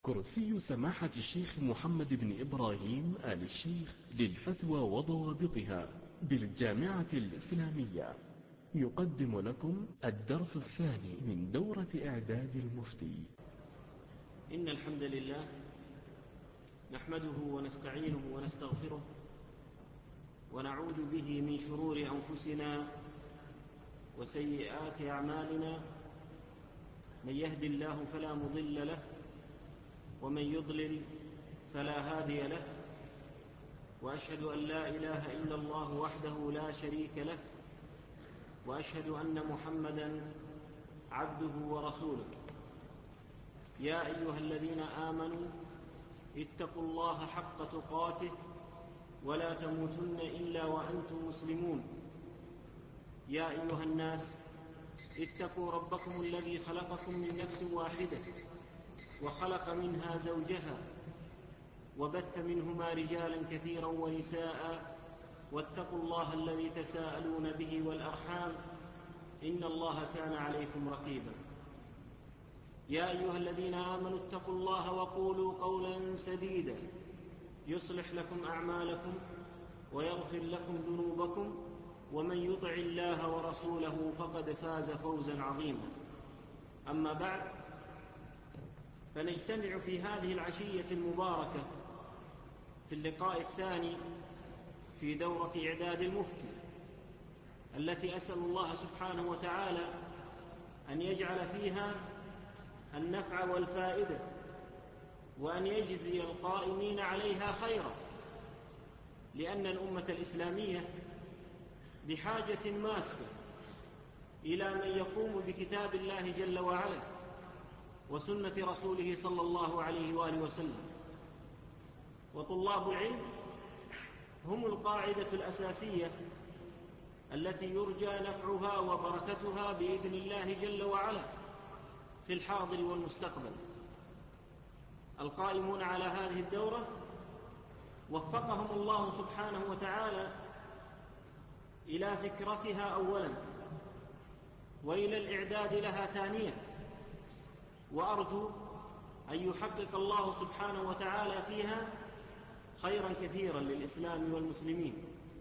كرسي سماحة الشيخ محمد بن إبراهيم آل الشيخ للفتوى وضوابطها بالجامعة الإسلامية يقدم لكم الدرس الثاني من دورة إعداد المفتي. إن الحمد لله نحمده ونستعينه ونستغفره ونعوذ به من شرور أنفسنا وسيئات أعمالنا، من يهد الله فلا مضل له ومن يضلل فلا هادي له، وأشهد أن لا إله إلا الله وحده لا شريك له، وأشهد أن محمدًا عبده ورسوله. يا أيها الذين آمنوا اتقوا الله حق تقاته ولا تموتن إلا وأنتم مسلمون. يا أيها الناس اتقوا ربكم الذي خلقكم من نفس واحدة وخلق منها زوجها وبث منهما رجالا كثيرا ونساء، واتقوا الله الذي تساءلون به والأرحام إن الله كان عليكم رقيبا. يا أيها الذين آمنوا اتقوا الله وقولوا قولا سديدا يصلح لكم أعمالكم ويغفر لكم ذنوبكم، ومن يطع الله ورسوله فقد فاز فوزا عظيما. أما بعد، فنجتمع في هذه العشية المباركة في اللقاء الثاني في دورة إعداد المفتي، التي أسأل الله سبحانه وتعالى أن يجعل فيها النفع والفائدة، وأن يجزي القائمين عليها خيرا، لأن الأمة الإسلامية بحاجة ماسة إلى من يقوم بكتاب الله جل وعلا وسنة رسوله صلى الله عليه وآله وسلم. وطلاب العلم هم القاعدة الأساسية التي يرجى نفعها وبركتها بإذن الله جل وعلا في الحاضر والمستقبل. القائمون على هذه الدورة وفقهم الله سبحانه وتعالى إلى فكرتها أولا، وإلى الإعداد لها ثانيا، وأرجو أن يحقق الله سبحانه وتعالى فيها خيرا كثيرا للإسلام والمسلمين.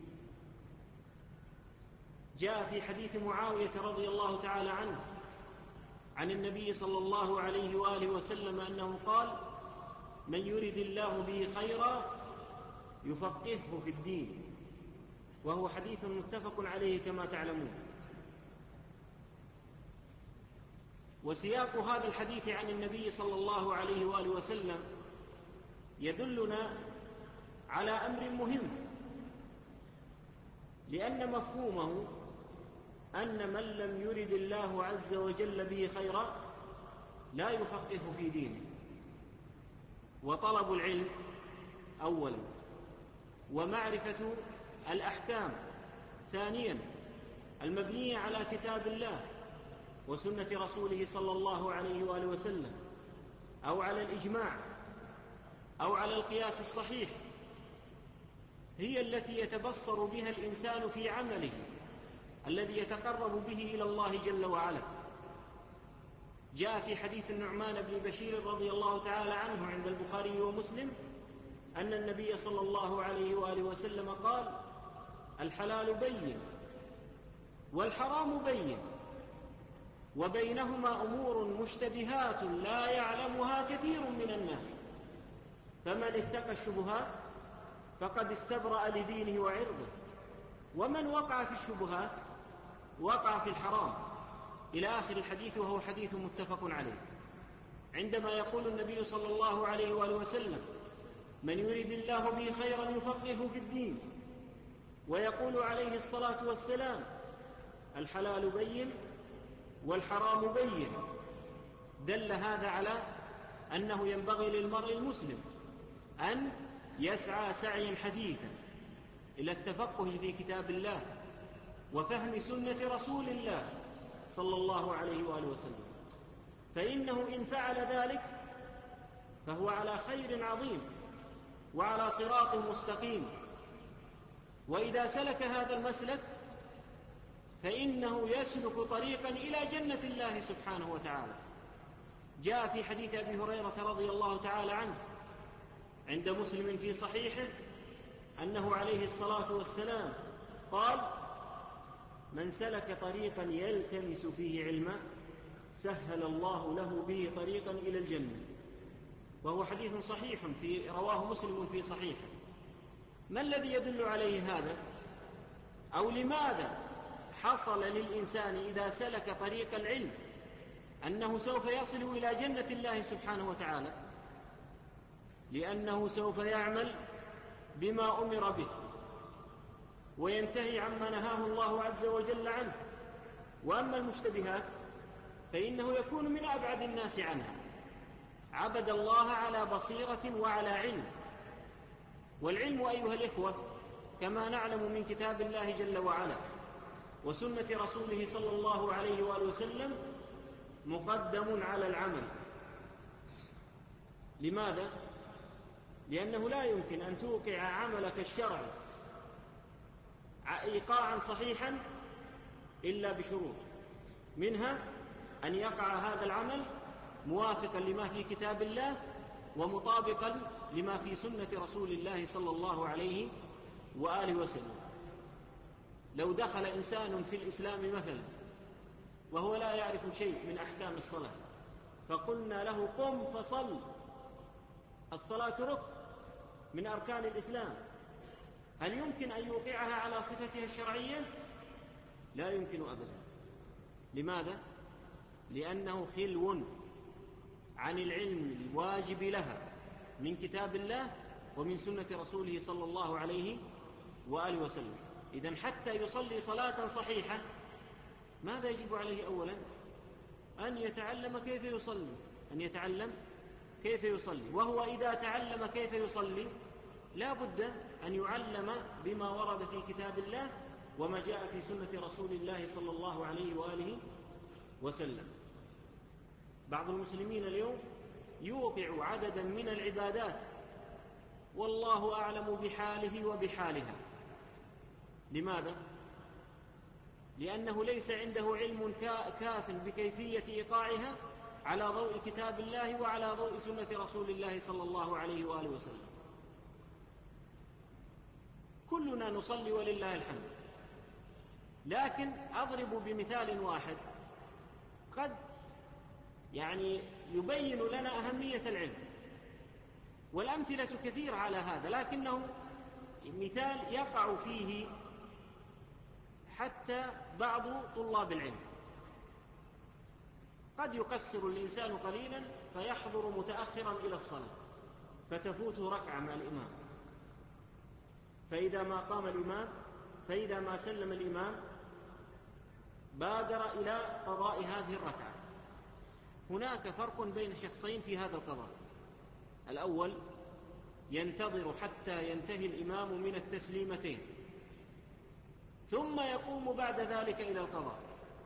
جاء في حديث معاوية رضي الله تعالى عنه عن النبي صلى الله عليه وآله وسلم أنه قال: من يرد الله به خيرا يفقهه في الدين، وهو حديث متفق عليه كما تعلمون. وسياق هذا الحديث عن النبي صلى الله عليه وآله وسلم يدلنا على أمر مهم، لأن مفهومه أن من لم يرد الله عز وجل به خيرا لا يفقهه في دينه. وطلب العلم أولا، ومعرفة الأحكام ثانيا، المبنية على كتاب الله وسنة رسوله صلى الله عليه وآله وسلم، أو على الإجماع أو على القياس الصحيح، هي التي يتبصر بها الإنسان في عمله الذي يتقرب به إلى الله جل وعلا. جاء في حديث النعمان بن بشير رضي الله تعالى عنه عند البخاري ومسلم أن النبي صلى الله عليه وآله وسلم قال: الحلال بين والحرام بين وبينهما أمور مشتبهات لا يعلمها كثير من الناس، فمن اتقى الشبهات فقد استبرأ لدينه وعرضه، ومن وقع في الشبهات وقع في الحرام، إلى آخر الحديث، وهو حديث متفق عليه. عندما يقول النبي صلى الله عليه وآله وسلم: من يريد الله به خيرا يفقهه في الدين، ويقول عليه الصلاة والسلام: الحلال بين والحرام بين، دل هذا على أنه ينبغي للمرء المسلم أن يسعى سعيا حثيثا إلى التفقه في كتاب الله وفهم سنة رسول الله صلى الله عليه وآله وسلم، فإنه إن فعل ذلك فهو على خير عظيم وعلى صراط مستقيم. وإذا سلك هذا المسلك فإنه يسلك طريقا إلى جنة الله سبحانه وتعالى، جاء في حديث أبي هريرة رضي الله تعالى عنه عند مسلم في صحيحه أنه عليه الصلاة والسلام قال: من سلك طريقا يلتمس فيه علما سهل الله له به طريقا إلى الجنة. وهو حديث صحيح رواه مسلم في صحيحه. ما الذي يدل عليه هذا؟ أو لماذا حصل للإنسان إذا سلك طريق العلم أنه سوف يصل إلى جنة الله سبحانه وتعالى؟ لأنه سوف يعمل بما أمر به وينتهي عما نهاه الله عز وجل عنه. وأما المشتبهات فإنه يكون من أبعد الناس عنها. عبد الله على بصيرة وعلى علم. والعلم أيها الإخوة كما نعلم من كتاب الله جل وعلا وسنة رسوله صلى الله عليه وآله وسلم مقدم على العمل. لماذا؟ لأنه لا يمكن أن توقع عملك الشرعي إيقاعا صحيحا إلا بشروط، منها أن يقع هذا العمل موافقا لما في كتاب الله ومطابقا لما في سنة رسول الله صلى الله عليه وآله وسلم. لو دخل إنسان في الإسلام مثلا وهو لا يعرف شيء من أحكام الصلاة فقلنا له: قم فصل، الصلاة ركن من أركان الإسلام، هل يمكن أن يوقعها على صفتها الشرعية؟ لا يمكن أبدا. لماذا؟ لأنه خلو عن العلم الواجب لها من كتاب الله ومن سنة رسوله صلى الله عليه وآله وسلم. إذن حتى يصلي صلاة صحيحة ماذا يجب عليه؟ أولا أن يتعلم كيف يصلي، أن يتعلم كيف يصلي. وهو إذا تعلم كيف يصلي لا بد أن يعلم بما ورد في كتاب الله وما جاء في سنة رسول الله صلى الله عليه وآله وسلم. بعض المسلمين اليوم يوقع عددا من العبادات والله أعلم بحاله وبحالها. لماذا؟ لأنه ليس عنده علم كاف بكيفية إيقاعها على ضوء كتاب الله وعلى ضوء سنة رسول الله صلى الله عليه وآله وسلم. كلنا نصلي ولله الحمد، لكن أضرب بمثال واحد قد يبين لنا أهمية العلم، والأمثلة كثيرة على هذا، لكنه مثال يقع فيه حتى بعض طلاب العلم. قد يقصر الإنسان قليلا فيحضر متأخرا إلى الصلاة فتفوته ركعة مع الإمام، فإذا ما سلم الإمام بادر إلى قضاء هذه الركعة. هناك فرق بين شخصين في هذا القضاء. الأول ينتظر حتى ينتهي الإمام من التسليمتين ثم يقوم بعد ذلك إلى القضاء،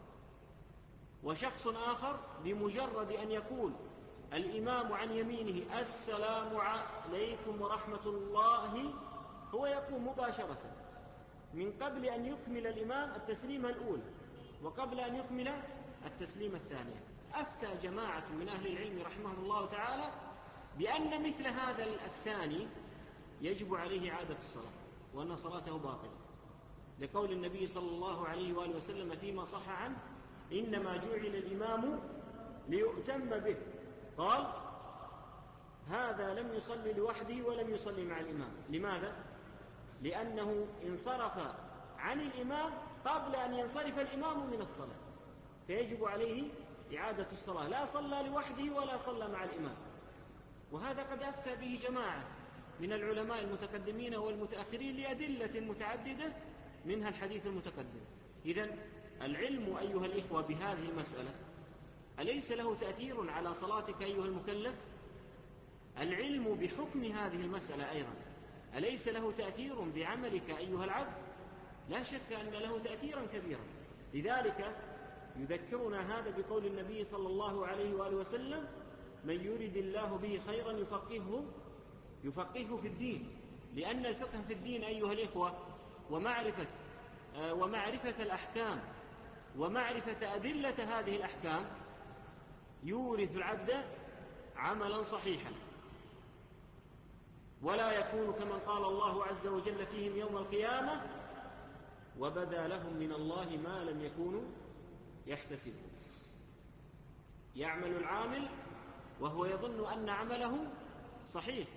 وشخص آخر بمجرد أن يقول الإمام عن يمينه السلام عليكم ورحمة الله هو يقوم مباشرة من قبل أن يكمل الإمام التسليمة الأولى وقبل أن يكمل التسليمة الثانية. أفتى جماعة من أهل العلم رحمهم الله تعالى بأن مثل هذا الثاني يجب عليه إعادة الصلاة وأن صلاته باطلة، لقول النبي صلى الله عليه وآله وسلم فيما صح عنه: إنما جعل الإمام ليؤتم به. قال: هذا لم يصلي لوحده ولم يصلي مع الإمام. لماذا؟ لأنه انصرف عن الإمام قبل أن ينصرف الإمام من الصلاة، فيجب عليه إعادة الصلاة، لا صلى لوحده ولا صلى مع الإمام. وهذا قد أفتى به جماعة من العلماء المتقدمين والمتأخرين لأدلة متعددة منها الحديث المتقدم. إذن العلم أيها الإخوة بهذه المسألة أليس له تأثير على صلاتك أيها المكلف؟ العلم بحكم هذه المسألة أيضا أليس له تأثير بعملك أيها العبد؟ لا شك أن له تأثيرا كبيرا. لذلك يذكرنا هذا بقول النبي صلى الله عليه وآله وسلم: من يرد الله به خيرا يفقهه في الدين. لأن الفقه في الدين أيها الإخوة ومعرفة الأحكام ومعرفة أدلة هذه الأحكام يورث العبد عملا صحيحا، ولا يكون كمن قال الله عز وجل فيهم يوم القيامة وبدا لهم من الله ما لم يكونوا يحتسبون. يعمل العامل وهو يظن أن عمله صحيح،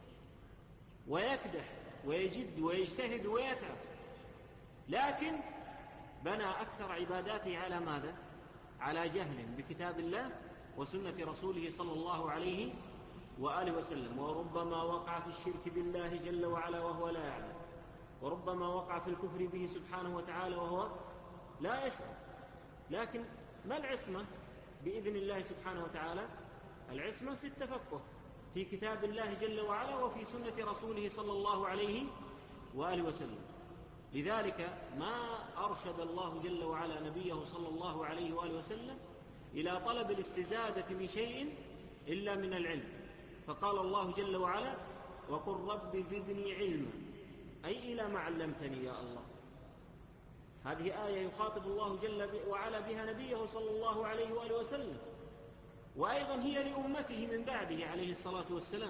ويكدح ويجد ويجتهد ويتعب، لكن بنى أكثر عباداته على ماذا؟ على جهل بكتاب الله وسنة رسوله صلى الله عليه وآله وسلم. وربما وقع في الشرك بالله جل وعلا وهو لا يعلم، وربما وقع في الكفر به سبحانه وتعالى وهو لا يشعر. لكن ما العصمة بإذن الله سبحانه وتعالى؟ العصمة في التفقه في كتاب الله جل وعلا وفي سنة رسوله صلى الله عليه وآله وسلم. لذلك ما أرشد الله جل وعلا نبيه صلى الله عليه وآله وسلم إلى طلب الاستزادة من شيء إلا من العلم، فقال الله جل وعلا: وقل رب زدني علما، أي إلى ما علمتني يا الله. هذه آية يخاطب الله جل وعلا بها نبيه صلى الله عليه وآله وسلم، وأيضا هي لأمته من بعده عليه الصلاة والسلام.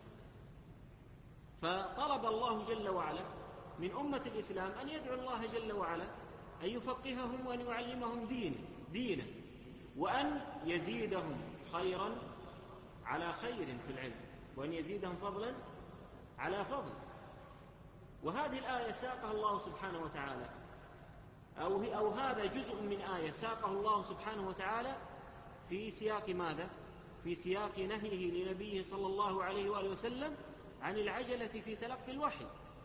فطلب الله جل وعلا من أمة الإسلام أن يدعو الله جل وعلا أن يفقههم وأن يعلمهم دينه، وأن يزيدهم خيرا على خير في العلم، وأن يزيدهم فضلا على فضل. وهذه الآية ساقها الله سبحانه وتعالى، أو هذا جزء من آية ساقه الله سبحانه وتعالى في سياق ماذا؟ في سياق نهيه لنبيه صلى الله عليه وآله وسلم عن العجلة في تلقي الوحي.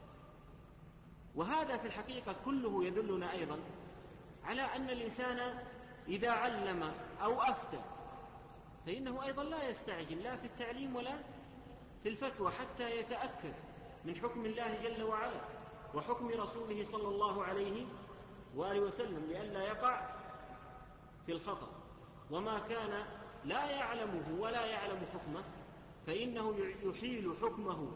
وهذا في الحقيقة كله يدلنا أيضا على أن الإنسان إذا علم أو أفتى فإنه أيضا لا يستعجل لا في التعليم ولا في الفتوى حتى يتأكد من حكم الله جل وعلا وحكم رسوله صلى الله عليه وآله وسلم، لئلا يقع في الخطأ. وما كان لا يعلمه ولا يعلم حكمه فإنه يحيل حكمه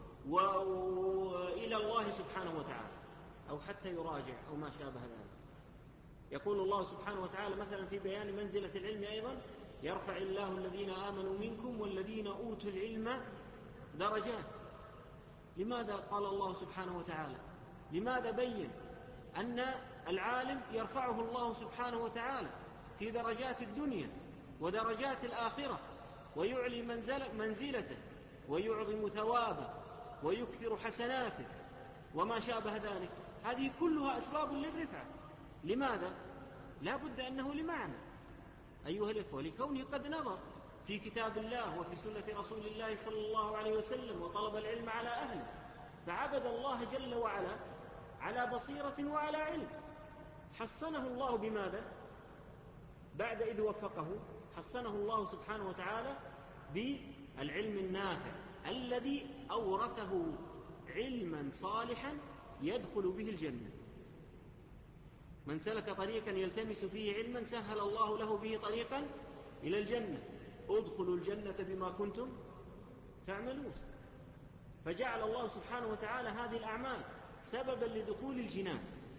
إلى الله سبحانه وتعالى، أو حتى يراجع أو ما شابه ذلك. يقول الله سبحانه وتعالى مثلا في بيان منزلة العلم أيضا: يرفع الله الذين آمنوا منكم والذين أوتوا العلم درجات. لماذا قال الله سبحانه وتعالى؟ لماذا بين أن العالم يرفعه الله سبحانه وتعالى في درجات الدنيا ودرجات الآخرة، ويعلي منزلته ويعظم ثوابه ويكثر حسناته وما شابه ذلك؟ هذه كلها أسباب للرفعة. لماذا؟ لا بد أنه لمعنى أيها الإخوة، لكونه قد نظر في كتاب الله وفي سنة رسول الله صلى الله عليه وسلم وطلب العلم على أهله، فعبد الله جل وعلا على بصيرة وعلى علم. حصنه الله بماذا؟ بعد إذ وفقه حصنه الله سبحانه وتعالى بالعلم النافع الذي أورثه علما صالحا يدخل به الجنة. من سلك طريقا يلتمس فيه علما سهل الله له به طريقا إلى الجنة. ادخلوا الجنة بما كنتم تعملون. فجعل الله سبحانه وتعالى هذه الأعمال سببا لدخول الجنان.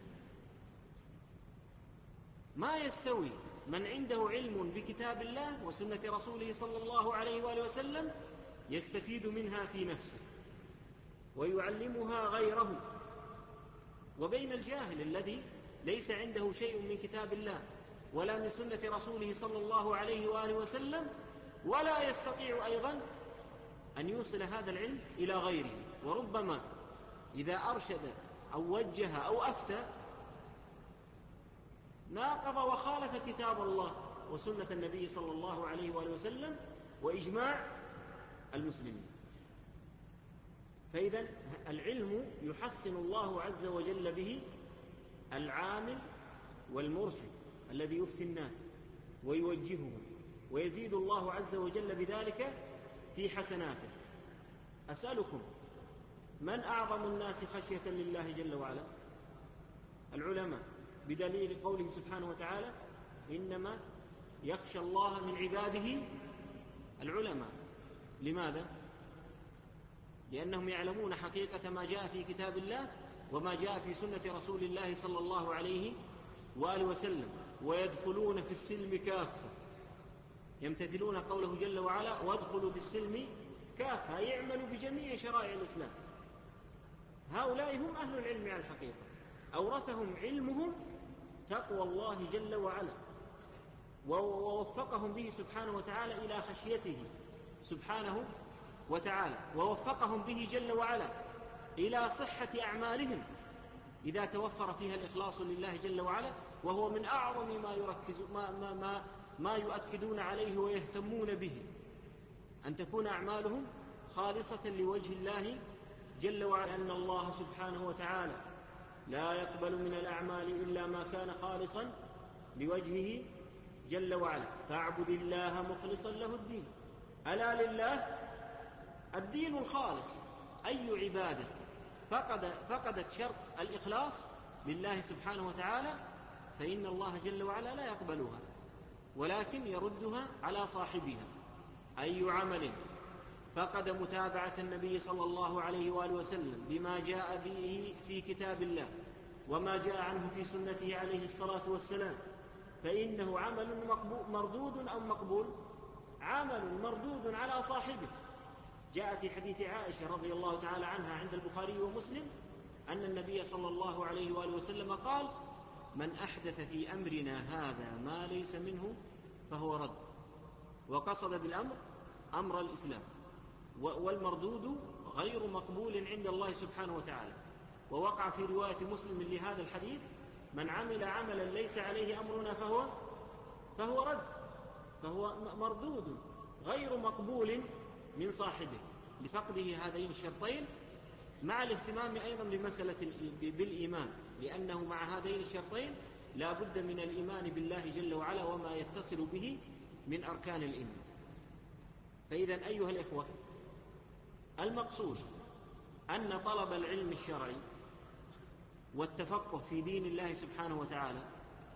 ما يستوي من عنده علم بكتاب الله وسنة رسوله صلى الله عليه وآله وسلم يستفيد منها في نفسه ويعلمها غيره، وبين الجاهل الذي ليس عنده شيء من كتاب الله ولا من سنة رسوله صلى الله عليه وآله وسلم، ولا يستطيع أيضا أن يوصل هذا العلم إلى غيره. وربما إذا أرشد أو وجه أو أفتى ناقض وخالف كتاب الله وسنة النبي صلى الله عليه وآله وسلم وإجماع المسلمين. فإذا العلم يحسن الله عز وجل به العامل والمرشد الذي يفتي الناس ويوجههم، ويزيد الله عز وجل بذلك في حسناته. أسألكم: من أعظم الناس خشية لله جل وعلا؟ العلماء، بدليل قوله سبحانه وتعالى: إنما يخشى الله من عباده العلماء. لماذا؟ لأنهم يعلمون حقيقة ما جاء في كتاب الله وما جاء في سنة رسول الله صلى الله عليه وآله وسلم، ويدخلون في السلم كافة. يمتثلون قوله جل وعلا وادخلوا في السلم كافة، يعملوا بجميع شرائع الإسلام. هؤلاء هم أهل العلم على الحقيقة، أورثهم علمهم تقوى الله جل وعلا، ووفقهم به سبحانه وتعالى إلى خشيته سبحانه وتعالى، ووفقهم به جل وعلا إلى صحة أعمالهم إذا توفر فيها الإخلاص لله جل وعلا، وهو من أعظم ما يؤكدون عليه ويهتمون به، أن تكون أعمالهم خالصة لوجه الله جل وعلا، أن الله سبحانه وتعالى لا يقبل من الأعمال إلا ما كان خالصا لوجهه جل وعلا، فاعبد الله مخلصا له الدين. ألا لله الدين الخالص. أي عبادة فقدت شرط الإخلاص لله سبحانه وتعالى فإن الله جل وعلا لا يقبلها، ولكن يردها على صاحبها. أي عمل فقد متابعة النبي صلى الله عليه وآله وسلم بما جاء به في كتاب الله وما جاء عنه في سنته عليه الصلاة والسلام فإنه عمل مردود أو مقبول؟ عمل مردود على صاحبه. جاء في حديث عائشة رضي الله تعالى عنها عند البخاري ومسلم أن النبي صلى الله عليه وآله وسلم قال: من أحدث في أمرنا هذا ما ليس منه فهو رد. وقصد بالأمر أمر الإسلام، والمردود غير مقبول عند الله سبحانه وتعالى. ووقع في رواية مسلم لهذا الحديث: من عمل عملا ليس عليه أمرنا فهو رد، فهو مردود غير مقبول من صاحبه لفقده هذين الشرطين، مع الاهتمام أيضا بمسألة بالإيمان، لأنه مع هذين الشرطين لا بد من الإيمان بالله جل وعلا وما يتصل به من أركان الإيمان. فإذا أيها الإخوة، المقصود أن طلب العلم الشرعي والتفقه في دين الله سبحانه وتعالى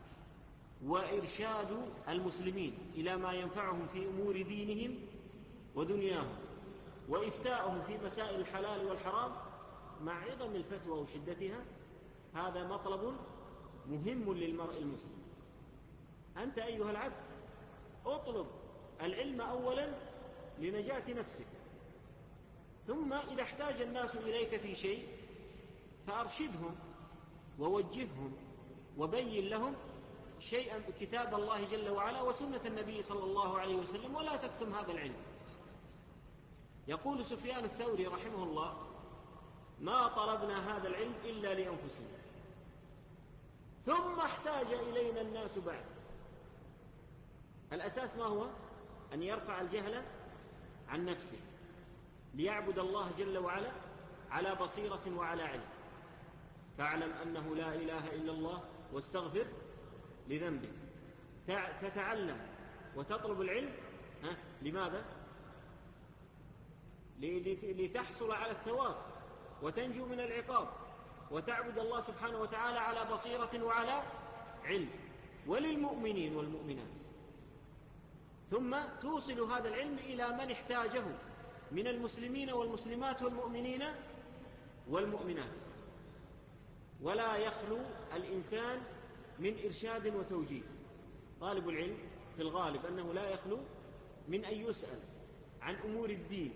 وإرشاد المسلمين إلى ما ينفعهم في أمور دينهم ودنياهم وإفتاؤهم في مسائل الحلال والحرام مع عظم الفتوى وشدتها، هذا مطلب مهم للمرء المسلم. أنت أيها العبد اطلب العلم أولا لنجاة نفسك، ثم إذا احتاج الناس إليك في شيء فأرشدهم ووجههم وبين لهم شيئا كتاب الله جل وعلا وسنة النبي صلى الله عليه وسلم، ولا تكتم هذا العلم. يقول سفيان الثوري رحمه الله: ما طلبنا هذا العلم إلا لأنفسنا، ثم احتاج إلينا الناس بعد. الأساس ما هو؟ أن يرفع الجهل عن نفسه ليعبد الله جل وعلا على بصيرة وعلى علم. فاعلم أنه لا إله إلا الله واستغفر لذنبك. تتعلم وتطلب العلم لماذا؟ لتحصل على الثواب وتنجو من العقاب وتعبد الله سبحانه وتعالى على بصيرة وعلى علم. وللمؤمنين والمؤمنات. ثم توصل هذا العلم إلى من احتاجه من المسلمين والمسلمات والمؤمنين والمؤمنات. ولا يخلو الإنسان من إرشاد وتوجيه. طالب العلم في الغالب أنه لا يخلو من أن يسأل عن أمور الدين،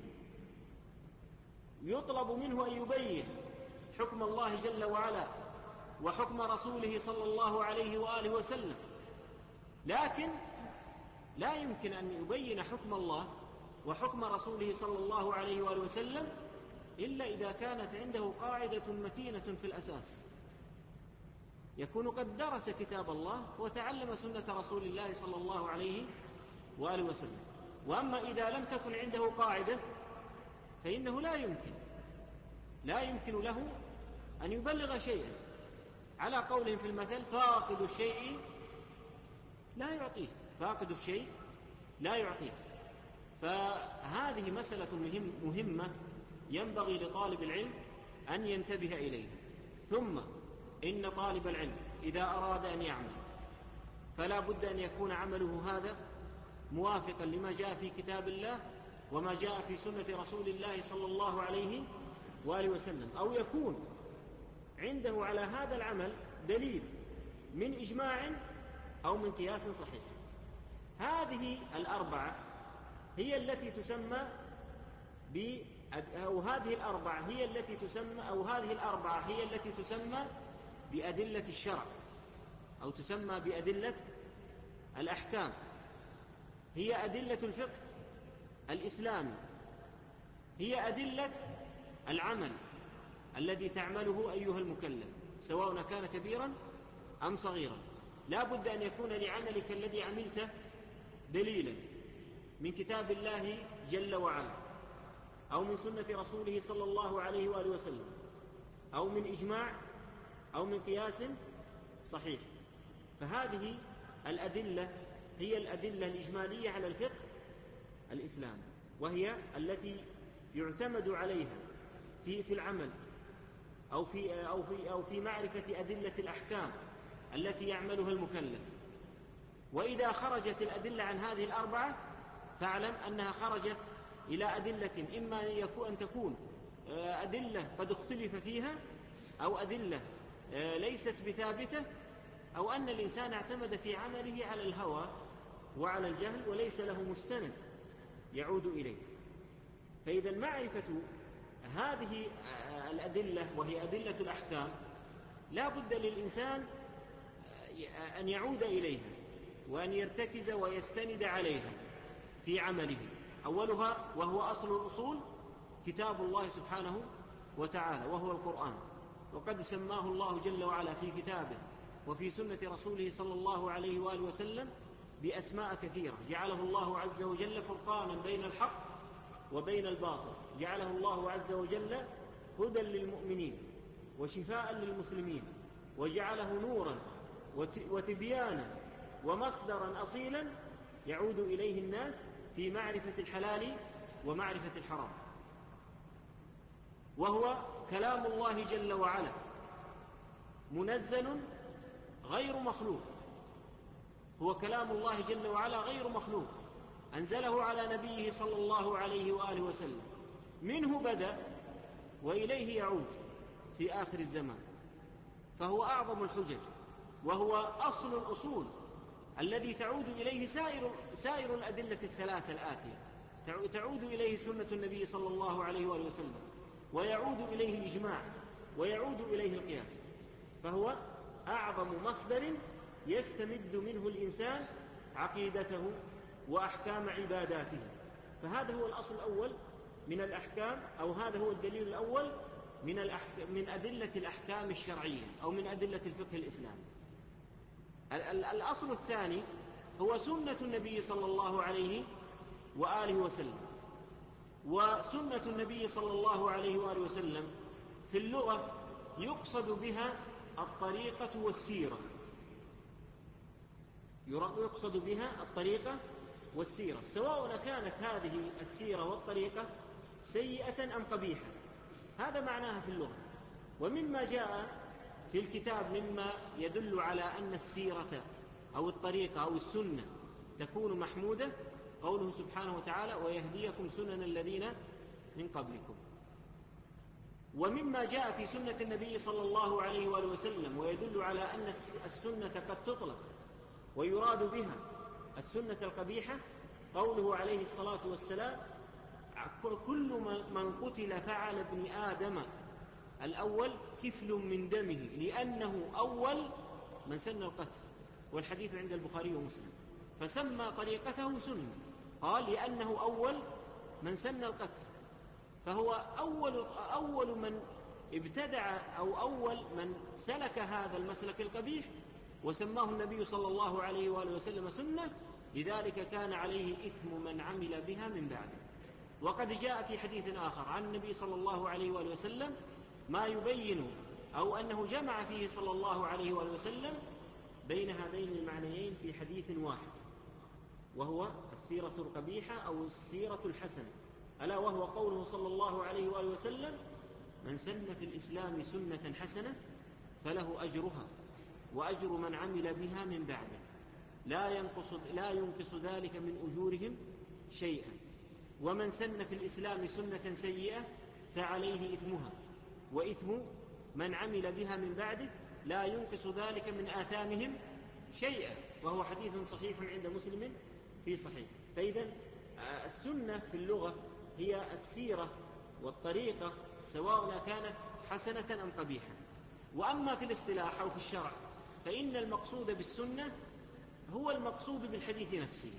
يطلب منه أن يبين حكم الله جل وعلا وحكم رسوله صلى الله عليه وآله وسلم، لكن لا يمكن أن يبين حكم الله وحكم رسوله صلى الله عليه وآله وسلم إلا إذا كانت عنده قاعدة متينة في الأساس، يكون قد درس كتاب الله وتعلم سنة رسول الله صلى الله عليه وآله وسلم. وأما إذا لم تكن عنده قاعدة فإنه لا يمكن له أن يبلغ شيئا. على قولهم في المثل: فاقد الشيء لا يعطيه، فاقد الشيء لا يعطيه. فهذه مسألة مهمة ينبغي لطالب العلم أن ينتبه إليه. ثم إن طالب العلم إذا أراد أن يعمل فلا بد أن يكون عمله هذا موافقا لما جاء في كتاب الله وما جاء في سنة رسول الله صلى الله عليه وآله وسلم، أو يكون عنده على هذا العمل دليل من إجماع أو من قياس صحيح. هذه الأربعة هي التي تسمى هذه الأربعة هي التي تسمى بأدلة الشرع، أو تسمى بأدلة الأحكام. هي أدلة الفقه الإسلامي، هي أدلة العمل الذي تعمله أيها المكلف، سواء كان كبيرا أم صغيرا. لا بد أن يكون لعملك الذي عملته دليلا من كتاب الله جل وعلا، أو من سنة رسوله صلى الله عليه وآله وسلم، أو من إجماع، أو من قياس صحيح. فهذه الأدلة هي الأدلة الإجمالية على الفقه الإسلامي، وهي التي يعتمد عليها في العمل أو في معرفة أدلة الأحكام التي يعملها المكلف. وإذا خرجت الأدلة عن هذه الأربعة فاعلم أنها خرجت إلى أدلة إما أن تكون أدلة قد اختلف فيها، أو أدلة ليست بثابتة، أو أن الإنسان اعتمد في عمله على الهوى وعلى الجهل وليس له مستند يعود إليه. فإذا معرفة هذه الأدلة وهي أدلة الأحكام لا بد للإنسان أن يعود إليها وأن يرتكز ويستند عليها في عمله. أولها وهو أصل الأصول كتاب الله سبحانه وتعالى، وهو القرآن، وقد سماه الله جل وعلا في كتابه وفي سنة رسوله صلى الله عليه وآله وسلم بأسماء كثيرة. جعله الله عز وجل فرقانا بين الحق وبين الباطل، جعله الله عز وجل هدى للمؤمنين وشفاء للمسلمين، وجعله نورا وتبيانا ومصدرا أصيلا يعود إليه الناس في معرفة الحلال ومعرفة الحرام. وهو كلام الله جل وعلا منزل غير مخلوق، هو كلام الله جل وعلا غير مخلوق، أنزله على نبيه صلى الله عليه وآله وسلم، منه بدأ وإليه يعود في آخر الزمان. فهو أعظم الحجج، وهو أصل الأصول الذي تعود إليه سائر الأدلة الثلاثة الآتية. تعود إليه سنة النبي صلى الله عليه وآله وسلم، ويعود إليه الإجماع، ويعود إليه القياس. فهو أعظم مصدر يستمد منه الإنسان عقيدته وأحكام عباداته. فهذا هو الأصل الأول من الأحكام، أو هذا هو الدليل الأول من أدلة الأحكام الشرعية، أو من أدلة الفقه الإسلامي. الأصل الثاني هو سنة النبي صلى الله عليه وآله وسلم. وسنة النبي صلى الله عليه وآله وسلم في اللغة يقصد بها الطريقة والسيرة، يقصد بها الطريقة والسيرة، سواء كانت هذه السيرة والطريقة سيئة أم قبيحة. هذا معناها في اللغة. ومما جاء في الكتاب مما يدل على أن السيرة أو الطريقة أو السنة تكون محمودة قوله سبحانه وتعالى: ويهديكم سنن الذين من قبلكم. ومما جاء في سنة النبي صلى الله عليه وآله وسلم ويدل على أن السنة قد تطلق ويراد بها السنة القبيحة قوله عليه الصلاة والسلام: كل من قتل فعل ابن آدم الأول كفل من دمه لأنه أول من سن القتل. والحديث عند البخاري ومسلم. فسمى طريقته سنة، قال لأنه أول من سن القتل، فهو أول من ابتدع أو أول من سلك هذا المسلك القبيح، وسماه النبي صلى الله عليه وآله وسلم سنة، لذلك كان عليه إثم من عمل بها من بعده. وقد جاء في حديث آخر عن النبي صلى الله عليه وآله وسلم ما يبين أو أنه جمع فيه صلى الله عليه وآله وسلم بين هذين المعنيين في حديث واحد، وهو السيرة القبيحة أو السيرة الحسنة، ألا وهو قوله صلى الله عليه وآله وسلم: من سن في الإسلام سنة حسنة فله أجرها وأجر من عمل بها من بعده لا ينقص ذلك من أجورهم شيئا، ومن سن في الإسلام سنة سيئة فعليه إثمها وإثم من عمل بها من بعده لا ينقص ذلك من آثامهم شيئا. وهو حديث صحيح عند مسلم في صحيح. فإذا السنة في اللغة هي السيرة والطريقة، سواء كانت حسنة أم قبيحة. وأما في الاصطلاح أو في الشرع فإن المقصود بالسنة هو المقصود بالحديث نفسه،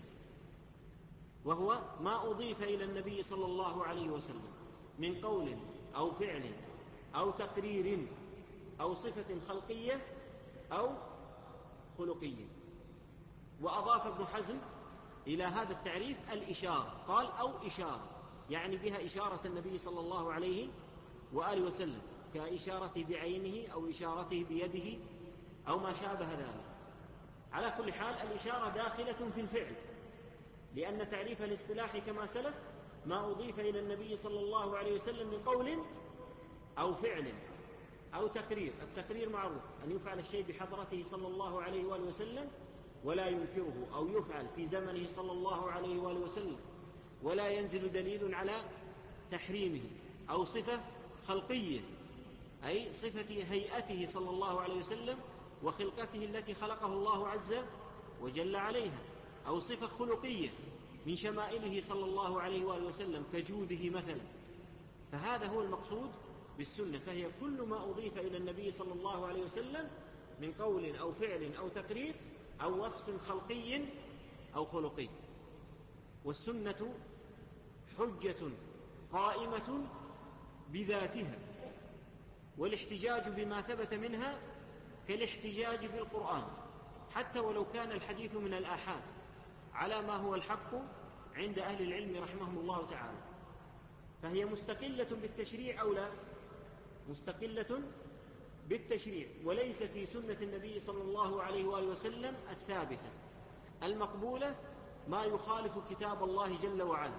وهو ما أضيف إلى النبي صلى الله عليه وسلم من قول أو فعل أو تقرير أو صفة خلقية أو خلقية. وأضاف ابن حزم إلى هذا التعريف الإشارة، قال أو إشارة، يعني بها إشارة النبي صلى الله عليه وآله وسلم، كإشارته بعينه أو إشارته بيده أو ما شابه ذلك. على كل حال الإشارة داخلة في الفعل، لأن تعريف الاصطلاح كما سلف ما أضيف إلى النبي صلى الله عليه وسلم من قول أو فعل أو تقرير. التقرير معروف، أن يفعل الشيء بحضرته صلى الله عليه وآله وسلم ولا ينكره، أو يفعل في زمنه صلى الله عليه وآله وسلم ولا ينزل دليل على تحريمه. أو صفة خلقية، أي صفة هيئته صلى الله عليه وسلم وخلقته التي خلقه الله عز وجل عليها. أو صفة خلقية من شمائله صلى الله عليه وآله وسلم كجوده مثلا. فهذا هو المقصود بالسنة، فهي كل ما أضيف إلى النبي صلى الله عليه وسلم من قول أو فعل أو تقرير أو وصف خلقي أو خلقي. والسنة حجة قائمة بذاتها، والاحتجاج بما ثبت منها كالاحتجاج بالقرآن، حتى ولو كان الحديث من الآحاد، على ما هو الحق عند أهل العلم رحمهم الله تعالى. فهي مستقلة بالتشريع أو لا؟ مستقلة بالتشريع. وليس في سنة النبي صلى الله عليه وآله وسلم الثابتة المقبولة ما يخالف كتاب الله جل وعلا.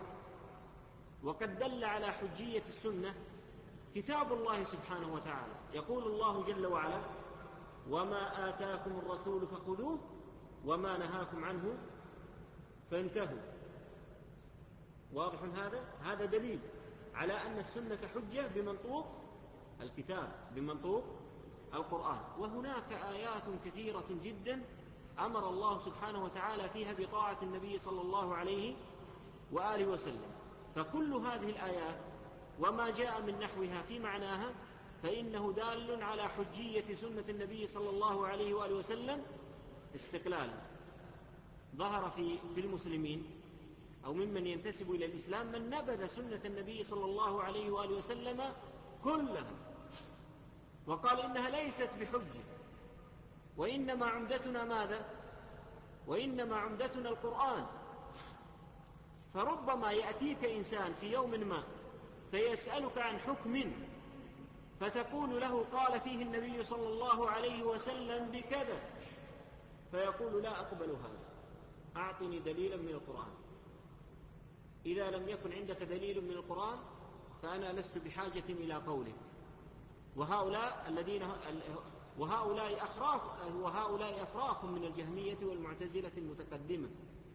وقد دل على حجية السنة كتاب الله سبحانه وتعالى. يقول الله جل وعلا: وما آتاكم الرسول فخذوه وما نهاكم عنه فانتهوا. واضح هذا دليل على أن السنة حجة بمنطوق الكتاب، بمنطوق القرآن. وهناك آيات كثيرة جدا أمر الله سبحانه وتعالى فيها بطاعة النبي صلى الله عليه وآله وسلم. فكل هذه الآيات وما جاء من نحوها في معناها فإنه دال على حجية سنة النبي صلى الله عليه وآله وسلم استقلالا. ظهر في المسلمين أو ممن ينتسب إلى الإسلام من نبذ سنة النبي صلى الله عليه وآله وسلم كلها وقال إنها ليست بحجة، وإنما عمدتنا ماذا؟ وإنما عمدتنا القرآن. فربما يأتيك إنسان في يوم ما فيسألك عن حكم فتقول له قال فيه النبي صلى الله عليه وسلم بكذا، فيقول لا أقبل هذا، أعطني دليلا من القرآن. إذا لم يكن عندك دليل من القرآن فأنا لست بحاجة إلى قولك. وهؤلاء أفراخ من الجهمية والمعتزلة المتقدمة.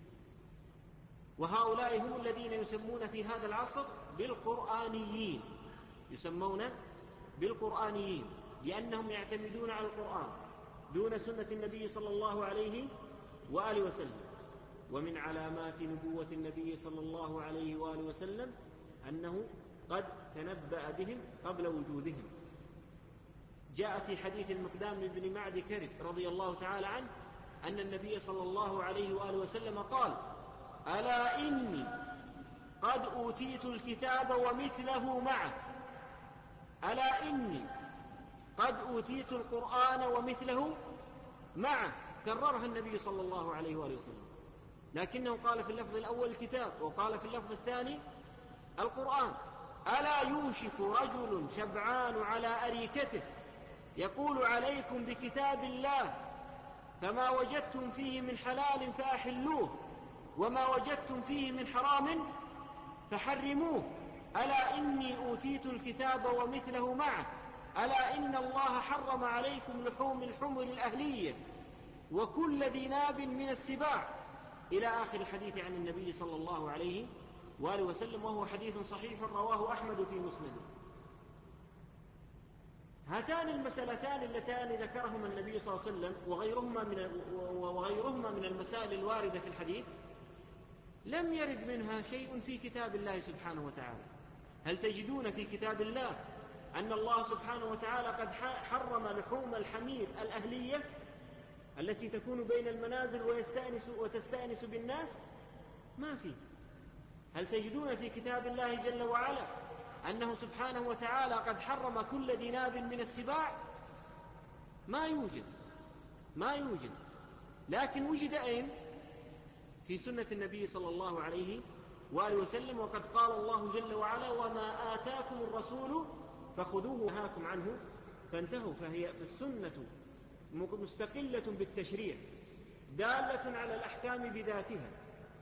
وهؤلاء هم الذين يسمون في هذا العصر بالقرآنيين، يسمون بالقرآنيين لأنهم يعتمدون على القرآن دون سنة النبي صلى الله عليه وآله وسلم. ومن علامات نبوة النبي صلى الله عليه وآله وسلم أنه قد تنبأ بهم قبل وجودهم. جاء في حديث المقدام بن معد كرب رضي الله تعالى عنه أن النبي صلى الله عليه وآله وسلم قال: ألا إني قد أوتيت الكتاب ومثله معه، ألا إني قد أوتيت القرآن ومثله معه. كررها النبي صلى الله عليه وآله وسلم، لكنه قال في اللفظ الأول الكتاب وقال في اللفظ الثاني القرآن. ألا يوشك رجل شبعان على أريكته يقول عليكم بكتاب الله فما وجدتم فيه من حلال فأحلوه وما وجدتم فيه من حرام فحرموه. ألا إني أوتيت الكتاب ومثله معه، ألا إن الله حرم عليكم لحوم الحمر الأهلية وكل ذي ناب من السباع، إلى آخر الحديث عن النبي صلى الله عليه وآله وسلم، وهو حديث صحيح رواه أحمد في مسنده. هاتان المسألتان اللتان ذكرهما النبي صلى الله عليه وسلم وغيرهما من المسائل الواردة في الحديث لم يرد منها شيء في كتاب الله سبحانه وتعالى. هل تجدون في كتاب الله أن الله سبحانه وتعالى قد حرم لحوم الحمير الأهلية التي تكون بين المنازل وتستأنس بالناس؟ ما في. هل تجدون في كتاب الله جل وعلا أنه سبحانه وتعالى قد حرم كل ذي ناب من السباع؟ ما يوجد. لكن وجد أين؟ في سنة النبي صلى الله عليه وآله وسلم. وقد قال الله جل وعلا: وما آتاكم الرسول فخذوه ونهاكم عنه فانتهوا. فهي في السنة مستقلة بالتشريع، دالة على الأحكام بذاتها.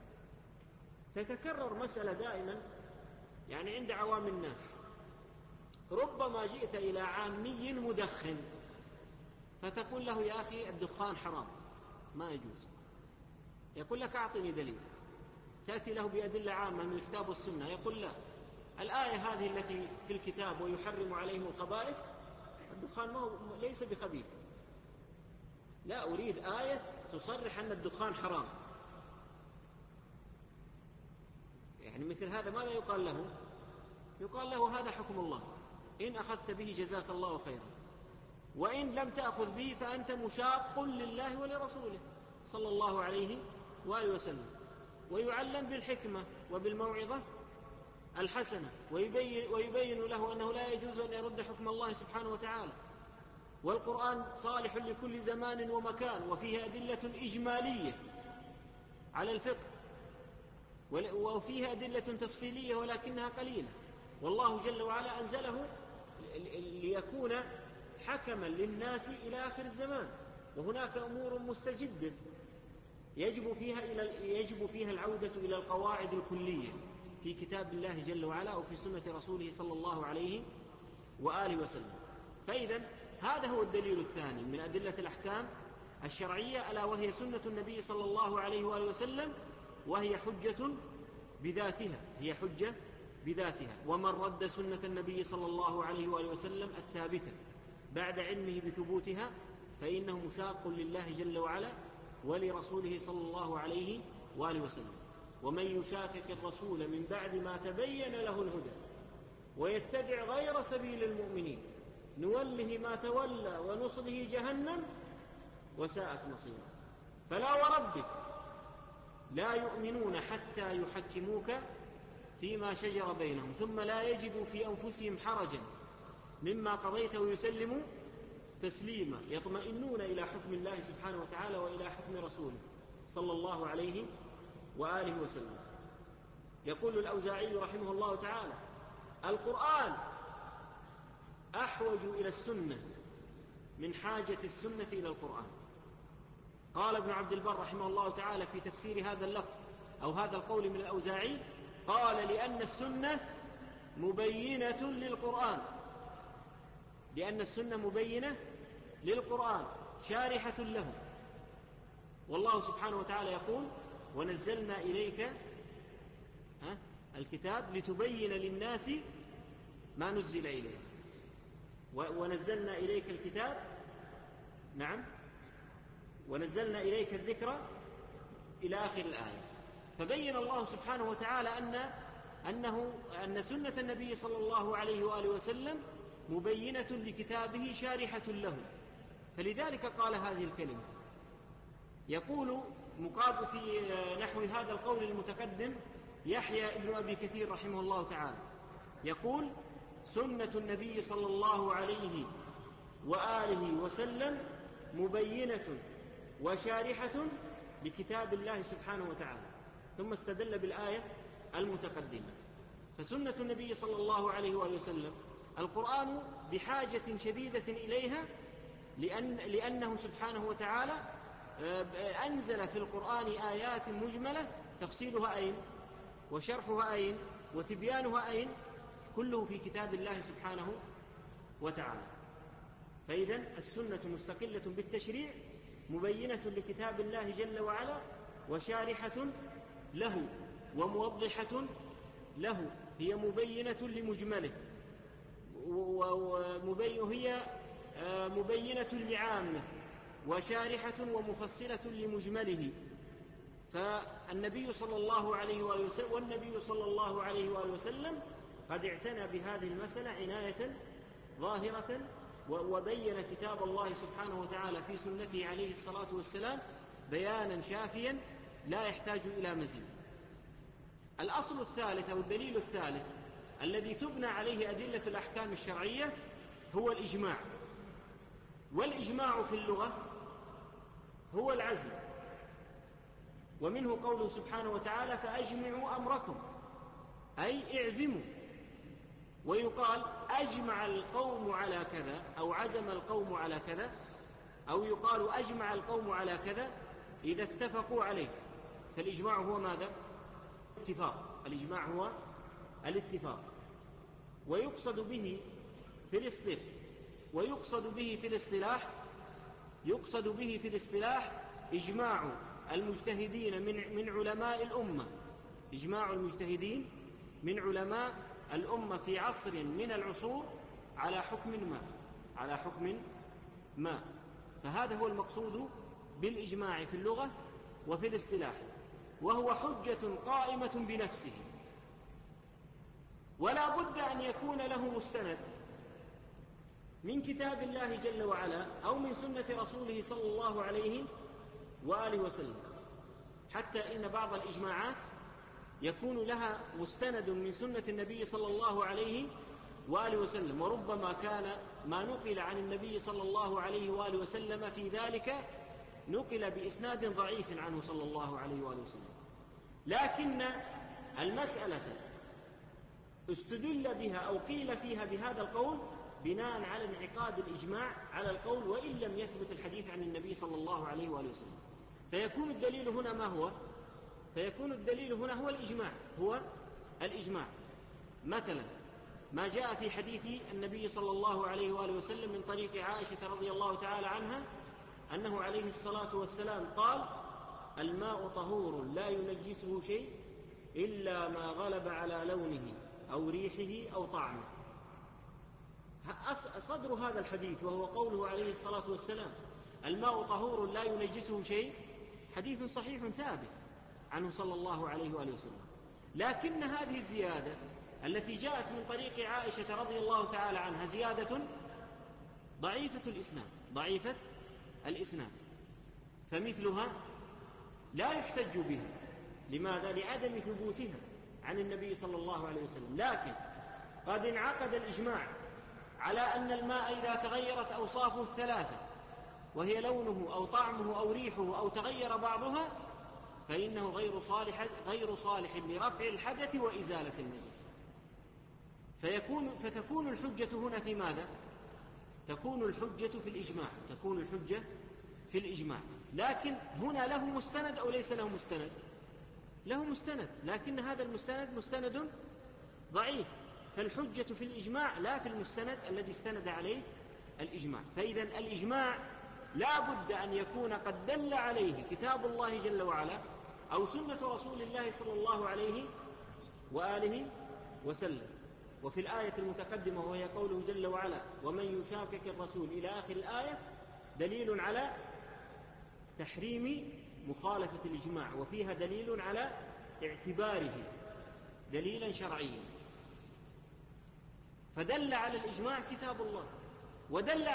تتكرر مسألة دائما يعني عند عوام الناس. ربما جئت إلى عامي مدخن فتقول له: يا أخي الدخان حرام، ما يجوز. يقول لك: أعطني دليل. تأتي له بأدلة عامة من الكتاب والسنة، يقول: لا، الآية هذه التي في الكتاب ويحرم عليهم الخبائث، الدخان ليس بخبيث. لا، أريد آية تصرح أن الدخان حرام. يعني مثل هذا ماذا يقال له؟ يقال له: هذا حكم الله، إن أخذت به جزاك الله خيرا، وإن لم تأخذ به فأنت مشاق لله ولرسوله صلى الله عليه وآله وسلم. ويعلم بالحكمة وبالموعظة الحسنة، ويبين له أنه لا يجوز أن يرد حكم الله سبحانه وتعالى. والقرآن صالح لكل زمان ومكان، وفيه أدلة إجمالية على الفقه، وفيها أدلة تفصيلية ولكنها قليلة. والله جل وعلا أنزله ليكون حكما للناس إلى آخر الزمان. وهناك أمور مستجدة يجب فيها العودة إلى القواعد الكلية في كتاب الله جل وعلا وفي سنة رسوله صلى الله عليه وآله وسلم. فإذا هذا هو الدليل الثاني من أدلة الأحكام الشرعية، ألا وهي سنة النبي صلى الله عليه وآله وسلم، وهي حجة بذاتها، هي حجة بذاتها. ومن رد سنة النبي صلى الله عليه وآله وسلم الثابتة بعد علمه بثبوتها فإنه مشاق لله جل وعلا ولرسوله صلى الله عليه وآله وسلم. ومن يشاقق الرسول من بعد ما تبين له الهدى ويتبع غير سبيل المؤمنين نوله ما تولى ونصله جهنم وساءت مصيرا. فلا وربك لا يؤمنون حتى يحكموك فيما شجر بينهم ثم لا يجدوا في أنفسهم حرجا مما قضيت ويسلموا تسليما، يطمئنون إلى حكم الله سبحانه وتعالى وإلى حكم رسوله صلى الله عليه وآله وسلم. يقول الأوزاعي رحمه الله تعالى: القرآن أحوج إلى السنة من حاجة السنة إلى القرآن. قال ابن عبد البر رحمه الله تعالى في تفسير هذا اللفظ أو هذا القول من الأوزاعي، قال: لأن السنة مبينة للقرآن، لأن السنة مبينة للقرآن شارحة له. والله سبحانه وتعالى يقول: ونزلنا إليك الكتاب لتبين للناس ما نزل إليه، ونزلنا إليك الكتاب، نعم، ونزلنا إليك الذكر إلى آخر الآية. فبين الله سبحانه وتعالى أن سنة النبي صلى الله عليه وآله وسلم مبينة لكتابه شارحة له، فلذلك قال هذه الكلمة. يقول مقابل في نحو هذا القول المتقدم يحيى ابن أبي كثير رحمه الله تعالى، يقول: سنة النبي صلى الله عليه وآله وسلم مبينة وشارحة لكتاب الله سبحانه وتعالى. ثم استدل بالآية المتقدمة. فسنة النبي صلى الله عليه وآله وسلم القرآن بحاجة شديدة إليها، لأنه سبحانه وتعالى أنزل في القرآن آيات مجملة تفصيلها أين وشرحها أين وتبيانها أين، كله في كتاب الله سبحانه وتعالى. فإذن السنة مستقلة بالتشريع مبينة لكتاب الله جل وعلا وشارحة له وموضحة له، هي مبينة لمجمله، وهي مبينة لعامه، وشارحة ومفصلة لمجمله. فالنبي صلى الله عليه وآله وسلم والنبي صلى الله عليه وآله وسلم قد اعتنى بهذه المسألة عناية ظاهرة، وبين كتاب الله سبحانه وتعالى في سنته عليه الصلاة والسلام بيانا شافيا لا يحتاج إلى مزيد. الأصل الثالث أو الدليل الثالث الذي تبنى عليه أدلة الأحكام الشرعية هو الإجماع. والإجماع في اللغة هو العزم، ومنه قوله سبحانه وتعالى فأجمعوا أمركم، أي اعزموا. ويقال أجمع القوم على كذا أو عزم القوم على كذا، أو يقال أجمع القوم على كذا إذا اتفقوا عليه. فالإجماع هو ماذا؟ اتفاق. الإجماع هو الاتفاق. ويقصد به في الاصطلاح إجماع المجتهدين من علماء الأمة، إجماع المجتهدين من علماء الأمة في عصر من العصور على حكم ما. فهذا هو المقصود بالإجماع في اللغة وفي الاصطلاح، وهو حجة قائمة بنفسه، ولا بد أن يكون له مستند من كتاب الله جل وعلا أو من سنة رسوله صلى الله عليه وآله وسلم. حتى إن بعض الإجماعات يكون لها مستند من سنة النبي صلى الله عليه وآله وسلم، وربما كان ما نقل عن النبي صلى الله عليه وآله وسلم في ذلك نقل بإسناد ضعيف عنه صلى الله عليه وآله وسلم. لكن المسألة استدل بها أو قيل فيها بهذا القول بناء على انعقاد الإجماع على القول، وإن لم يثبت الحديث عن النبي صلى الله عليه وآله وسلم. فيكون الدليل هنا ما هو؟ فيكون الدليل هنا هو الإجماع. مثلا ما جاء في حديث النبي صلى الله عليه وآله وسلم من طريق عائشة رضي الله تعالى عنها أنه عليه الصلاة والسلام قال الماء طهور لا ينجسه شيء إلا ما غلب على لونه أو ريحه أو طعمه. صدر هذا الحديث وهو قوله عليه الصلاة والسلام الماء طهور لا ينجسه شيء، حديث صحيح ثابت عنه صلى الله عليه وآله وسلم. لكن هذه الزيادة التي جاءت من طريق عائشة رضي الله تعالى عنها زيادة ضعيفة الإسناد، فمثلها لا يحتج بها. لماذا؟ لعدم ثبوتها عن النبي صلى الله عليه وسلم. لكن قد انعقد الإجماع على أن الماء إذا تغيرت أوصافه الثلاثة وهي لونه أو طعمه أو ريحه أو تغير بعضها فإنه غير صالح لرفع الحدث وإزالة النجس. فتكون الحجة هنا في ماذا؟ تكون الحجة في الإجماع. لكن هنا له مستند أو ليس له مستند؟ له مستند، لكن هذا المستند مستند ضعيف. فالحجة في الإجماع لا في المستند الذي استند عليه الإجماع. فإذا الإجماع لا بد أن يكون قد دل عليه كتاب الله جل وعلا أو سنة رسول الله صلى الله عليه وآله وسلم. وفي الآية المتقدمة وهي قوله جل وعلا ومن يشاكك الرسول إلى آخر الآية دليل على تحريم مخالفة الإجماع، وفيها دليل على اعتباره دليلا شرعيا. فدل على الإجماع كتاب الله، ودلت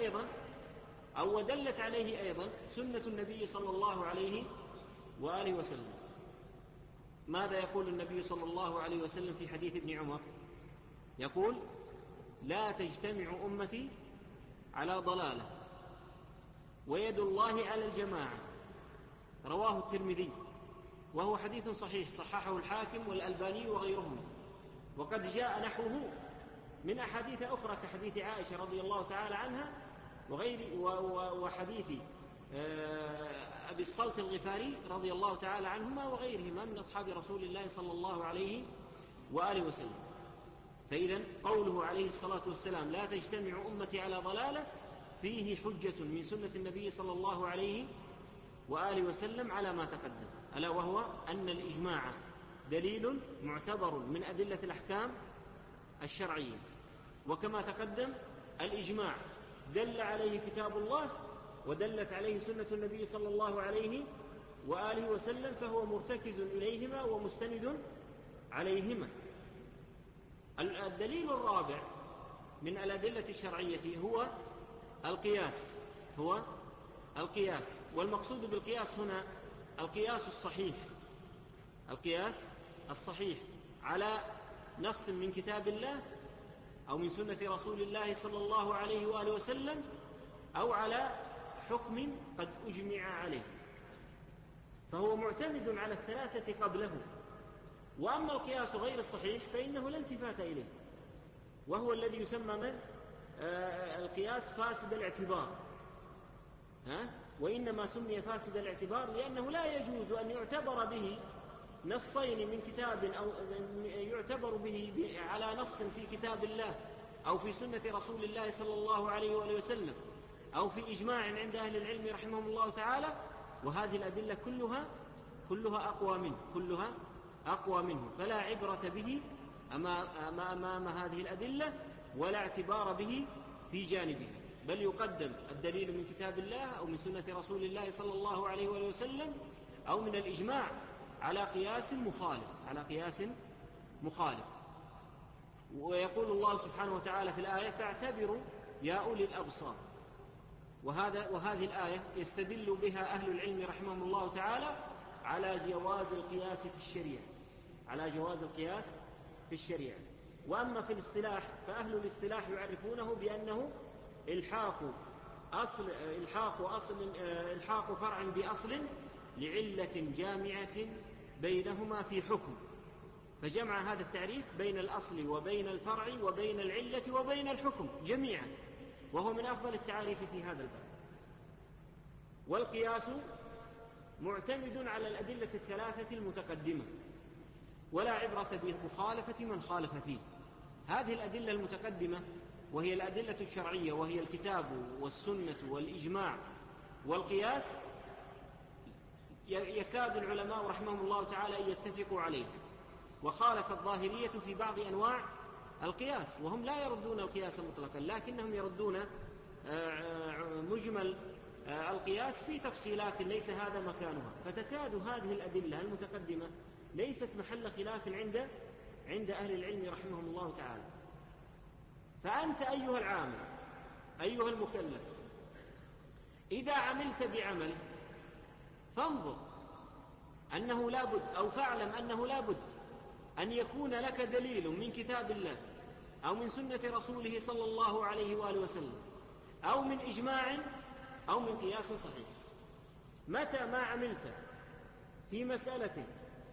عليه أيضا سنة النبي صلى الله عليه وآله وسلم. ماذا يقول النبي صلى الله عليه وسلم في حديث ابن عمر؟ يقول لا تجتمع أمتي على ضلالة ويد الله على الجماعة، رواه الترمذي، وهو حديث صحيح صححه الحاكم والألباني وغيرهم. وقد جاء نحوه من أحاديث أخرى كحديث عائشة رضي الله تعالى عنها وحديث أبي الصلت الغفاري رضي الله تعالى عنهما وغيرهما من أصحاب رسول الله صلى الله عليه وآله وسلم. فإذا قوله عليه الصلاة والسلام لا تجتمع أمتي على ضلالة فيه حجة من سنة النبي صلى الله عليه وآله وسلم على ما تقدم، ألا وهو أن الإجماع دليل معتبر من أدلة الأحكام الشرعية. وكما تقدم الإجماع دل عليه كتاب الله ودلت عليه سنة النبي صلى الله عليه وآله وسلم فهو مرتكز إليهما ومستند عليهما. الدليل الرابع من الأدلة الشرعية هو القياس. والمقصود بالقياس هنا القياس الصحيح على نص من كتاب الله أو من سنة رسول الله صلى الله عليه وآله وسلم، أو على حكم قد أجمع عليه، فهو معتمد على الثلاثة قبله. وأما القياس غير الصحيح فإنه لا التفات إليه، وهو الذي يسمى من القياس فاسد الاعتبار. وإنما سمي فاسد الاعتبار لأنه لا يجوز أن يعتبر به نصين من كتاب، أو يعتبر به على نص في كتاب الله أو في سنة رسول الله صلى الله عليه وآله وسلم أو في إجماع عند أهل العلم رحمهم الله تعالى، وهذه الأدلة كلها أقوى منه، فلا عبرة به أمام هذه الأدلة ولا اعتبار به في جانبها، بل يقدم الدليل من كتاب الله أو من سنة رسول الله صلى الله عليه وآله وسلم أو من الإجماع على قياس مخالف. ويقول الله سبحانه وتعالى في الآية: فاعتبروا يا أولي الأبصار. وهذه الآية يستدل بها أهل العلم رحمهم الله تعالى على جواز القياس في الشريعة. وأما في الاصطلاح فأهل الاصطلاح يعرفونه بأنه إلحاق فرع بأصل لعلة جامعة بينهما في حكم، فجمع هذا التعريف بين الأصل وبين الفرع وبين العلة وبين الحكم جميعا، وهو من أفضل التعاريف في هذا الباب. والقياس معتمد على الأدلة الثلاثة المتقدمة، ولا عبرة بمخالفة من خالف فيه. هذه الأدلة المتقدمة وهي الأدلة الشرعية، وهي الكتاب والسنة والإجماع والقياس، يكاد العلماء رحمهم الله تعالى أن يتفقوا عليه. وخالف الظاهرية في بعض أنواع القياس، وهم لا يردون القياس مطلقا، لكنهم يردون مجمل القياس في تفصيلات ليس هذا مكانها. فتكاد هذه الأدلة المتقدمة ليست محل خلاف عند أهل العلم رحمهم الله تعالى. فأنت أيها العامل أيها المكلف، إذا عملت بعمل فانظر أنه لا بد، أو فاعلم أنه لا بد أن يكون لك دليل من كتاب الله أو من سنة رسوله صلى الله عليه وآله وسلم أو من إجماع أو من قياس صحيح. متى ما عملت في مسألة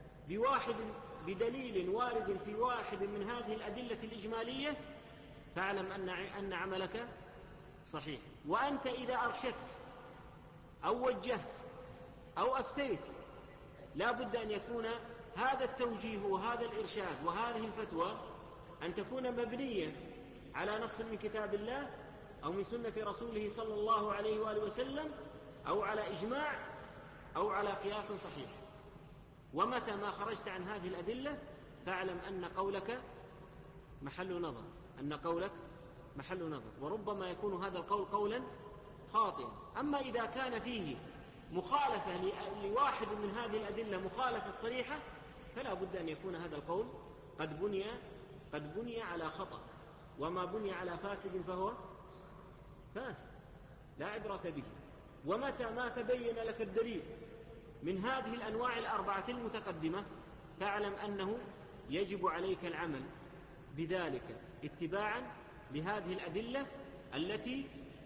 بدليل وارد في واحد من هذه الأدلة الإجمالية فاعلم أن عملك صحيح. وأنت إذا أرشدت أو وجهت أو أفتيت لا بد أن يكون هذا التوجيه وهذا الإرشاد وهذه الفتوى أن تكون مبنية على نص من كتاب الله أو من سنة رسوله صلى الله عليه وآله وسلم أو على إجماع أو على قياس صحيح. ومتى ما خرجت عن هذه الأدلة فاعلم أن قولك محل نظر، وربما يكون هذا القول قولا خاطئا. أما إذا كان فيه مخالفة لواحد من هذه الأدلة مخالفة صريحة فلا بد أن يكون هذا القول قد بني على خطأ، وما بني على فاسد فهو فاسد لا عبرة به. ومتى ما تبين لك الدليل من هذه الأنواع الأربعة المتقدمة فاعلم أنه يجب عليك العمل بذلك اتباعا لهذه الأدلة التي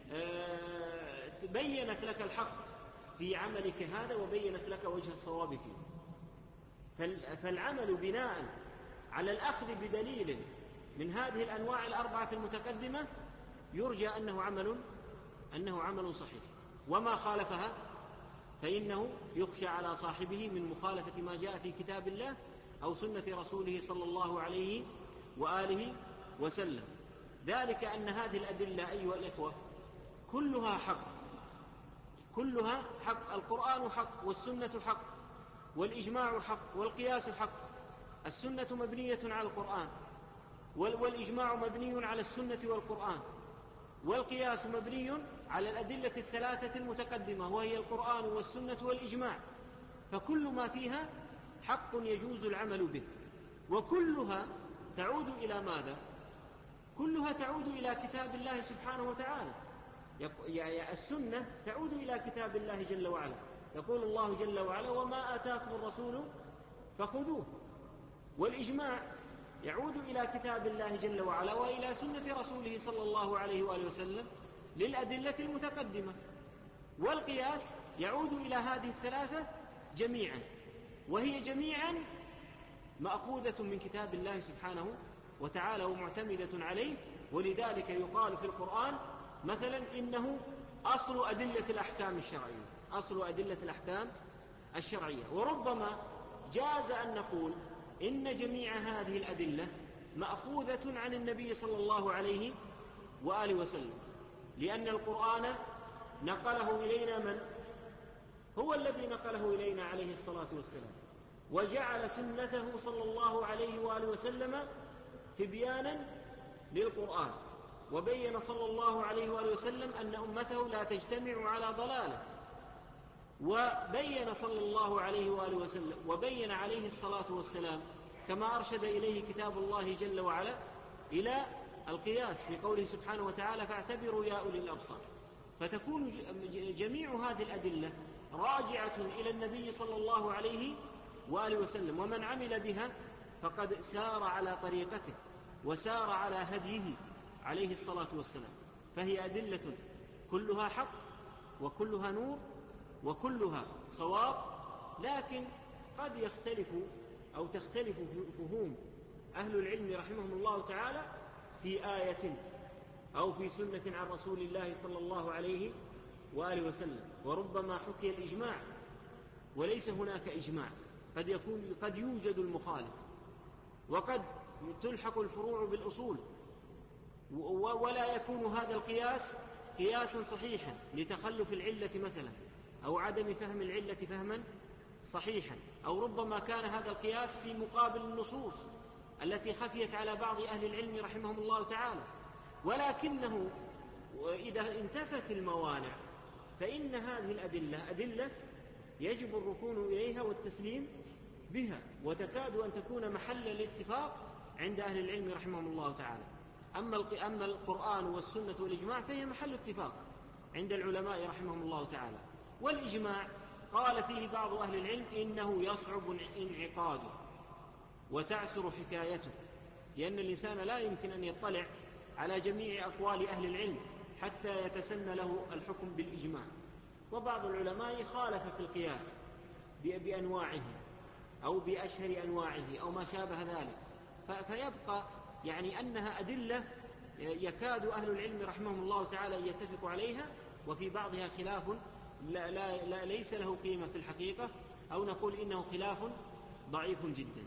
بينت لك الحق في عملك هذا وبينت لك وجه الصواب فيه. فالعمل بناء على الأخذ بدليل من هذه الأنواع الأربعة المتقدمة يرجى أنه عمل صحيح، وما خالفها فإنه يخشى على صاحبه من مخالفة ما جاء في كتاب الله أو سنة رسوله صلى الله عليه وآله وسلم. ذلك أن هذه الأدلة أيها الإخوة كلها حق. القرآن حق، والسنة حق، والإجماع حق، والقياس حق. السنة مبنية على القرآن، والإجماع مبني على السنة والقرآن، والقياس مبني على الأدلة الثلاثة المتقدمة وهي القرآن والسنة والإجماع. فكل ما فيها حق يجوز العمل به، وكلها تعود إلى ماذا؟ كلها تعود إلى كتاب الله سبحانه وتعالى. السنة تعود إلى كتاب الله جل وعلا. يقول الله جل وعلا: وما آتاكم الرسول فخذوه. والإجماع يعود إلى كتاب الله جل وعلا وإلى سنة رسوله صلى الله عليه وآله وسلم للأدلة المتقدمة. والقياس يعود إلى هذه الثلاثة جميعا، وهي جميعا مأخوذة من كتاب الله سبحانه وتعالى ومعتمدة عليه. ولذلك يقال في القرآن مثلا إنه أصل أدلة الأحكام الشرعية، أصل أدلة الأحكام الشرعية. وربما جاز أن نقول إن جميع هذه الأدلة مأخوذة عن النبي صلى الله عليه وآله وسلم، لأن القرآن نقله إلينا من؟ هو الذي نقله إلينا عليه الصلاة والسلام، وجعل سنته صلى الله عليه وآله وسلم تبيانا للقرآن، وبين صلى الله عليه وآله وسلم أن أمته لا تجتمع على ضلاله، وبين صلى الله عليه وآله وسلم وبين عليه الصلاة والسلام كما أرشد إليه كتاب الله جل وعلا إلى القياس في قوله سبحانه وتعالى: فاعتبروا يا أولي الأبصار. فتكون جميع هذه الأدلة راجعة إلى النبي صلى الله عليه وآله وسلم، ومن عمل بها فقد سار على طريقته وسار على هديه عليه الصلاة والسلام. فهي أدلة كلها حق وكلها نور وكلها صواب، لكن قد يختلف أو تختلف فهوم أهل العلم رحمهم الله تعالى في آية أو في سنة عن رسول الله صلى الله عليه وآله وسلم. وربما حكي الإجماع وليس هناك إجماع، قد يوجد المخالف، وقد تلحق الفروع بالأصول، ولا يكون هذا القياس قياسا صحيحا لتخلف العلة مثلا، أو عدم فهم العلة فهما صحيحا، أو ربما كان هذا القياس في مقابل النصوص التي خفيت على بعض أهل العلم رحمهم الله تعالى. ولكنه إذا انتفت الموانع فإن هذه الأدلة أدلة يجب الركون إليها والتسليم بها، وتكاد أن تكون محل الاتفاق عند أهل العلم رحمهم الله تعالى. أما القرآن والسنة والإجماع فهي محل اتفاق عند العلماء رحمهم الله تعالى. والإجماع قال فيه بعض أهل العلم إنه يصعب انعقاده وتعسر حكايته، لأن الإنسان لا يمكن أن يطلع على جميع أقوال أهل العلم حتى يتسنى له الحكم بالإجماع. وبعض العلماء خالف في القياس بأنواعه أو بأشهر أنواعه أو ما شابه ذلك، فيبقى يعني أنها أدلة يكاد أهل العلم رحمهم الله تعالى يتفق عليها، وفي بعضها خلاف ليس له قيمة في الحقيقة، أو نقول إنه خلاف ضعيف جدا.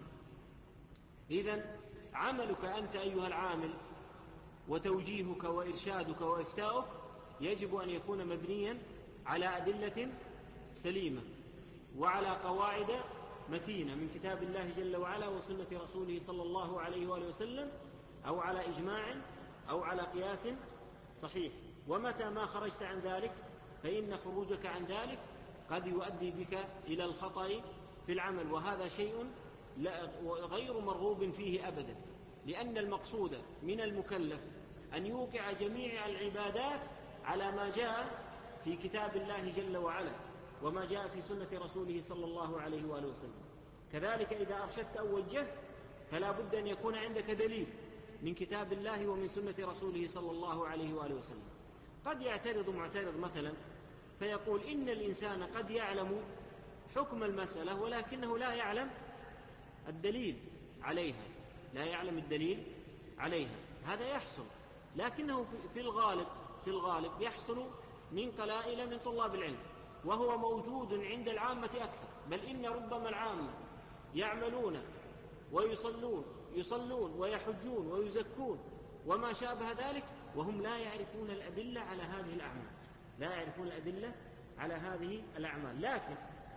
إذن عملك أنت أيها العامل وتوجيهك وإرشادك وإفتاؤك يجب أن يكون مبنيا على أدلة سليمة وعلى قواعد متينة من كتاب الله جل وعلا وسنة رسوله صلى الله عليه وآله وسلم، أو على إجماع أو على قياس صحيح. ومتى ما خرجت عن ذلك فإن خروجك عن ذلك قد يؤدي بك إلى الخطأ في العمل، وهذا شيء غير مرغوب فيه أبدا، لأن المقصود من المكلف أن يوقع جميع العبادات على ما جاء في كتاب الله جل وعلا وما جاء في سنة رسوله صلى الله عليه وآله وسلم. كذلك إذا أرشدت أو وجهت فلا بد أن يكون عندك دليل من كتاب الله ومن سنة رسوله صلى الله عليه وآله وسلم. قد يعترض معترض مثلا فيقول إن الإنسان قد يعلم حكم المسألة ولكنه لا يعلم الدليل عليها، لا يعلم الدليل عليها. هذا يحصل، لكنه في الغالب يحصل من قلائل من طلاب العلم، وهو موجود عند العامة أكثر، بل إن ربما العامة يعملون ويصلون ويحجون ويزكون وما شابه ذلك وهم لا يعرفون الأدلة على هذه الأعمال، لا يعرفون الأدلة على هذه الأعمال. لكن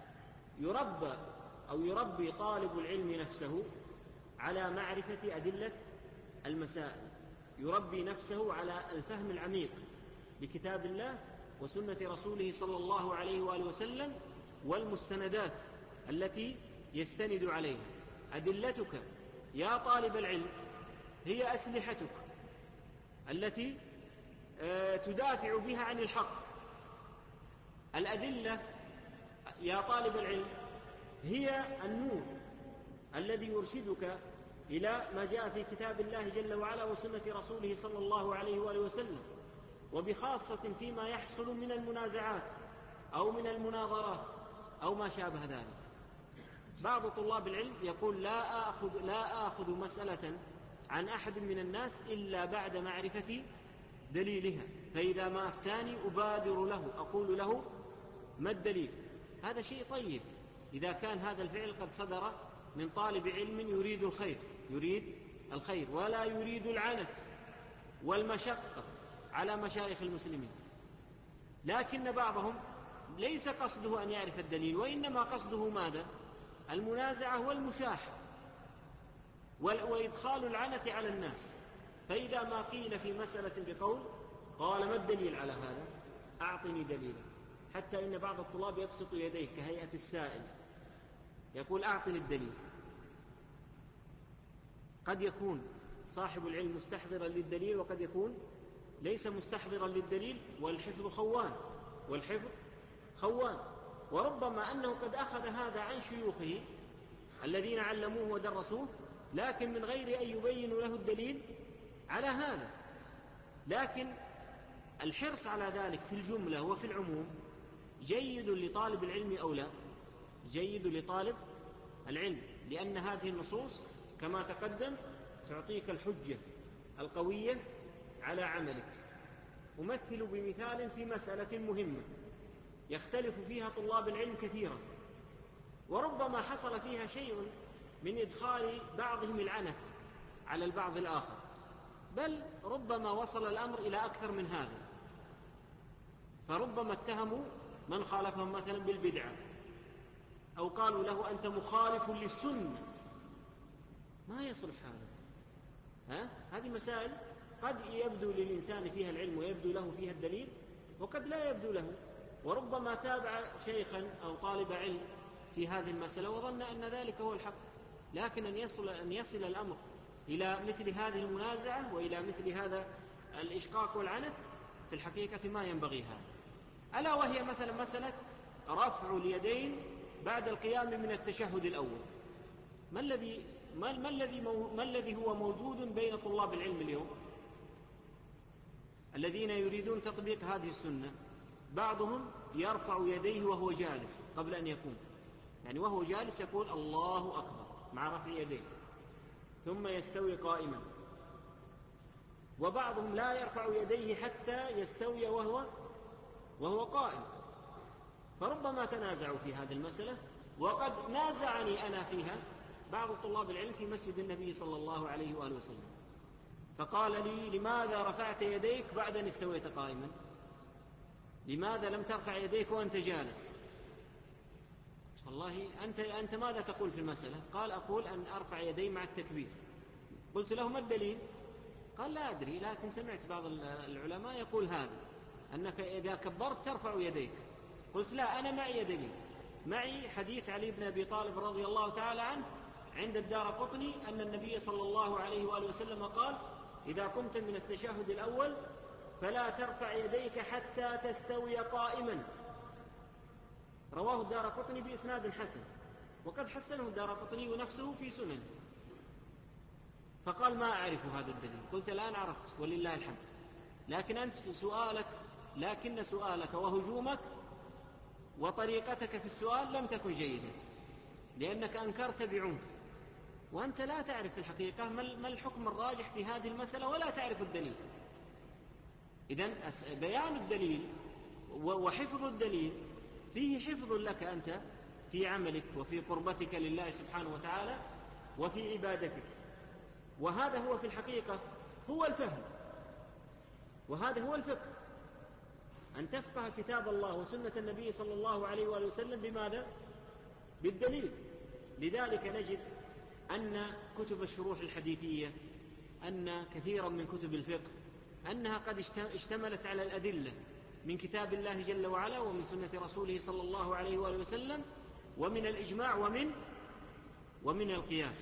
يربي طالب العلم نفسه على معرفة أدلة المسائل، يربي نفسه على الفهم العميق لكتاب الله وسنة رسوله صلى الله عليه وآله وسلم والمستندات التي يستند عليها. أدلتك يا طالب العلم هي أسلحتك التي تدافع بها عن الحق. الأدلة يا طالب العلم هي النور الذي يرشدك إلى ما جاء في كتاب الله جل وعلا وسنة رسوله صلى الله عليه وآله وسلم، وبخاصة فيما يحصل من المنازعات أو من المناظرات أو ما شابه ذلك. بعض طلاب العلم يقول لا آخذ مسألة عن أحد من الناس إلا بعد معرفة دليلها، فإذا ما أفتاني أبادر له أقول له ما الدليل. هذا شيء طيب إذا كان هذا الفعل قد صدر من طالب علم يريد الخير ولا يريد العنت والمشقة على مشايخ المسلمين. لكن بعضهم ليس قصده أن يعرف الدليل، وإنما قصده ماذا؟ المنازعة والمشاحة وإدخال العنة على الناس. فإذا ما قيل في مسألة بقول قال ما الدليل على هذا؟ أعطني دليلا. حتى إن بعض الطلاب يبسط يديه كهيئة السائل يقول أعطني الدليل. قد يكون صاحب العلم مستحضرا للدليل وقد يكون ليس مستحضرا للدليل، والحفظ خوان. وربما أنه قد أخذ هذا عن شيوخه الذين علموه ودرسوه، لكن من غير أن يبينوا له الدليل على هذا. لكن الحرص على ذلك في الجملة وفي العموم جيد لطالب العلم أو لا؟ جيد لطالب العلم، لأن هذه النصوص كما تقدم تعطيك الحجة القوية على عملك. أمثل بمثال في مسألة مهمة يختلف فيها طلاب العلم كثيرا، وربما حصل فيها شيء من إدخال بعضهم العنت على البعض الآخر، بل ربما وصل الأمر إلى أكثر من هذا. فربما اتهموا من خالفهم مثلا بالبدعة، أو قالوا له أنت مخالف للسنة. ما يصلح هذا. هذه مسائل قد يبدو للإنسان فيها العلم ويبدو له فيها الدليل، وقد لا يبدو له. وربما تابع شيخا أو طالب علم في هذه المسألة وظن أن ذلك هو الحق، لكن أن يصل الأمر إلى مثل هذه المنازعة وإلى مثل هذا الإشقاق والعنت في الحقيقة ما ينبغي هذا. ألا وهي مثلا مسألة رفع اليدين بعد القيام من التشهد الأول. ما الذي هو موجود بين طلاب العلم اليوم الذين يريدون تطبيق هذه السنة؟ بعضهم يرفع يديه وهو جالس قبل أن يقوم، يعني وهو جالس يقول الله أكبر مع رفع يديه، ثم يستوي قائما. وبعضهم لا يرفع يديه حتى يستوي وهو قائم. فربما تنازعوا في هذه المسألة، وقد نازعني أنا فيها بعض طلاب العلم في مسجد النبي صلى الله عليه وآله وسلم، فقال لي لماذا رفعت يديك بعد أن استويت قائما؟ لماذا لم ترفع يديك وأنت جالس؟ والله أنت ماذا تقول في المسألة؟ قال أقول أن أرفع يدي مع التكبير. قلت له ما الدليل؟ قال لا أدري، لكن سمعت بعض العلماء يقول هذا، أنك إذا كبرت ترفع يديك. قلت لا، أنا معي دليل، معي حديث علي بن أبي طالب رضي الله تعالى عنه عند الدارقطني أن النبي صلى الله عليه وآله وسلم قال إذا قمت من التشهد الأول فلا ترفع يديك حتى تستوي قائما. رواه الدارقطني بإسناد حسن، وقد حسنه الدارقطني نفسه في سنن. فقال ما أعرف هذا الدليل. قلت الآن عرفت ولله الحمد، لكن أنت في سؤالك وهجومك وطريقتك في السؤال لم تكن جيدة، لأنك أنكرت بعنف، وأنت لا تعرف في الحقيقة ما الحكم الراجح في هذه المسألة ولا تعرف الدليل. إذن بيان الدليل وحفظ الدليل فيه حفظ لك أنت في عملك وفي قربتك لله سبحانه وتعالى وفي عبادتك. وهذا هو في الحقيقة هو الفهم، وهذا هو الفقه، أن تفقه كتاب الله وسنة النبي صلى الله عليه وآله وسلم بماذا؟ بالدليل. لذلك نجد أن كتب الشروح الحديثية، أن كثيرا من كتب الفقه أنها قد اشتملت على الأدلة من كتاب الله جل وعلا ومن سنة رسوله صلى الله عليه وآله وسلم ومن الإجماع ومن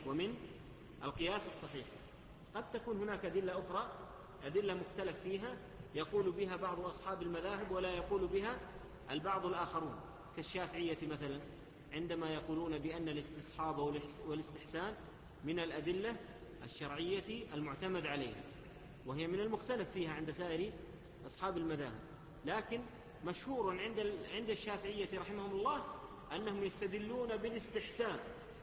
القياس الصحيح. قد تكون هناك أدلة أخرى، أدلة مختلف فيها يقول بها بعض أصحاب المذاهب ولا يقول بها البعض الآخرون، كالشافعية مثلا عندما يقولون بأن الاستصحاب والاستحسان من الأدلة الشرعية المعتمد عليها، وهي من المختلف فيها عند سائر أصحاب المذاهب. لكن مشهور عند الشافعية رحمهم الله أنهم يستدلون بالاستحسان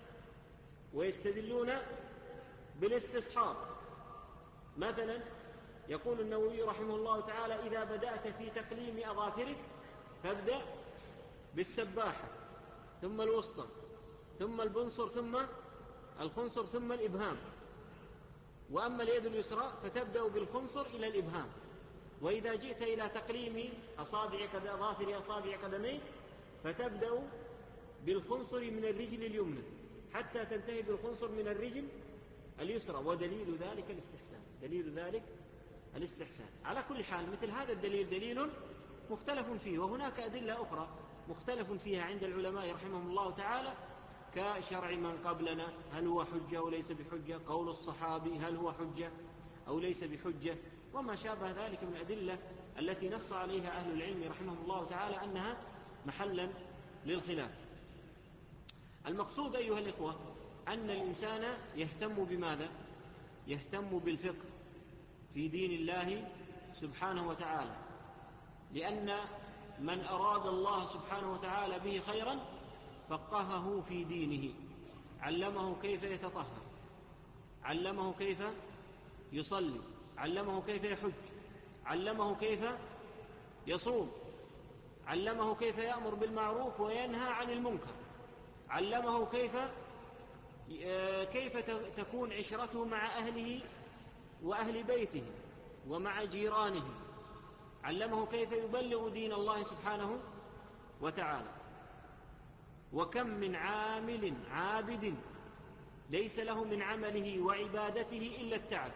ويستدلون بالاستصحاب. مثلا يقول النووي رحمه الله تعالى: إذا بدأت في تقليم أظافرك فابدأ بالسباحة ثم الوسطى ثم البنصر ثم الخنصر ثم الإبهام، وأما اليد اليسرى فتبدأ بالخنصر إلى الإبهام، وإذا جئت إلى تقليم أظافر أصابع قدميك فتبدأ بالخنصر من الرجل اليمنى حتى تنتهي بالخنصر من الرجل اليسرى، ودليل ذلك الاستحسان. على كل حال مثل هذا الدليل دليل مختلف فيه، وهناك أدلة أخرى مختلف فيها عند العلماء رحمهم الله تعالى، كشرع من قبلنا هل هو حجة أو ليس بحجة، قول الصحابي هل هو حجة أو ليس بحجة، وما شابه ذلك من الأدلة التي نص عليها أهل العلم رحمهم الله تعالى أنها محلا للخلاف. المقصود أيها الإخوة أن الإنسان يهتم بماذا؟ يهتم بالفقه في دين الله سبحانه وتعالى، لأن من أراد الله سبحانه وتعالى به خيرا فقهه في دينه، علمه كيف يتطهر، علمه كيف يصلي، علمه كيف يحج، علمه كيف يصوم، علمه كيف يأمر بالمعروف وينهى عن المنكر، علمه كيف تكون عشرته مع أهله وأهل بيته ومع جيرانه، علمه كيف يبلغ دين الله سبحانه وتعالى. وكم من عامل عابد ليس له من عمله وعبادته إلا التعب.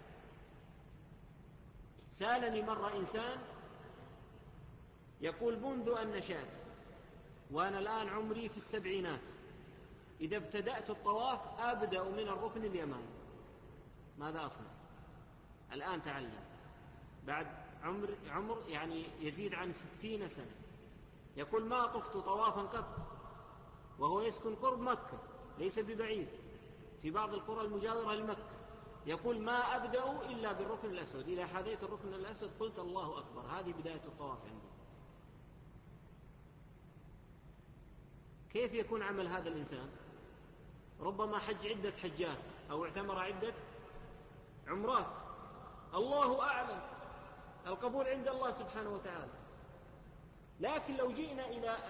سألني مرة إنسان يقول: منذ أن نشأت وأنا الآن عمري في 70، إذا ابتدأت الطواف أبدأ من الركن اليماني، ماذا أصنع؟ الآن تعلم بعد عمر يعني يزيد عن 60 سنة، يقول: ما طفت طوافا قط، وهو يسكن قرب مكة ليس ببعيد في بعض القرى المجاورة لمكة. يقول: ما أبدأ إلا بالركن الأسود، إذا حاذيت الركن الأسود قلت الله أكبر، هذه بداية الطواف عندي. كيف يكون عمل هذا الإنسان؟ ربما حج عدة حجات أو اعتمر عدة عمرات، الله أعلم، القبول عند الله سبحانه وتعالى. لكن لو جئنا إلى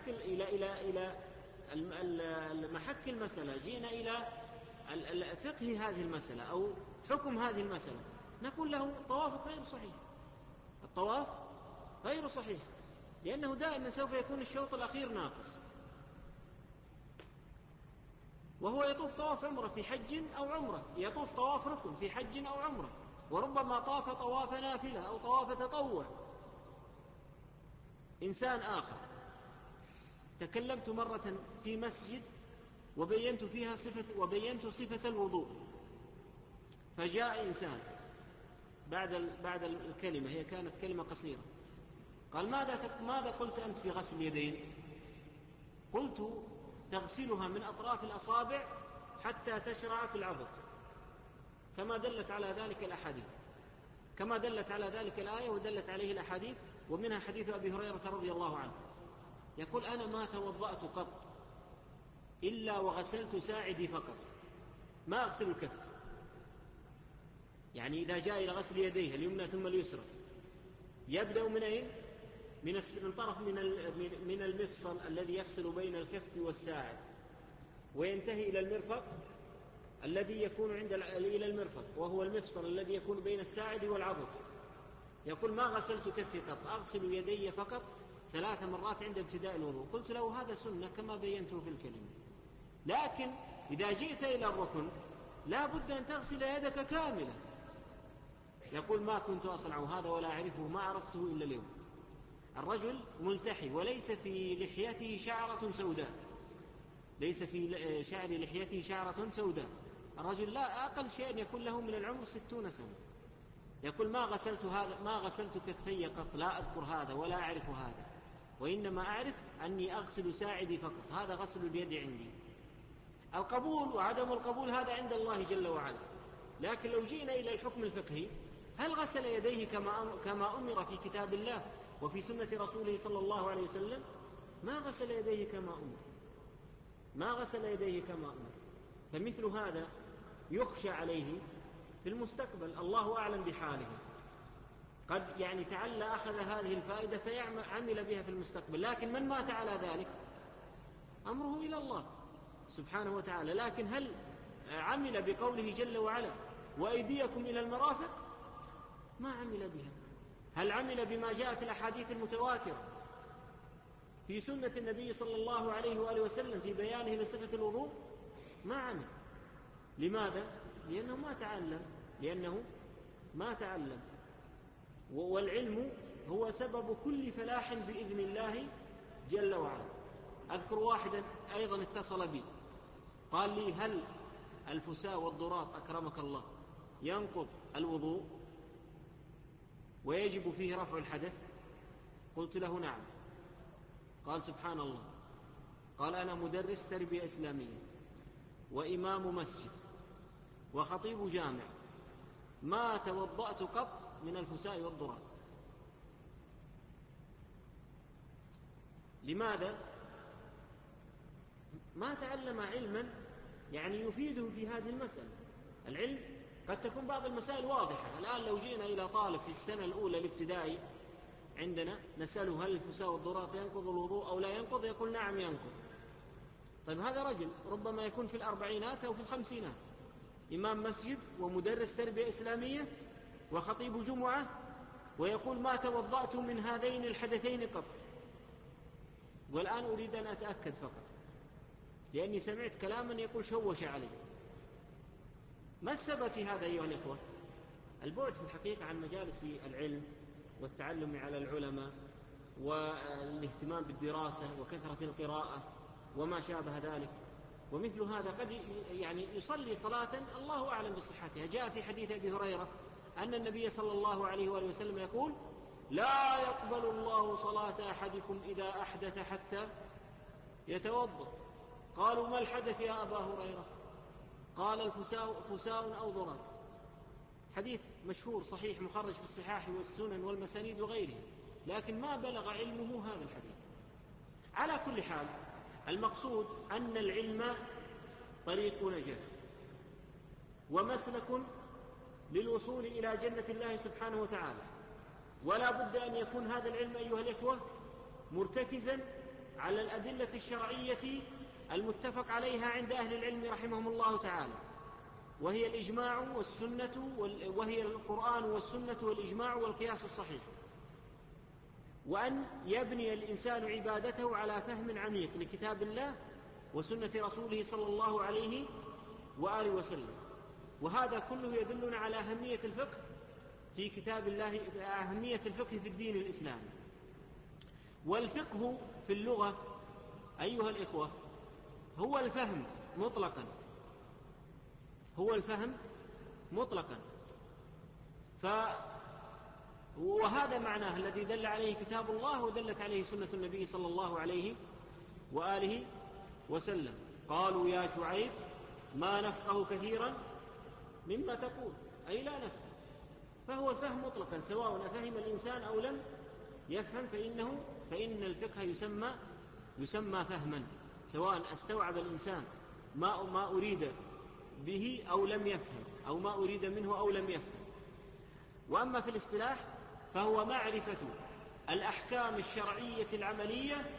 المحك المسألة، جئنا إلى فقه هذه المسألة أو حكم هذه المسألة، نقول له: طوافك غير صحيح، الطواف غير صحيح، لأنه دائما سوف يكون الشوط الأخير ناقص، وهو يطوف طواف عمرة في حج أو عمرة، يطوف طواف ركن في حج أو عمرة، وربما طاف طواف نافلة أو طواف تطوع. إنسان آخر تكلمت مرة في مسجد وبينت صفة الوضوء، فجاء إنسان بعد الكلمة، هي كانت كلمة قصيرة، قال: ماذا قلت أنت في غسل اليدين؟ قلت: تغسلها من أطراف الأصابع حتى تشرع في العضد، كما دلت على ذلك الأحاديث، كما دلت على ذلك الآية ودلت عليه الأحاديث، ومنها حديث أبي هريرة رضي الله عنه. يقول: أنا ما توضأت قط إلا وغسلت ساعدي فقط، ما أغسل الكف. يعني إذا جاء إلى غسل يديه اليمنى ثم اليسرى يبدأ من أين؟ من طرف من المفصل الذي يفصل بين الكف والساعد، وينتهي إلى المرفق الذي يكون إلى المرفق، وهو المفصل الذي يكون بين الساعد والعضد. يقول: ما غسلت كفي قط، أغسل يدي فقط 3 مرات عند ابتداء الوضوء. قلت له: هذا سنة كما بينته في الكلمة، لكن إذا جئت إلى الركن لا بد أن تغسل يدك كاملة. يقول: ما كنت أصنع هذا ولا أعرفه، ما عرفته إلا اليوم. الرجل ملتحي وليس في لحيته شعرة سوداء، ليس في شعر لحيته شعرة سوداء. الرجل لا أقل شيء يكون له من العمر 60 سنة، يقول ما غسلت كفي قط، لا أذكر هذا ولا أعرف هذا، وإنما أعرف أني أغسل ساعدي فقط، هذا غسل اليد عندي. القبول وعدم القبول هذا عند الله جل وعلا. لكن لو جئنا إلى الحكم الفقهي، هل غسل يديه كما أمر في كتاب الله وفي سنة رسوله صلى الله عليه وسلم؟ ما غسل يديه كما أمر، ما غسل يديه كما أمر. فمثل هذا يخشى عليه في المستقبل، الله أعلم بحاله، قد تعلى أخذ هذه الفائدة فيعمل بها في المستقبل، لكن من مات على ذلك أمره إلى الله سبحانه وتعالى. لكن هل عمل بقوله جل وعلا وأيديكم إلى المرافق؟ ما عمل بها. هل عمل بما جاء في الأحاديث المتواترة في سنة النبي صلى الله عليه وآله وسلم في بيانه لصفة الوضوء؟ ما عمل. لماذا؟ لأنه ما تعلم. والعلم هو سبب كل فلاح بإذن الله جل وعلا. أذكر واحدا أيضا اتصل بي قال لي هل الفساء والضراط أكرمك الله ينقض الوضوء ويجب فيه رفع الحدث؟ قلت له نعم. قال سبحان الله، قال أنا مدرس تربية إسلامية وإمام مسجد وخطيب جامع، ما توضأت قط من الفساء والضراط. لماذا؟ ما تعلم علما يفيده في هذه المسألة. العلم قد تكون بعض المسائل واضحة. الآن لو جئنا إلى طالب في السنة الأولى الابتدائي عندنا نسأله هل الفساء والضراط ينقض الوضوء أو لا ينقض؟ يقول نعم ينقض. طيب هذا رجل ربما يكون في 40 أو في 50، إمام مسجد ومدرس تربية إسلامية وخطيب جمعة، ويقول ما توضأت من هذين الحدثين قط. والآن أريد أن أتأكد فقط، لأني سمعت كلاما يقول شوش عليه. ما السبب في هذا أيها الإخوة؟ البعد في الحقيقة عن مجالس العلم والتعلم على العلماء والاهتمام بالدراسة وكثرة القراءة وما شابه ذلك. ومثل هذا قد يصلي صلاة الله أعلم بصحتها. جاء في حديث أبي هريرة أن النبي صلى الله عليه وآله وسلم يقول لا يقبل الله صلاة أحدكم إذا أحدث حتى يتوضأ. قالوا ما الحدث يا أبا هريرة؟ قال الفساء أو ضراط. حديث مشهور صحيح مخرج في الصحاح والسنن والمسانيد وغيره، لكن ما بلغ علمه هذا الحديث. على كل حال المقصود أن العلم طريق نجاة ومسلك للوصول إلى جنة الله سبحانه وتعالى، ولا بد أن يكون هذا العلم أيها الإخوة مرتكزا على الأدلة الشرعية المتفق عليها عند أهل العلم رحمهم الله تعالى، وهي الإجماع والسنة وهي القرآن والسنة والإجماع والقياس الصحيح. وأن يبني الإنسان عبادته على فهم عميق لكتاب الله وسنة رسوله صلى الله عليه وآله وسلم. وهذا كله يدلنا على أهمية الفقه في كتاب الله، أهمية الفقه في الدين الإسلامي. والفقه في اللغة أيها الإخوة هو الفهم مطلقا، هو الفهم مطلقا. وهذا معناه الذي دل عليه كتاب الله ودلت عليه سنة النبي صلى الله عليه وآله وسلم. قالوا يا شعيب ما نفقه كثيرا مما تقول، أي لا نفهم. فهو الفهم مطلقا سواء فهم الإنسان أو لم يفهم، فإن الفقه يسمى فهما، سواء استوعب الإنسان ما أريد به أو لم يفهم، أو ما أريد منه أو لم يفهم. وأما في الاصطلاح فهو معرفة الأحكام الشرعية العملية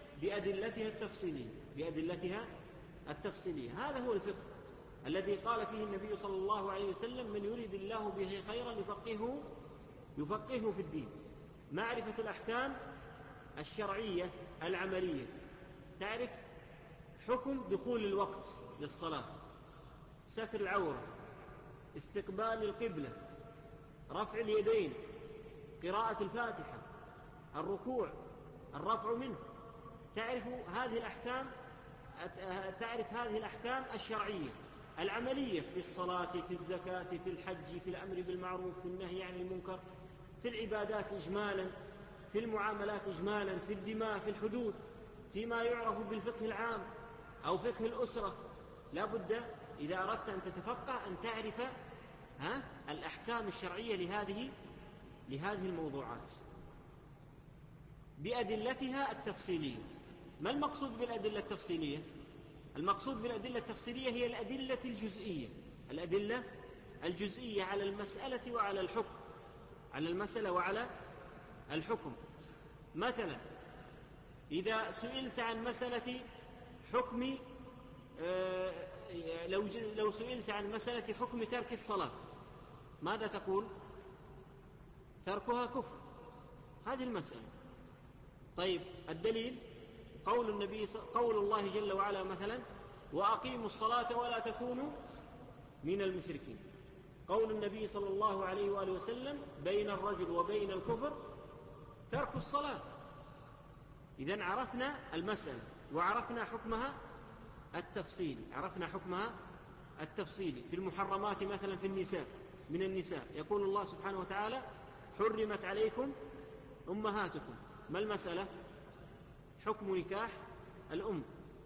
بأدلتها التفصيلية. هذا هو الفقه الذي قال فيه النبي صلى الله عليه وسلم من يريد الله به خيرا يفقهه في الدين. معرفة الأحكام الشرعية العملية، تعرف حكم دخول الوقت للصلاة، ستر العورة، استقبال القبلة، رفع اليدين، قراءة الفاتحة، الركوع، الرفع منه. تعرف هذه الأحكام تعرف هذه الأحكام الشرعية العملية في الصلاة، في الزكاة، في الحج، في الأمر بالمعروف، في النهي عن المنكر، في العبادات إجمالا، في المعاملات إجمالا، في الدماء، في الحدود، فيما يعرف بالفقه العام أو فقه الأسرة. لا بد إذا أردت أن تتفقه أن تعرف الأحكام الشرعية لهذه الموضوعات بأدلتها التفصيلية. ما المقصود بالأدلة التفصيلية؟ المقصود بالأدلة التفصيلية هي الأدلة الجزئية، الأدلة الجزئية على المسألة وعلى الحكم، على المسألة وعلى الحكم. مثلا إذا سئلت عن مسألة حكم لو سئلت عن مسألة حكم ترك الصلاة ماذا تقول؟ تركها كفر، هذه المسألة. طيب الدليل قول الله جل وعلا مثلا وأقيموا الصلاة ولا تكونوا من المشركين. قول النبي صلى الله عليه وآله وسلم بين الرجل وبين الكفر ترك الصلاة. إذن عرفنا المسألة وعرفنا حكمها التفصيلي، عرفنا حكمها التفصيلي. في المحرمات مثلا في النساء، من النساء يقول الله سبحانه وتعالى حرمت عليكم أمهاتكم. ما المسألة؟ حكم نكاح الأم.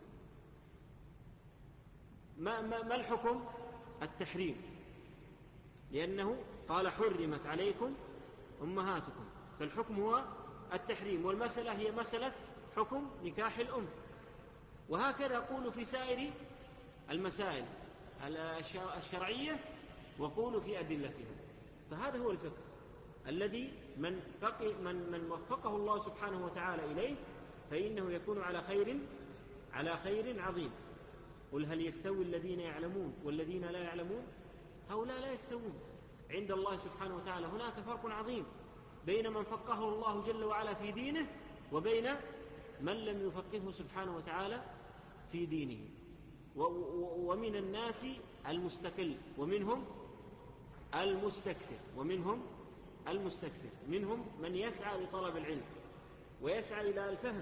ما الحكم؟ التحريم، لأنه قال حرمت عليكم أمهاتكم، فالحكم هو التحريم، والمسألة هي مسألة حكم نكاح الأم. وهكذا أقول في سائر المسائل الشرعية وقول في أدلتها. فهذا هو الفقه الذي من وفقه الله سبحانه وتعالى إليه فإنه يكون على خير عظيم. قل هل يستوي الذين يعلمون والذين لا يعلمون؟ هؤلاء لا يستوون عند الله سبحانه وتعالى. هناك فرق عظيم بين من فقهه الله جل وعلا في دينه وبين من لم يفقهه سبحانه وتعالى في دينه. ومن الناس المستقل ومنهم المستكثر، منهم من يسعى لطلب العلم ويسعى إلى الفهم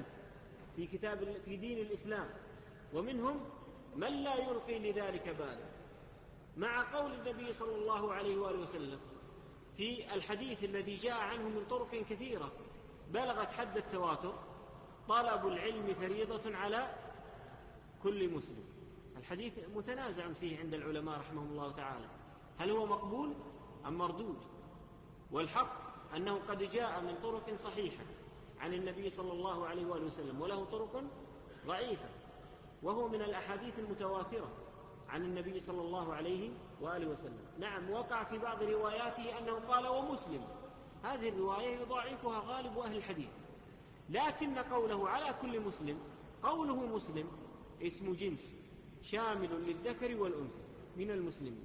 في دين الإسلام، ومنهم من لا يلقي لذلك بالا. مع قول النبي صلى الله عليه وآله وسلم في الحديث الذي جاء عنه من طرق كثيرة بلغت حد التواتر طلب العلم فريضة على كل مسلم. الحديث متنازع فيه عند العلماء رحمهم الله تعالى، هل هو مقبول أم مردود؟ والحق أنه قد جاء من طرق صحيحة عن النبي صلى الله عليه وآله وسلم، وله طرق ضعيفة، وهو من الأحاديث المتواترة عن النبي صلى الله عليه وآله وسلم. نعم وقع في بعض رواياته أنه قال ومسلم، هذه الرواية يضاعفها غالب أهل الحديث، لكن قوله على كل مسلم، قوله مسلم اسم جنس شامل للذكر والأنثى من المسلمين.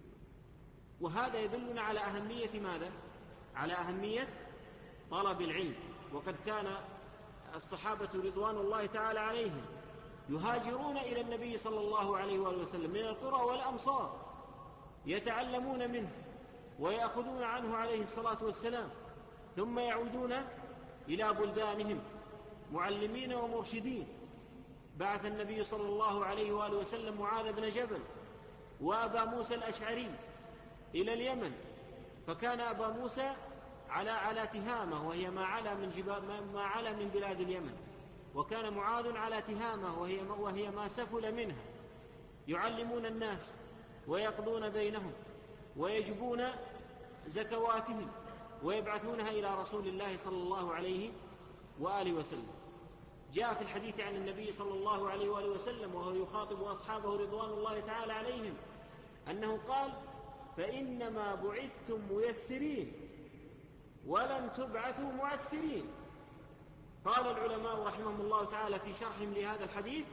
وهذا يدلنا على أهمية ماذا؟ على أهمية طلب العلم. وقد كان الصحابة رضوان الله تعالى عليهم يهاجرون إلى النبي صلى الله عليه وآله وسلم من القرى والأمصار يتعلمون منه ويأخذون عنه عليه الصلاة والسلام، ثم يعودون إلى بلدانهم معلمين ومرشدين. بعث النبي صلى الله عليه وآله وسلم معاذ بن جبل وأبا موسى الأشعري إلى اليمن، فكان أبا موسى على تهامة وهي ما علا من بلاد اليمن، وكان معاذ على تهامة وهي ما سفل منها، يعلمون الناس ويقضون بينهم ويجبون زكواتهم ويبعثونها إلى رسول الله صلى الله عليه وآله وسلم. جاء في الحديث عن النبي صلى الله عليه وآله وسلم وهو يخاطب أصحابه رضوان الله تعالى عليهم أنه قال فإنما بعثتم ميسرين ولم تبعثوا معسرين. قال العلماء رحمهم الله تعالى في شرحهم لهذا الحديث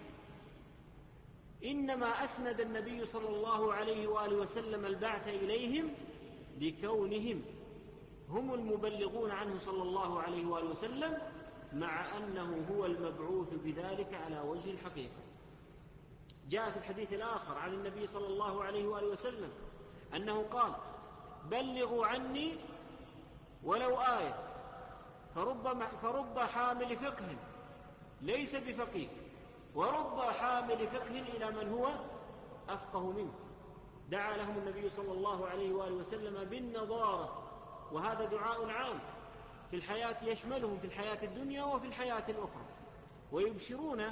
إنما أسند النبي صلى الله عليه وآله وسلم البعث إليهم لكونهم هم المبلغون عنه صلى الله عليه وآله وسلم، مع أنه هو المبعوث بذلك على وجه الحقيقة. جاء في الحديث الآخر عن النبي صلى الله عليه وآله وسلم أنه قال بلغوا عني ولو آية، فرب حامل فقه ليس بفقيه ورب حامل فقه إلى من هو أفقه منه. دعا لهم النبي صلى الله عليه وآله وسلم بالنظارة، وهذا دعاء عام في الحياة، يشملهم في الحياة الدنيا وفي الحياة الأخرى، ويبشرون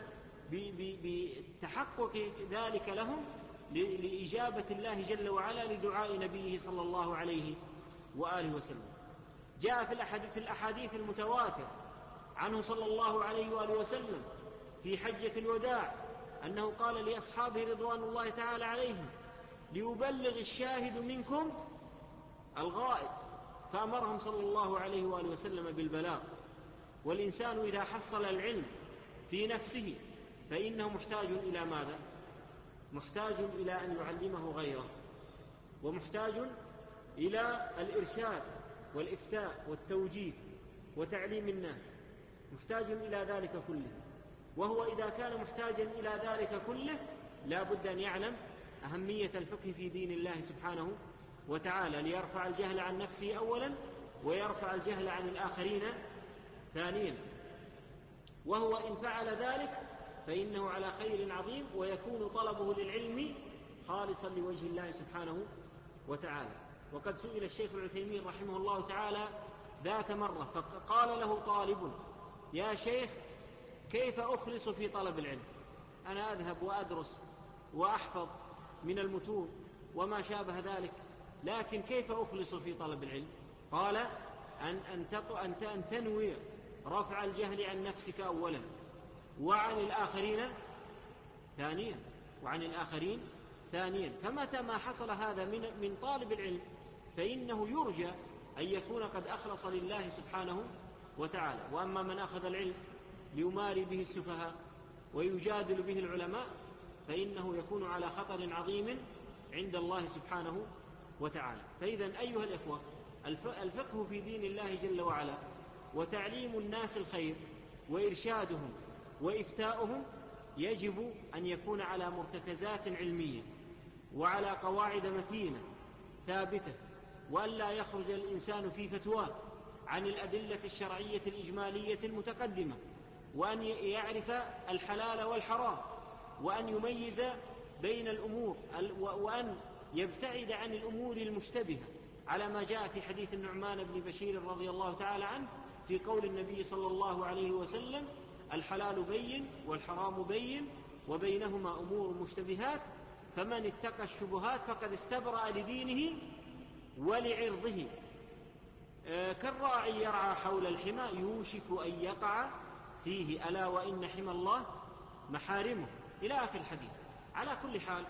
بتحقق ذلك لهم لإجابة الله جل وعلا لدعاء نبيه صلى الله عليه وآله وسلم. جاء في الأحاديث المتواتر عنه صلى الله عليه وآله وسلم في حجة الوداع أنه قال لأصحابه رضوان الله تعالى عليهم: ليبلغ الشاهد منكم الغائب، فأمرهم صلى الله عليه وآله وسلم بالبلاغ. والإنسان إذا حصل العلم في نفسه فإنه محتاج إلى ماذا؟ محتاج إلى أن يعلمه غيره، ومحتاج إلى الإرشاد والإفتاء والتوجيه وتعليم الناس، محتاج إلى ذلك كله. وهو إذا كان محتاجا إلى ذلك كله لا بد أن يعلم أهمية الفقه في دين الله سبحانه وتعالى، ليرفع الجهل عن نفسه أولا، ويرفع الجهل عن الآخرين ثانيا. وهو إن فعل ذلك فإنه على خير عظيم، ويكون طلبه للعلم خالصا لوجه الله سبحانه وتعالى. وقد سئل الشيخ العثيمين رحمه الله تعالى ذات مرة فقال له طالب: يا شيخ، كيف أخلص في طلب العلم؟ أنا أذهب وأدرس وأحفظ من المتون وما شابه ذلك، لكن كيف أخلص في طلب العلم؟ قال: أن تنوي رفع الجهل عن نفسك أولا، وعن الآخرين ثانيا. فمتى ما حصل هذا من طالب العلم فإنه يرجى أن يكون قد أخلص لله سبحانه وتعالى. وأما من أخذ العلم ليماري به السفهاء ويجادل به العلماء فإنه يكون على خطر عظيم عند الله سبحانه وتعالى. فإذن أيها الإخوة، الفقه في دين الله جل وعلا وتعليم الناس الخير وإرشادهم وإفتاؤهم يجب أن يكون على مرتكزات علمية وعلى قواعد متينة ثابتة، وأن لا يخرج الإنسان في فتواه عن الأدلة الشرعية الإجمالية المتقدمة، وأن يعرف الحلال والحرام، وأن يميز بين الأمور، وأن يبتعد عن الأمور المشتبهة، على ما جاء في حديث النعمان بن بشير رضي الله تعالى عنه في قول النبي صلى الله عليه وسلم: الحلال بين والحرام بين وبينهما أمور مشتبهات، فمن اتقى الشبهات فقد استبرأ لدينه ولعرضه، كالراعي يرعى حول الحمى يوشك أن يقع فيه، ألا وإن حمى الله محارمه، إلى آخر الحديث. على كل حال،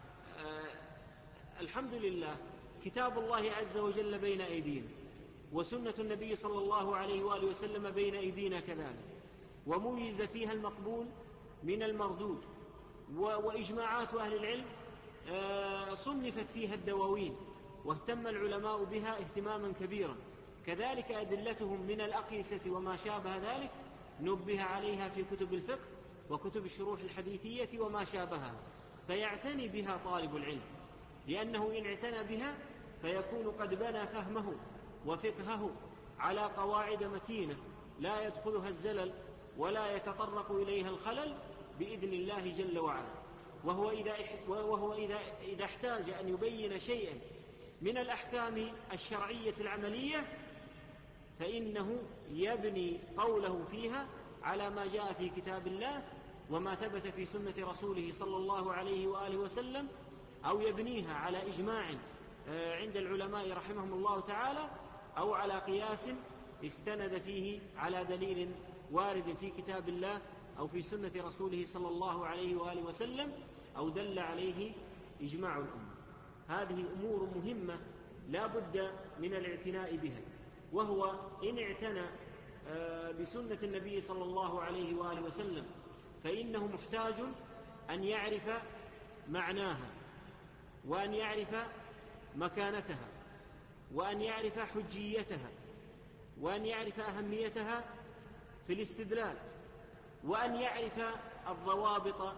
الحمد لله، كتاب الله عز وجل بين أيدينا، وسنة النبي صلى الله عليه وآله وسلم بين أيدينا كذلك، وميز فيها المقبول من المردود، وإجماعات أهل العلم صنفت فيها الدواوين، واهتم العلماء بها اهتماما كبيرا. كذلك أدلتهم من الأقيسة وما شابه ذلك نبه عليها في كتب الفقه وكتب الشروح الحديثية وما شابهها، فيعتني بها طالب العلم، لأنه إن اعتنى بها فيكون قد بنى فهمه وفقهه على قواعد متينة لا يدخلها الزلل ولا يتطرق إليها الخلل بإذن الله جل وعلا. وهو إذا احتاج أن يبين شيئا من الأحكام الشرعية العملية فإنه يبني قوله فيها على ما جاء في كتاب الله وما ثبت في سنة رسوله صلى الله عليه وآله وسلم، أو يبنيها على إجماع عند العلماء رحمهم الله تعالى، أو على قياس استند فيه على دليل وارد في كتاب الله أو في سنة رسوله صلى الله عليه وآله وسلم، أو دل عليه إجماع الأمة. هذه أمور مهمة لا بد من الاعتناء بها. وهو إن اعتنى بسنة النبي صلى الله عليه وآله وسلم فإنه محتاج أن يعرف معناها، وأن يعرف مكانتها، وأن يعرف حجيتها، وأن يعرف أهميتها في الاستدلال، وأن يعرف الضوابط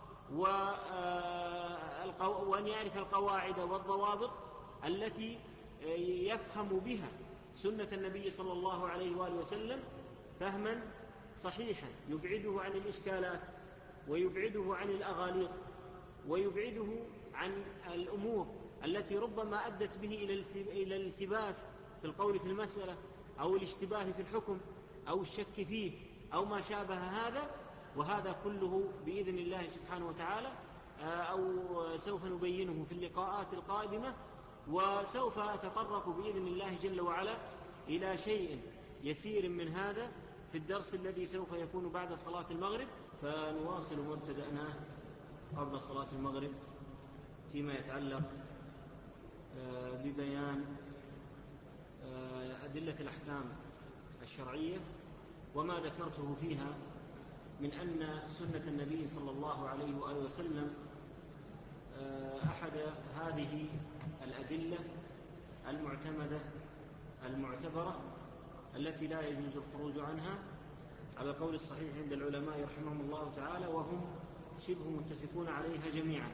وأن يعرف القواعد والضوابط التي يفهم بها سنة النبي صلى الله عليه وآله وسلم فهما صحيحا يبعده عن الإشكالات ويبعده عن الأغاليط، ويبعده عن الأمور التي ربما أدت به إلى الالتباس في القول في المسألة، أو الاشتباه في الحكم، أو الشك فيه، أو ما شابه هذا. وهذا كله بإذن الله سبحانه وتعالى أو سوف نبينه في اللقاءات القادمة. وسوف أتطرق بإذن الله جل وعلا إلى شيء يسير من هذا في الدرس الذي سوف يكون بعد صلاة المغرب. فنواصل ما ابتدأناه قبل صلاة المغرب فيما يتعلق ببيان أدلة الأحكام الشرعية، وما ذكرته فيها من أن سنة النبي صلى الله عليه وآله وسلم أحد هذه الأدلة المعتمدة المعتبرة التي لا يجوز الخروج عنها على القول الصحيح عند العلماء رحمهم الله تعالى، وهم شبه متفقون عليها جميعا.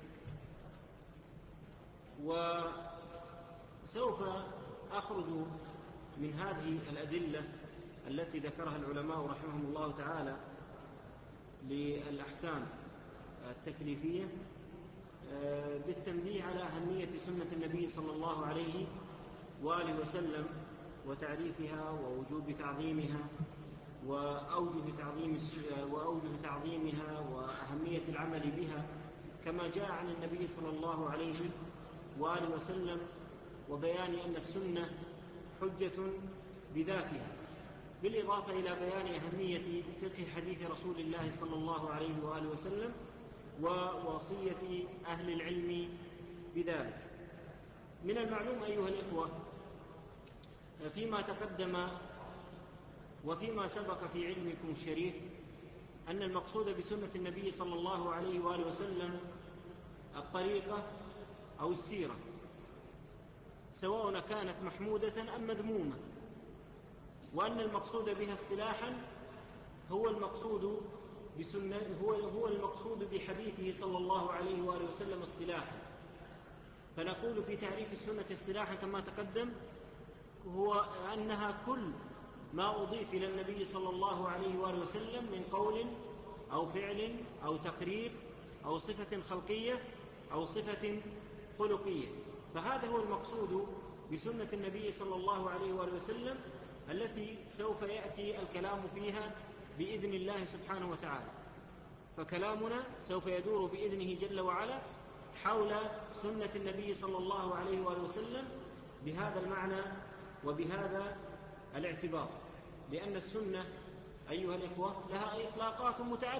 وسوف أخرج من هذه الأدلة التي ذكرها العلماء رحمهم الله تعالى للأحكام التكليفية بالتنبيه على أهمية سنة النبي صلى الله عليه وآله وسلم وتعريفها ووجوب تعظيمها وأوجه تعظيمها وأهمية العمل بها كما جاء عن النبي صلى الله عليه وآله وسلم، وبيان أن السنة حجة بذاتها، بالإضافة إلى بيان أهمية فقه حديث رسول الله صلى الله عليه وآله وسلم ووصية أهل العلم بذلك. من المعلوم أيها الإخوة فيما تقدم وفيما سبق في علمكم الشريف أن المقصود بسنة النبي صلى الله عليه وآله وسلم الطريقة أو السيرة، سواء كانت محمودة أم مذمومة، وأن المقصود بها اصطلاحا هو المقصود بحديثه صلى الله عليه وآله وسلم اصطلاحا. فنقول في تعريف السنة اصطلاحا كما تقدم هو أنها كل ما أضيف إلى النبي صلى الله عليه وآله وسلم من قول أو فعل أو تقرير أو صفة خلقية أو صفة خلقية. فهذا هو المقصود بسنة النبي صلى الله عليه وآله وسلم التي سوف يأتي الكلام فيها بإذن الله سبحانه وتعالى. فكلامنا سوف يدور بإذنه جل وعلا حول سنة النبي صلى الله عليه وآله وسلم بهذا المعنى وبهذا الاعتبار، لأن السنة أيها الإخوة لها إطلاقات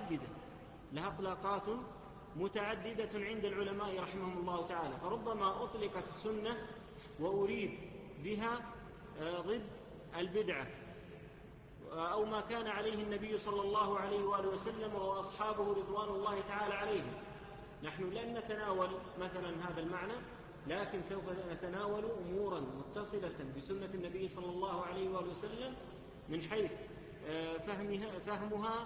متعددة عند العلماء رحمهم الله تعالى. فربما أطلقت السنة وأريد بها ضد البدعة أو ما كان عليه النبي صلى الله عليه وآله وسلم وأصحابه رضوان الله تعالى عليهم. نحن لن نتناول مثلا هذا المعنى، لكن سوف نتناول أمورا متصلة بسنة النبي صلى الله عليه وآله وسلم من حيث فهمها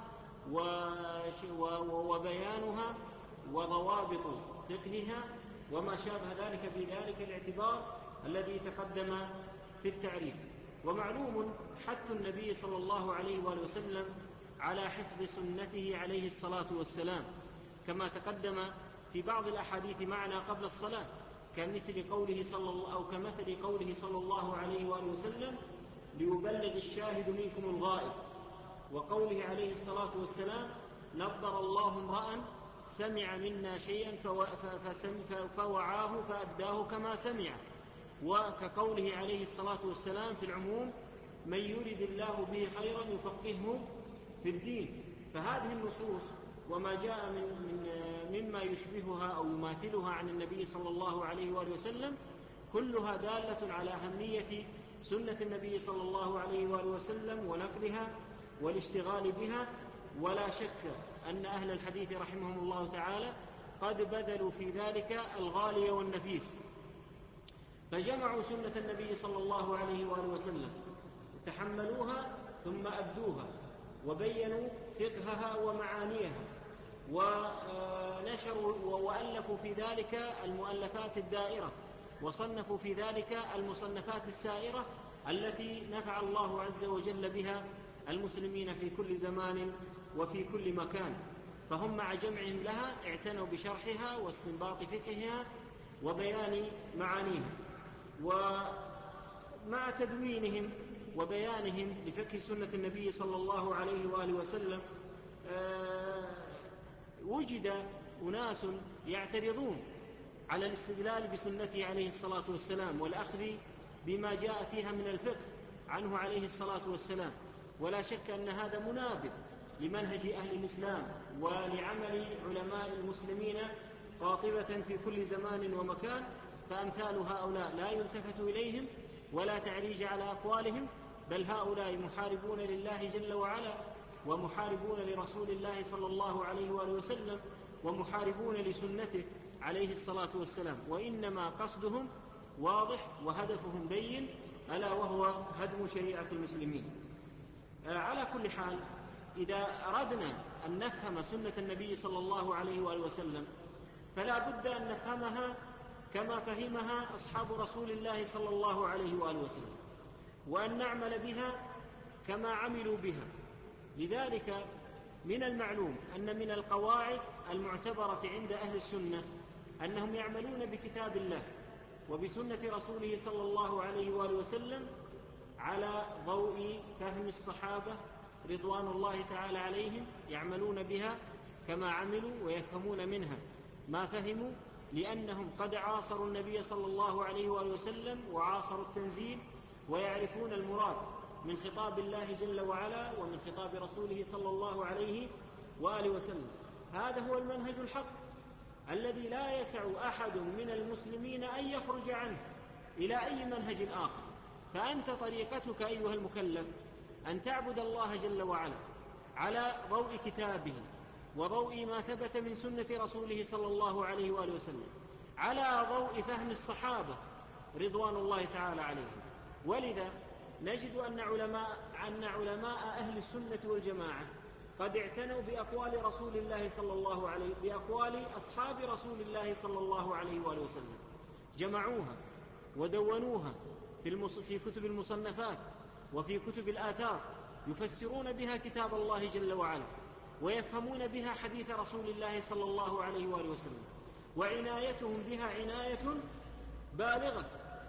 وبيانها وضوابط فقهها وما شابه ذلك في ذلك الاعتبار الذي تقدم في التعريف. ومعلوم حث النبي صلى الله عليه وآله وسلم على حفظ سنته عليه الصلاة والسلام كما تقدم في بعض الأحاديث معنا قبل الصلاة، كمثل قوله صلى الله عليه وآله وسلم ليبلغ الشاهد منكم الغائب، وقوله عليه الصلاة والسلام نضر الله امرأ سمع منا شيئا فوعاه فأداه كما سمع، وكقوله عليه الصلاة والسلام في العموم من يرد الله به خيرا يفقهه في الدين. فهذه النصوص وما جاء مما يشبهها أو يماثلها عن النبي صلى الله عليه وآله وسلم كلها دالة على أهمية سنة النبي صلى الله عليه وآله وسلم ونقلها والاشتغال بها. ولا شك أن أهل الحديث رحمهم الله تعالى قد بذلوا في ذلك الغالي والنفيس، فجمعوا سنة النبي صلى الله عليه وآله وسلم، تحملوها ثم أدوها وبينوا فقهها ومعانيها ونشروا وألفوا في ذلك المؤلفات الدائرة وصنفوا في ذلك المصنفات السائرة التي نفع الله عز وجل بها المسلمين في كل زمان وفي كل مكان. فهم مع جمعهم لها اعتنوا بشرحها واستنباط فقهها وبيان معانيها، ومع تدوينهم وبيانهم لفقه سنة النبي صلى الله عليه وآله وسلم وجد أناس يعترضون على الاستدلال بسنته عليه الصلاة والسلام والأخذ بما جاء فيها من الفقه عنه عليه الصلاة والسلام. ولا شك أن هذا منابذ لمنهج أهل الإسلام ولعمل علماء المسلمين قاطبة في كل زمان ومكان، فأمثال هؤلاء لا يلتفت إليهم ولا تعريج على أقوالهم، بل هؤلاء محاربون لله جل وعلا ومحاربون لرسول الله صلى الله عليه وآله وسلم ومحاربون لسنته عليه الصلاة والسلام، وإنما قصدهم واضح وهدفهم بين، ألا وهو هدم شريعة المسلمين. على كل حال، إذا أردنا أن نفهم سنة النبي صلى الله عليه وآله وسلم فلا بد أن نفهمها كما فهمها أصحاب رسول الله صلى الله عليه وآله وسلم، وأن نعمل بها كما عملوا بها. لذلك من المعلوم أن من القواعد المعتبرة عند أهل السنة أنهم يعملون بكتاب الله وبسنة رسوله صلى الله عليه وآله وسلم على ضوء فهم الصحابة رضوان الله تعالى عليهم، يعملون بها كما عملوا ويفهمون منها ما فهموا، لأنهم قد عاصروا النبي صلى الله عليه وآله وسلم وعاصروا التنزيل ويعرفون المراد من خطاب الله جل وعلا ومن خطاب رسوله صلى الله عليه وآله وسلم. هذا هو المنهج الحق الذي لا يسع أحد من المسلمين أن يخرج عنه إلى أي منهج آخر. فأنت طريقتك أيها المكلف أن تعبد الله جل وعلا على ضوء كتابه وضوء ما ثبت من سنة رسوله صلى الله عليه وآله وسلم، على ضوء فهم الصحابة رضوان الله تعالى عليهم. ولذا نجد أن علماء أهل السنة والجماعة قد اعتنوا بأقوال رسول الله صلى الله عليه بأقوال أصحاب رسول الله صلى الله عليه وآله وسلم، جمعوها ودونوها في كتب المصنفات وفي كتب الآثار، يفسرون بها كتاب الله جل وعلا ويفهمون بها حديث رسول الله صلى الله عليه وآله وسلم، وعنايتهم بها عناية بالغة،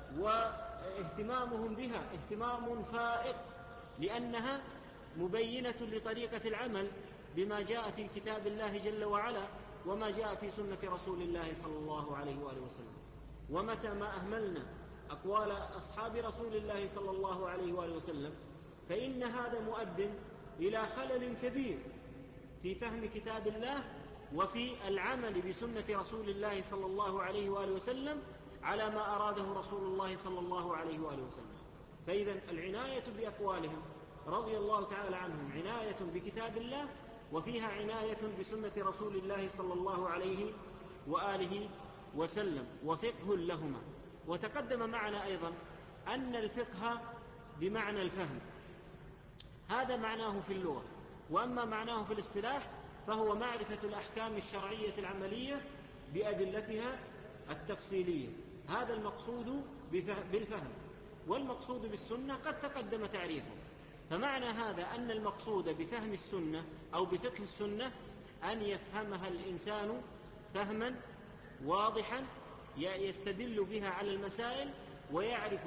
واهتمامهم بها اهتمام فائق، لأنها مبينة لطريقة العمل بما جاء في كتاب الله جل وعلا وما جاء في سنة رسول الله صلى الله عليه وآله وسلم. ومتى ما أهملنا أقوال أصحاب رسول الله صلى الله عليه وآله وسلم فإن هذا مؤد إلى خلل كبير في فهم كتاب الله وفي العمل بسنة رسول الله صلى الله عليه وآله وسلم على ما أراده رسول الله صلى الله عليه وآله وسلم. فإذا العناية بأقوالهم رضي الله تعالى عنهم عناية بكتاب الله، وفيها عناية بسنة رسول الله صلى الله عليه وآله وسلم، وفقه لهما. وتقدم معنا أيضا أن الفقه بمعنى الفهم، هذا معناه في اللغة، وأما معناه في الاصطلاح فهو معرفة الأحكام الشرعية العملية بأدلتها التفصيلية. هذا المقصود بالفهم. والمقصود بالسنة قد تقدم تعريفه. فمعنى هذا أن المقصود بفهم السنة أو بفقه السنة أن يفهمها الإنسان فهما واضحا يستدل بها على المسائل ويعرف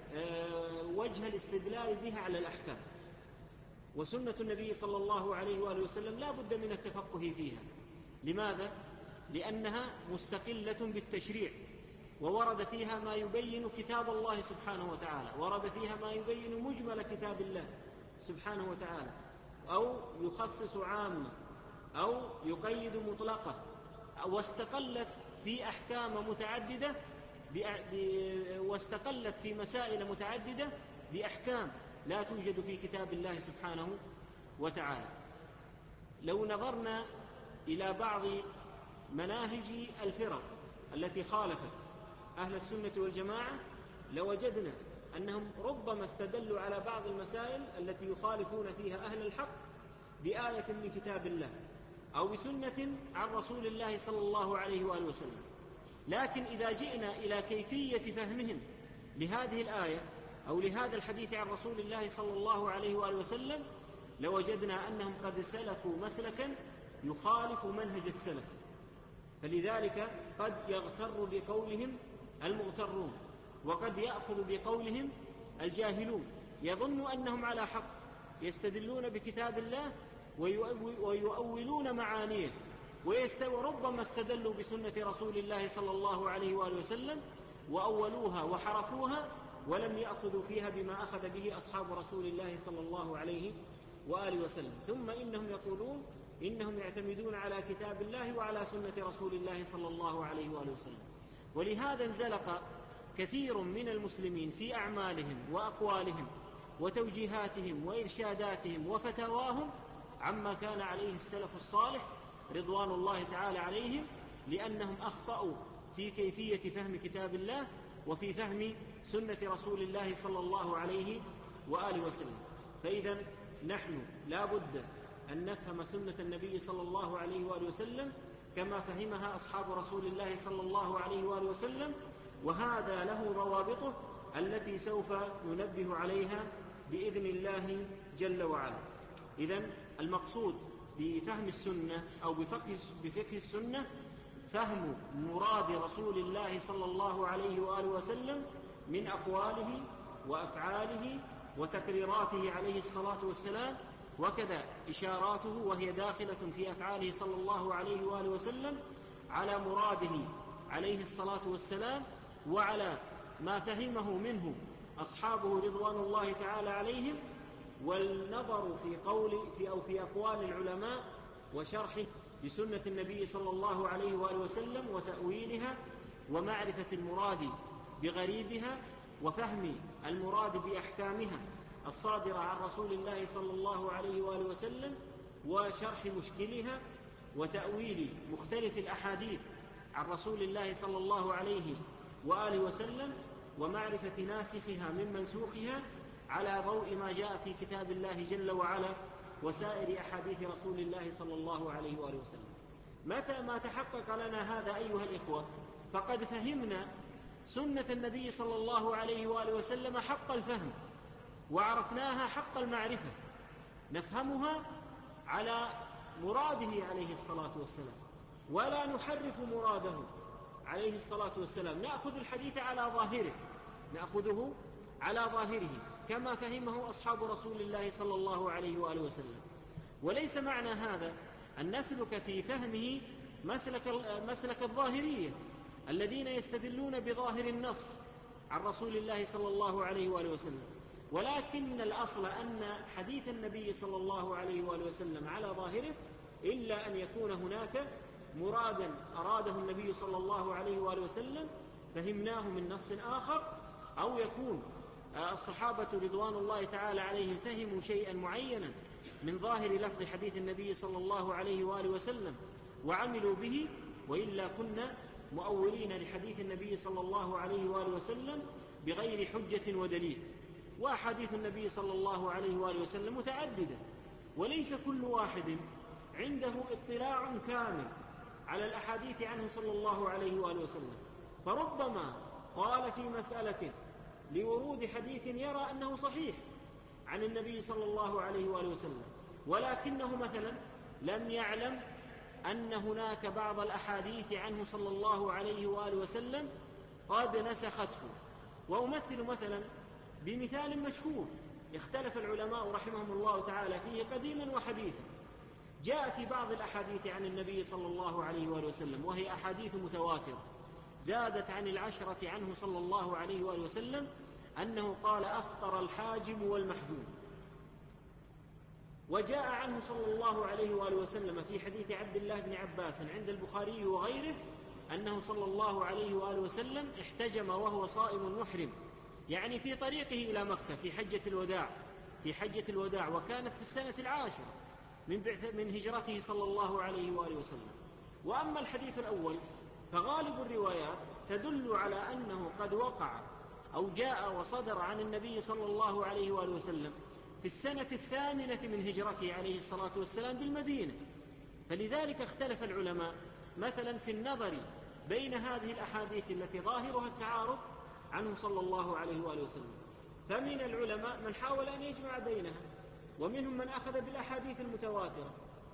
وجه الاستدلال بها على الأحكام. وسنة النبي صلى الله عليه وآله وسلم لا بد من التفقه فيها. لماذا؟ لأنها مستقلة بالتشريع، وورد فيها ما يبين كتاب الله سبحانه وتعالى، ورد فيها ما يبين مجمل كتاب الله سبحانه وتعالى، أو يخصص عامة أو يقيد مطلقة، واستقلت في أحكام متعددة واستقلت في مسائل متعددة بأحكام لا توجد في كتاب الله سبحانه وتعالى. لو نظرنا إلى بعض مناهج الفرق التي خالفت أهل السنة والجماعة لوجدنا أنهم ربما استدلوا على بعض المسائل التي يخالفون فيها أهل الحق بآية من كتاب الله أو بسنة عن رسول الله صلى الله عليه وآله وسلم. لكن إذا جئنا إلى كيفية فهمهم لهذه الآية أو لهذا الحديث عن رسول الله صلى الله عليه وآله وسلم لوجدنا أنهم قد سلكوا مسلكا يخالف منهج السلف، فلذلك قد يغتر بقولهم المغترون، وقد يأخذ بقولهم الجاهلون، يظن أنهم على حق، يستدلون بكتاب الله ويؤولون معانيه، وربما استدلوا بسنة رسول الله صلى الله عليه وآله وسلم وأولوها وحرفوها، ولم يأخذوا فيها بما أخذ به أصحاب رسول الله صلى الله عليه وآله وسلم. ثم إنهم يقولون إنهم يعتمدون على كتاب الله وعلى سنة رسول الله صلى الله عليه وآله وسلم. ولهذا انزلق كثير من المسلمين في أعمالهم وأقوالهم وتوجيهاتهم وإرشاداتهم وفتاواهم عما كان عليه السلف الصالح رضوان الله تعالى عليهم، لأنهم أخطأوا في كيفية فهم كتاب الله وفي فهم سنة رسول الله صلى الله عليه وآله وسلم. فإذا نحن لا بد أن نفهم سنة النبي صلى الله عليه وآله وسلم كما فهمها أصحاب رسول الله صلى الله عليه وآله وسلم، وهذا له ضوابطه التي سوف ننبه عليها بإذن الله جل وعلا. إذن المقصود بفهم السنة أو بفقه السنة فهم مراد رسول الله صلى الله عليه وآله وسلم من أقواله وأفعاله وتقريراته عليه الصلاة والسلام، وكذا إشاراته وهي داخلة في أفعاله صلى الله عليه وآله وسلم على مراده عليه الصلاة والسلام، وعلى ما فهمه منه أصحابه رضوان الله تعالى عليهم، والنظر في أقوال العلماء وشرحه بسنة النبي صلى الله عليه وآله وسلم وتأويلها ومعرفة المراد بغريبها وفهم المراد بأحكامها الصادرة عن رسول الله صلى الله عليه وآله وسلم وشرح مشكلها وتأويل مختلف الأحاديث عن رسول الله صلى الله عليه وآله وسلم ومعرفة ناسخها من منسوخها على ضوء ما جاء في كتاب الله جل وعلا وسائر أحاديث رسول الله صلى الله عليه وآله وسلم. متى ما تحقق لنا هذا أيها الإخوة فقد فهمنا سنة النبي صلى الله عليه وآله وسلم حق الفهم، وعرفناها حق المعرفة، نفهمها على مراده عليه الصلاة والسلام ولا نحرف مراده عليه الصلاة والسلام، نأخذ الحديث على ظاهره، نأخذه على ظاهره كما فهمه أصحاب رسول الله صلى الله عليه وآله وسلم. وليس معنى هذا أن نسلك في فهمه مسلك الظاهرية الذين يستدلون بظاهر النص عن رسول الله صلى الله عليه وآله وسلم، ولكن الأصل أن حديث النبي صلى الله عليه وآله وسلم على ظاهره، إلا أن يكون هناك مرادا أراده النبي صلى الله عليه وآله وسلم فهمناه من نص آخر، أو يكون الصحابة رضوان الله تعالى عليهم فهموا شيئا معينا من ظاهر لفظ حديث النبي صلى الله عليه وآله وسلم وعملوا به، وإلا كنا مؤولين لحديث النبي صلى الله عليه وآله وسلم بغير حجة ودليل. وأحاديث النبي صلى الله عليه وآله وسلم متعددة، وليس كل واحد عنده اطلاع كامل على الأحاديث عنه صلى الله عليه وآله وسلم، فربما قال في مسألة لورود حديث يرى أنه صحيح عن النبي صلى الله عليه وآله وسلم، ولكنه مثلا لم يعلم أن هناك بعض الأحاديث عنه صلى الله عليه وآله وسلم قد نسخته. وأمثل مثلا بمثال مشهور اختلف العلماء رحمهم الله تعالى فيه قديما وحديثا. جاء في بعض الأحاديث عن النبي صلى الله عليه وآله وسلم وهي أحاديث متواترة زادت عن 10 عنه صلى الله عليه وآله وسلم أنه قال أفطر الحاجم والمحجوم. وجاء عنه صلى الله عليه وآله وسلم في حديث عبد الله بن عباس عند البخاري وغيره أنه صلى الله عليه وآله وسلم احتجم وهو صائم محرم، يعني في طريقه إلى مكة في حجة الوداع، وكانت في السنة 10 من هجرته صلى الله عليه وآله وسلم. وأما الحديث الأول فغالب الروايات تدل على أنه قد وقع أو جاء وصدر عن النبي صلى الله عليه وآله وسلم في السنة 8 من هجرته عليه الصلاة والسلام بالمدينة. فلذلك اختلف العلماء مثلا في النظر بين هذه الأحاديث التي ظاهرها التعارض عنه صلى الله عليه وآله وسلم، فمن العلماء من حاول أن يجمع بينها، ومنهم من أخذ بالأحاديث المتواترة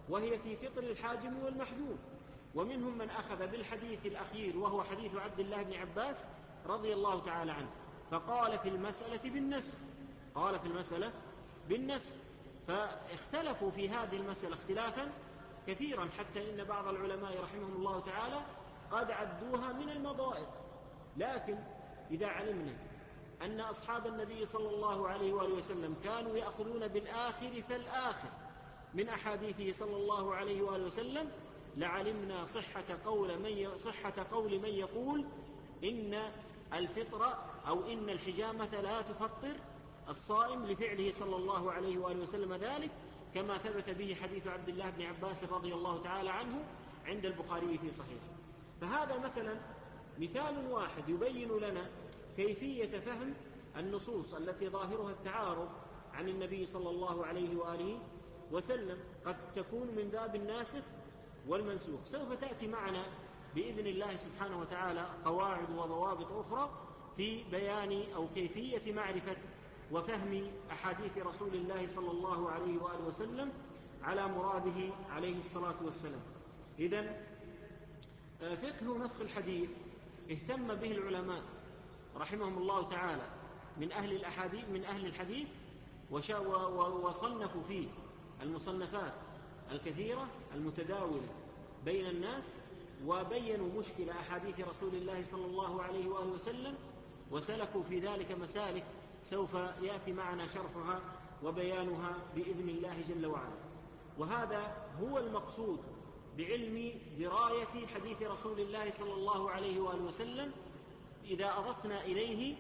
وهي في فطر الحاجم والمحجوم. ومنهم من أخذ بالحديث الأخير وهو حديث عبد الله بن عباس رضي الله تعالى عنه، فقال في المسألة بالنسخ، قال في المسألة بالنسخ. فاختلفوا في هذه المسألة اختلافا كثيرا، حتى إن بعض العلماء رحمهم الله تعالى قد عدوها من المضائق. لكن إذا علمنا أن أصحاب النبي صلى الله عليه وآله وسلم كانوا يأخذون بالآخر فالآخر من أحاديثه صلى الله عليه وآله وسلم، لعلمنا صحة قول من يقول إن الفطر أو إن الحجامة لا تفطر الصائم لفعله صلى الله عليه وآله وسلم ذلك، كما ثبت به حديث عبد الله بن عباس رضي الله تعالى عنه عند البخاري في صحيحه. فهذا مثلا مثال واحد يبين لنا كيفية فهم النصوص التي ظاهرها التعارض عن النبي صلى الله عليه وآله وسلم، قد تكون من باب الناسخ والمنسوخ. سوف تأتي معنا بإذن الله سبحانه وتعالى قواعد وضوابط أخرى في بيان أو كيفية معرفة وفهم أحاديث رسول الله صلى الله عليه وآله وسلم على مراده عليه الصلاة والسلام. إذن فقه نص الحديث اهتم به العلماء رحمهم الله تعالى من أهل الحديث وصنفوا فيه المصنفات الكثيرة المتداولة بين الناس، وبينوا مشكل أحاديث رسول الله صلى الله عليه وآله وسلم، وسلكوا في ذلك مسالك سوف يأتي معنا شرحها وبيانها بإذن الله جل وعلا. وهذا هو المقصود بعلم دراية حديث رسول الله صلى الله عليه وآله وسلم، إذا أضفنا إليه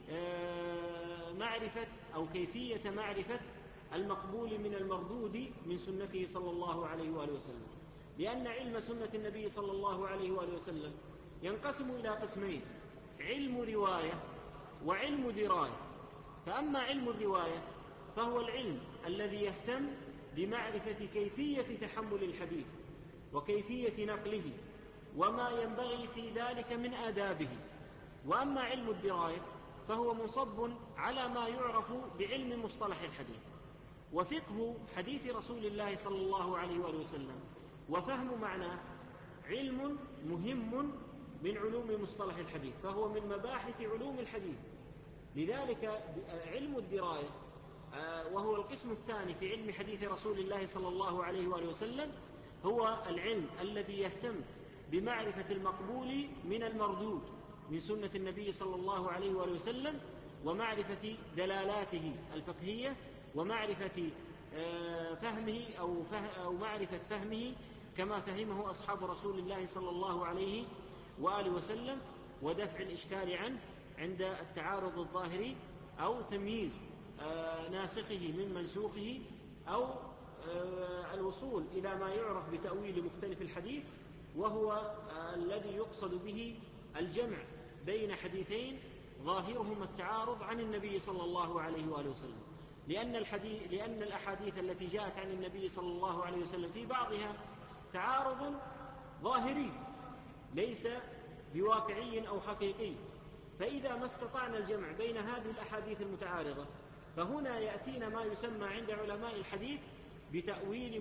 معرفة أو كيفية معرفة المقبول من المردود من سنته صلى الله عليه وآله وسلم. لأن علم سنة النبي صلى الله عليه وآله وسلم ينقسم إلى قسمين: علم رواية وعلم دراية. فأما علم الرواية فهو العلم الذي يهتم بمعرفة كيفية تحمل الحديث وكيفية نقله وما ينبغي في ذلك من آدابه. وأما علم الدراية فهو منصب على ما يعرف بعلم مصطلح الحديث. وفقه حديث رسول الله صلى الله عليه وآله وسلم وفهم معناه علم مهم من علوم مصطلح الحديث، فهو من مباحث علوم الحديث. لذلك علم الدراية وهو القسم الثاني في علم حديث رسول الله صلى الله عليه وآله وسلم هو العلم الذي يهتم بمعرفة المقبول من المردود من سنة النبي صلى الله عليه وآله وسلم، ومعرفة دلالاته الفقهية، ومعرفة فهمه أو معرفة فهمه كما فهمه أصحاب رسول الله صلى الله عليه وآله وسلم، ودفع الإشكال عنه عند التعارض الظاهري، أو تمييز ناسخه من منسوخه، أو الوصول إلى ما يعرف بتأويل مختلف الحديث، وهو الذي يقصد به الجمع بين حديثين ظاهرهما التعارض عن النبي صلى الله عليه وآله وسلم. لأن الأحاديث التي جاءت عن النبي صلى الله عليه وسلم في بعضها تعارض ظاهري ليس بواقعي أو حقيقي، فإذا ما استطعنا الجمع بين هذه الأحاديث المتعارضة فهنا يأتينا ما يسمى عند علماء الحديث بتأويل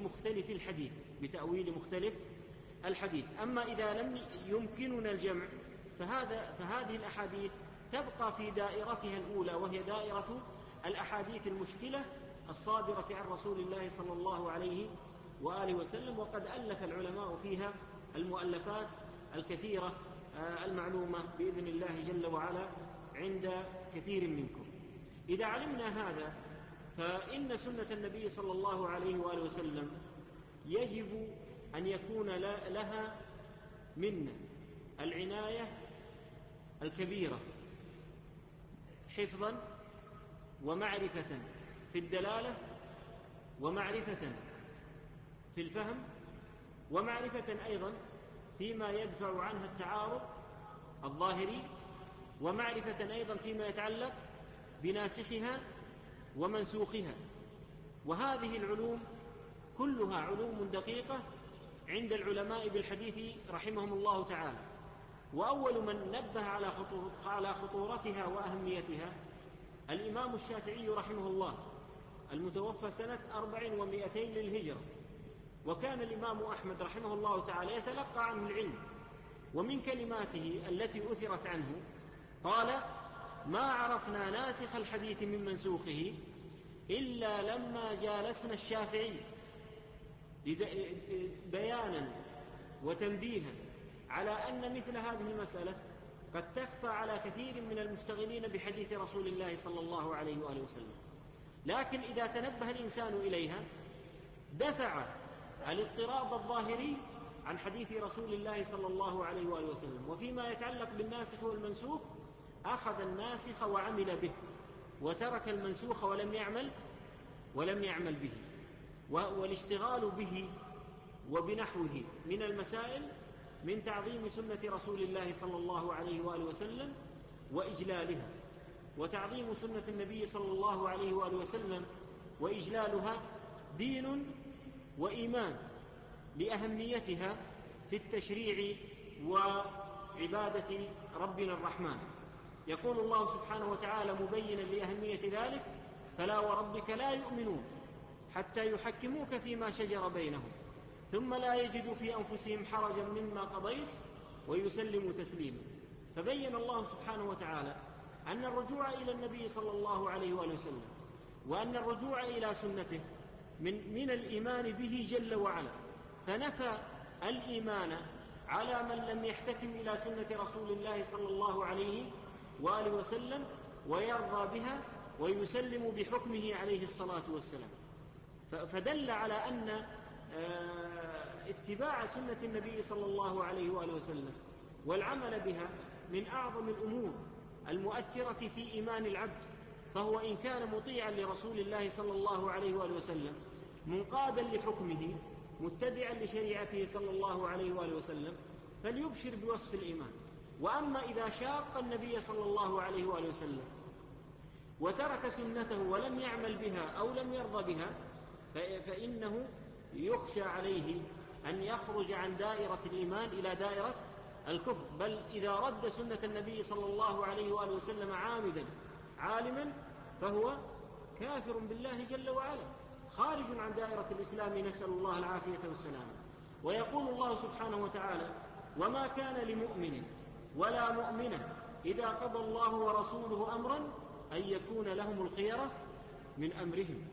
مختلف الحديث. أما إذا لم يمكننا الجمع فهذه الأحاديث تبقى في دائرتها الأولى، وهي دائرة الأحاديث المشكلة الصادرة عن رسول الله صلى الله عليه وآله وسلم، وقد ألف العلماء فيها المؤلفات الكثيرة المعلومة بإذن الله جل وعلا عند كثير منكم. إذا علمنا هذا فإن سنة النبي صلى الله عليه وآله وسلم يجب أن يكون لها منا العناية الكبيرة حفظا ومعرفة في الدلالة، ومعرفة في الفهم، ومعرفة أيضا فيما يدفع عنها التعارض الظاهري، ومعرفة أيضا فيما يتعلق بناسخها ومنسوخها. وهذه العلوم كلها علوم دقيقة عند العلماء بالحديث رحمهم الله تعالى. وأول من نبه على خطورتها وأهميتها الإمام الشافعي رحمه الله، المتوفى سنة 400 للهجرة، وكان الإمام أحمد رحمه الله تعالى يتلقى عنه العلم. ومن كلماته التي أثرت عنه قال: ما عرفنا ناسخ الحديث من منسوخه إلا لما جالسنا الشافعي، بيانا وتنبيها على أن مثل هذه المسألة قد تخفى على كثير من المشتغلين بحديث رسول الله صلى الله عليه وآله وسلم، لكن إذا تنبه الإنسان إليها دفع الاضطراب الظاهري عن حديث رسول الله صلى الله عليه وآله وسلم. وفيما يتعلق بالناسخ والمنسوخ أخذ الناسخ وعمل به، وترك المنسوخ ولم يعمل به. والاشتغال به وبنحوه من المسائل من تعظيم سنة رسول الله صلى الله عليه وآله وسلم وإجلالها، وتعظيم سنة النبي صلى الله عليه وآله وسلم وإجلالها دين وإيمان لأهميتها في التشريع وعبادة ربنا الرحمن. يقول الله سبحانه وتعالى مبينا لأهمية ذلك: فلا وربك لا يؤمنون حتى يحكموك فيما شجر بينهم ثم لا يجدوا في أنفسهم حرجا مما قضيت ويسلموا تسليما. فبين الله سبحانه وتعالى أن الرجوع إلى النبي صلى الله عليه وآله وسلم وأن الرجوع إلى سنته من الإيمان به جل وعلا، فنفى الإيمان على من لم يحتكم إلى سنة رسول الله صلى الله عليه وآله وسلم ويرضى بها ويسلم بحكمه عليه الصلاة والسلام. فدل على أن اتباع سنة النبي صلى الله عليه وآله وسلم والعمل بها من أعظم الأمور المؤثرة في إيمان العبد. فهو إن كان مطيعا لرسول الله صلى الله عليه وآله وسلم منقادا لحكمه متبعا لشريعته صلى الله عليه وآله وسلم فليبشر بوصف الإيمان. وأما إذا شاق النبي صلى الله عليه وآله وسلم وترك سنته ولم يعمل بها أو لم يرضى بها فإنه يخشى عليه أن يخرج عن دائرة الإيمان إلى دائرة الكفر، بل إذا رد سنة النبي صلى الله عليه وآله وسلم عامدا عالما فهو كافر بالله جل وعلا، خارج عن دائرة الإسلام، نسأل الله العافية والسلام. ويقول الله سبحانه وتعالى: وما كان لمؤمن ولا مؤمنة إذا قضى الله ورسوله أمرا أن يكون لهم الخيرة من أمرهم.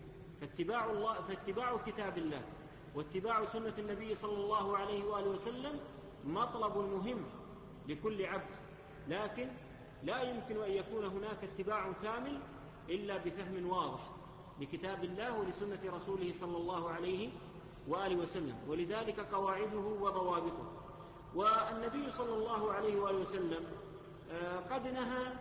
فاتباع كتاب الله واتباع سنة النبي صلى الله عليه وآله وسلم مطلب مهم لكل عبد، لكن لا يمكن أن يكون هناك اتباع كامل إلا بفهم واضح لكتاب الله ولسنة رسوله صلى الله عليه وآله وسلم، ولذلك قواعده وضوابطه. والنبي صلى الله عليه وآله وسلم قد نهى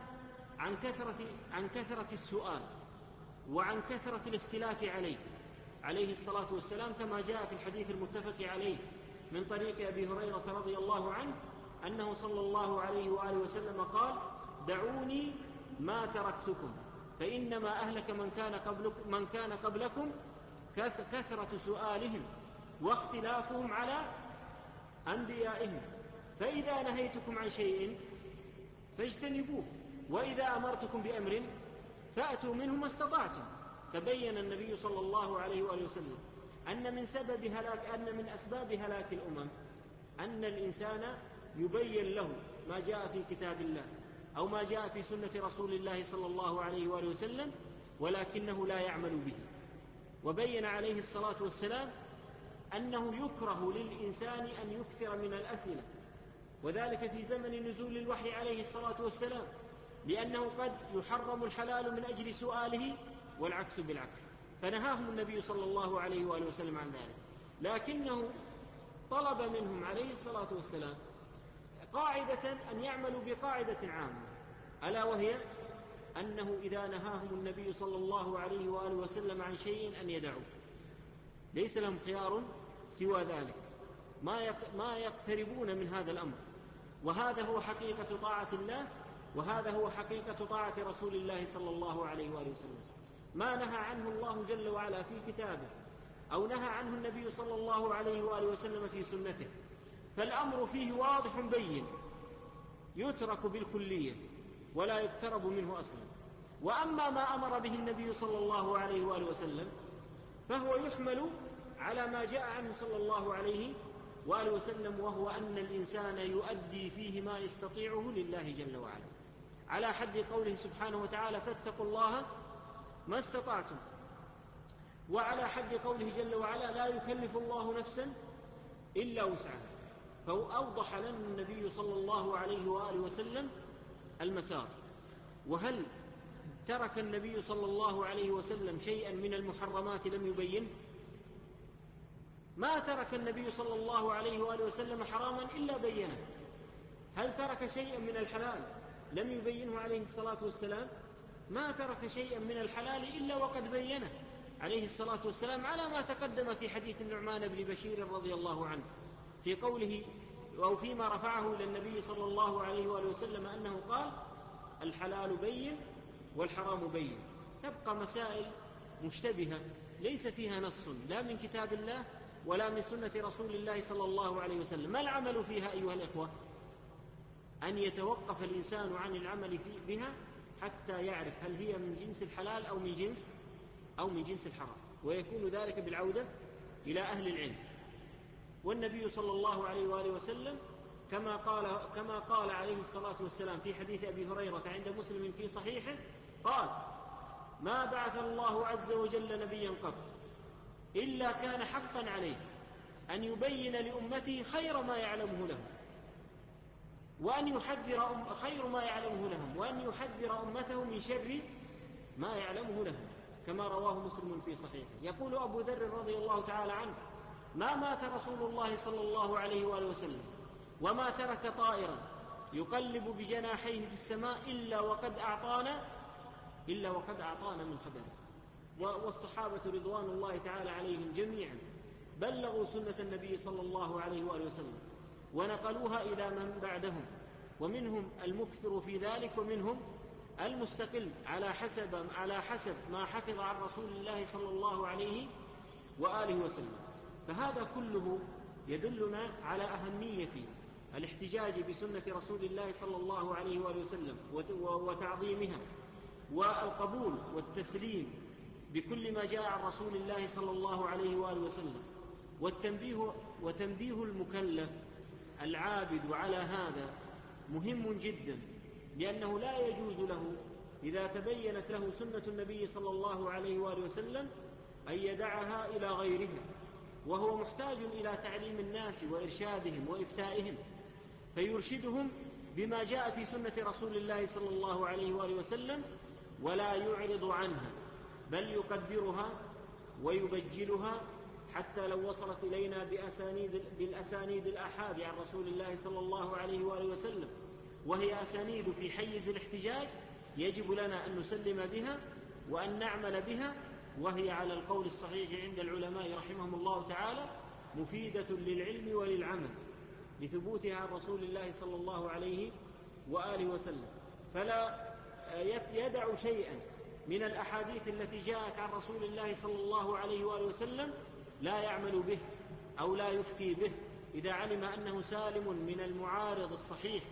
عن كثرة السؤال وعن كثرة الاختلاف عليه الصلاة والسلام، كما جاء في الحديث المتفق عليه من طريق أبي هريرة رضي الله عنه أنه صلى الله عليه وآله وسلم قال: دعوني ما تركتكم فإنما أهلك من كان قبلكم كثرة سؤالهم واختلافهم على أنبيائهم، فإذا نهيتكم عن شيء فاجتنبوه وإذا أمرتكم بأمر فأتوا منه ما استطعتم. فبين النبي صلى الله عليه وآله وسلم أن من أسباب هلاك الأمم أن الإنسان يبين له ما جاء في كتاب الله أو ما جاء في سنة رسول الله صلى الله عليه وآله وسلم ولكنه لا يعمل به. وبين عليه الصلاة والسلام أنه يكره للإنسان أن يكثر من الأسئلة، وذلك في زمن نزول الوحي عليه الصلاة والسلام، لأنه قد يحرم الحلال من أجل سؤاله والعكس بالعكس، فنهاهم النبي صلى الله عليه وآله وسلم عن ذلك. لكنه طلب منهم عليه الصلاة والسلام قاعدة أن يعملوا بقاعدة عامة، ألا وهي أنه إذا نهاهم النبي صلى الله عليه وآله وسلم عن شيء أن يدعوه، ليس لهم خيار سوى ذلك، ما يقتربون من هذا الأمر. وهذا هو حقيقة طاعة الله، وهذا هو حقيقة طاعة رسول الله صلى الله عليه وآله وسلم. ما نهى عنه الله جل وعلا في كتابه أو نهى عنه النبي صلى الله عليه وآله وسلم في سنته فالأمر فيه واضح بين يترك بالكلية ولا يقترب منه أصلا. وأما ما أمر به النبي صلى الله عليه وآله وسلم فهو يحمل على ما جاء عنه صلى الله عليه وآله وسلم، وهو أن الإنسان يؤدي فيه ما يستطيعه لله جل وعلا، على حد قوله سبحانه وتعالى فاتقوا الله ما استطعتم، وعلى حد قوله جل وعلا لا يكلف الله نفسا إلا وسعها. فأوضح لنا النبي صلى الله عليه وآله وسلم المسار. وهل ترك النبي صلى الله عليه وسلم شيئا من المحرمات لم يبين؟ ما ترك النبي صلى الله عليه وآله وسلم حراما إلا بينه. هل ترك شيئا من الحلال لم يبينه عليه الصلاة والسلام؟ ما ترك شيئا من الحلال إلا وقد بينه عليه الصلاة والسلام، على ما تقدم في حديث النعمان بن بشير رضي الله عنه في قوله أو فيما رفعه إلى النبي صلى الله عليه وآله وسلم أنه قال الحلال بين والحرام بين. تبقى مسائل مشتبهة ليس فيها نص لا من كتاب الله ولا من سنة رسول الله صلى الله عليه وسلم. ما العمل فيها أيها الإخوة؟ أن يتوقف الإنسان عن العمل بها حتى يعرف هل هي من جنس الحلال أو من جنس الحرام، ويكون ذلك بالعودة إلى أهل العلم. والنبي صلى الله عليه وآله وسلم كما قال عليه الصلاة والسلام في حديث أبي هريرة عند مسلم في صحيحه قال ما بعث الله عز وجل نبيا قط إلا كان حقا عليه أن يبين لأمته خير ما يعلمه لهم وأن يحذر أمته من شر ما يعلمه لهم، كما رواه مسلم في صحيحه. يقول أبو ذر رضي الله تعالى عنه ما مات رسول الله صلى الله عليه وآله وسلم وما ترك طائرا يقلب بجناحيه في السماء إلا وقد أعطانا من خبره. والصحابة رضوان الله تعالى عليهم جميعا بلغوا سنة النبي صلى الله عليه وآله وسلم ونقلوها إلى من بعدهم، ومنهم المكثر في ذلك ومنهم المستقل على حسب ما حفظ عن رسول الله صلى الله عليه وآله وسلم. فهذا كله يدلنا على أهمية الاحتجاج بسنة رسول الله صلى الله عليه وآله وسلم وتعظيمها والقبول والتسليم بكل ما جاء عن رسول الله صلى الله عليه وآله وسلم، وتنبيه المكلف العابد على هذا مهم جدا، لأنه لا يجوز له إذا تبينت له سنة النبي صلى الله عليه وآله وسلم أن يدعها إلى غيرها، وهو محتاج إلى تعليم الناس وإرشادهم وإفتائهم، فيرشدهم بما جاء في سنة رسول الله صلى الله عليه وآله وسلم ولا يعرض عنها، بل يقدرها ويبجلها حتى لو وصلت إلينا بالأسانيد الآحاد عن رسول الله صلى الله عليه وآله وسلم، وهي أسانيد في حيز الاحتجاج يجب لنا أن نسلم بها وأن نعمل بها، وهي على القول الصحيح عند العلماء رحمهم الله تعالى مفيدة للعلم وللعمل لثبوتها عن رسول الله صلى الله عليه وآله وسلم. فلا يدع شيئا من الأحاديث التي جاءت عن رسول الله صلى الله عليه وآله وسلم لا يعمل به أو لا يفتي به إذا علم أنه سالم من المعارض الصحيح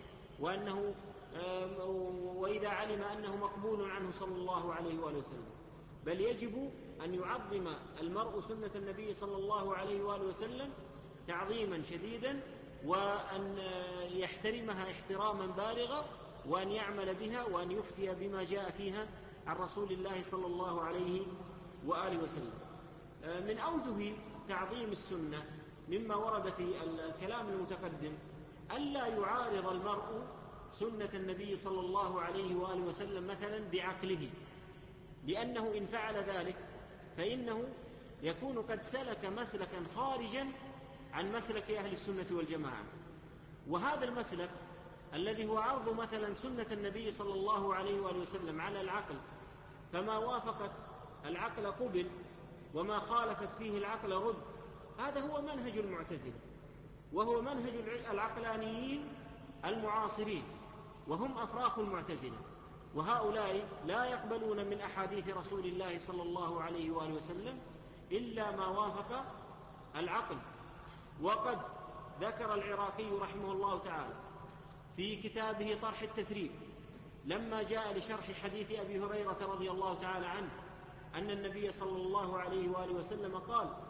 وإذا علم أنه مقبول عنه صلى الله عليه وآله وسلم. بل يجب أن يعظم المرء سنة النبي صلى الله عليه وآله وسلم تعظيما شديدا، وأن يحترمها احتراما بالغا، وأن يعمل بها وأن يفتي بما جاء فيها عن رسول الله صلى الله عليه وآله وسلم. من أوجه تعظيم السنة مما ورد في الكلام المتقدم ألا يعارض المرء سنة النبي صلى الله عليه وآله وسلم مثلا بعقله، لأنه إن فعل ذلك فإنه يكون قد سلك مسلكا خارجا عن مسلك أهل السنة والجماعة. وهذا المسلك الذي هو عرض مثلا سنة النبي صلى الله عليه وآله وسلم على العقل، فما وافقت العقل قبل وما خالفت فيه العقل رد، هذا هو منهج المعتزلة، وهو منهج العقلانيين المعاصرين، وهم أفراخ المعتزلة. وهؤلاء لا يقبلون من أحاديث رسول الله صلى الله عليه وآله وسلم إلا ما وافق العقل. وقد ذكر العراقي رحمه الله تعالى في كتابه طرح التثريب لما جاء لشرح حديث أبي هريرة رضي الله تعالى عنه أن النبي صلى الله عليه وآله وسلم قال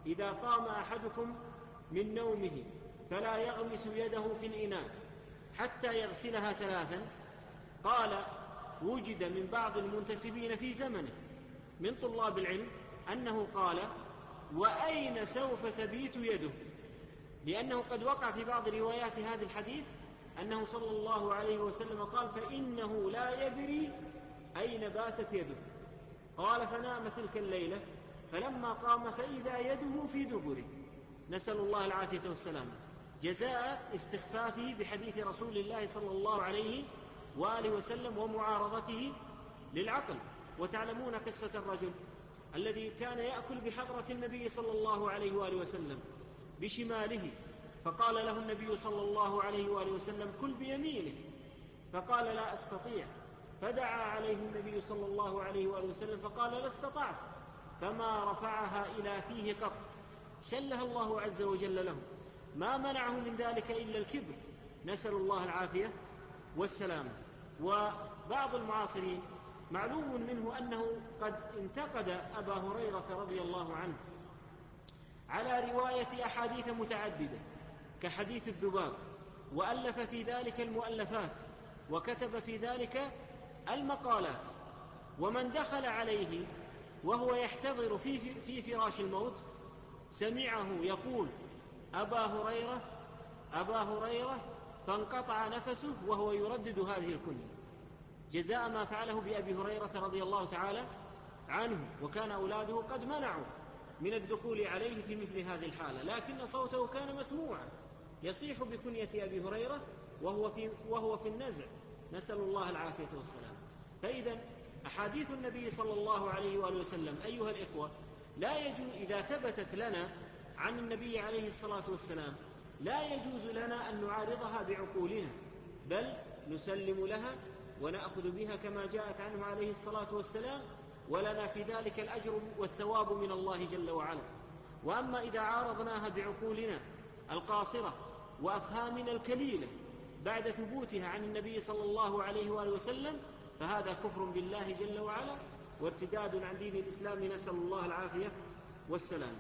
إذا قام أحدكم من نومه فلا يغمس يده في الإناء حتى يغسلها 3. قال: وجد من بعض المنتسبين في زمنه من طلاب العلم أنه قال: وأين سوف تبيت يده؟ لأنه قد وقع في بعض روايات هذا الحديث أنه صلى الله عليه وسلم قال: فإنه لا يدري أين باتت يده. قال: فنام تلك الليلة، فلما قام فإذا يده في دبره، نسأل الله العافية والسلام، جزاء استخفافه بحديث رسول الله صلى الله عليه وآله وسلم ومعارضته للعقل. وتعلمون قصة الرجل الذي كان يأكل بحضرة النبي صلى الله عليه وآله وسلم بشماله، فقال له النبي صلى الله عليه وآله وسلم: كل بيمينك، فقال: لا أستطيع. فدعا عليه النبي صلى الله عليه وآله وسلم فقال: لا استطعت، فما رفعها إلى فيه قط، شلها الله عز وجل له، ما منعه من ذلك إلا الكبر، نسأل الله العافية والسلام. وبعض المعاصرين معلوم منه أنه قد انتقد أبا هريرة رضي الله عنه على رواية أحاديث متعددة كحديث الذباب، وألف في ذلك المؤلفات وكتب في ذلك المقالات. ومن دخل عليه وهو يحتضر في فراش الموت سمعه يقول: أبا هريرة أبا هريرة، فانقطع نفسه وهو يردد هذه الكنية، جزاء ما فعله بأبي هريرة رضي الله تعالى عنه. وكان أولاده قد منعوا من الدخول عليه في مثل هذه الحالة، لكن صوته كان مسموعا يصيح بكنية أبي هريرة وهو في النزع، نسأل الله العافية والسلام. فإذا أحاديث النبي صلى الله عليه وآله وسلم أيها الإخوة لا يجوز إذا ثبتت لنا عن النبي عليه الصلاة والسلام لا يجوز لنا أن نعارضها بعقولنا، بل نسلم لها ونأخذ بها كما جاءت عنه عليه الصلاة والسلام، ولنا في ذلك الأجر والثواب من الله جل وعلا. وأما إذا عارضناها بعقولنا القاصرة وأفهامنا الكليلة بعد ثبوتها عن النبي صلى الله عليه وآله وسلم فهذا كفر بالله جل وعلا وارتداد عن دين الإسلام، نسأل الله العافية والسلام.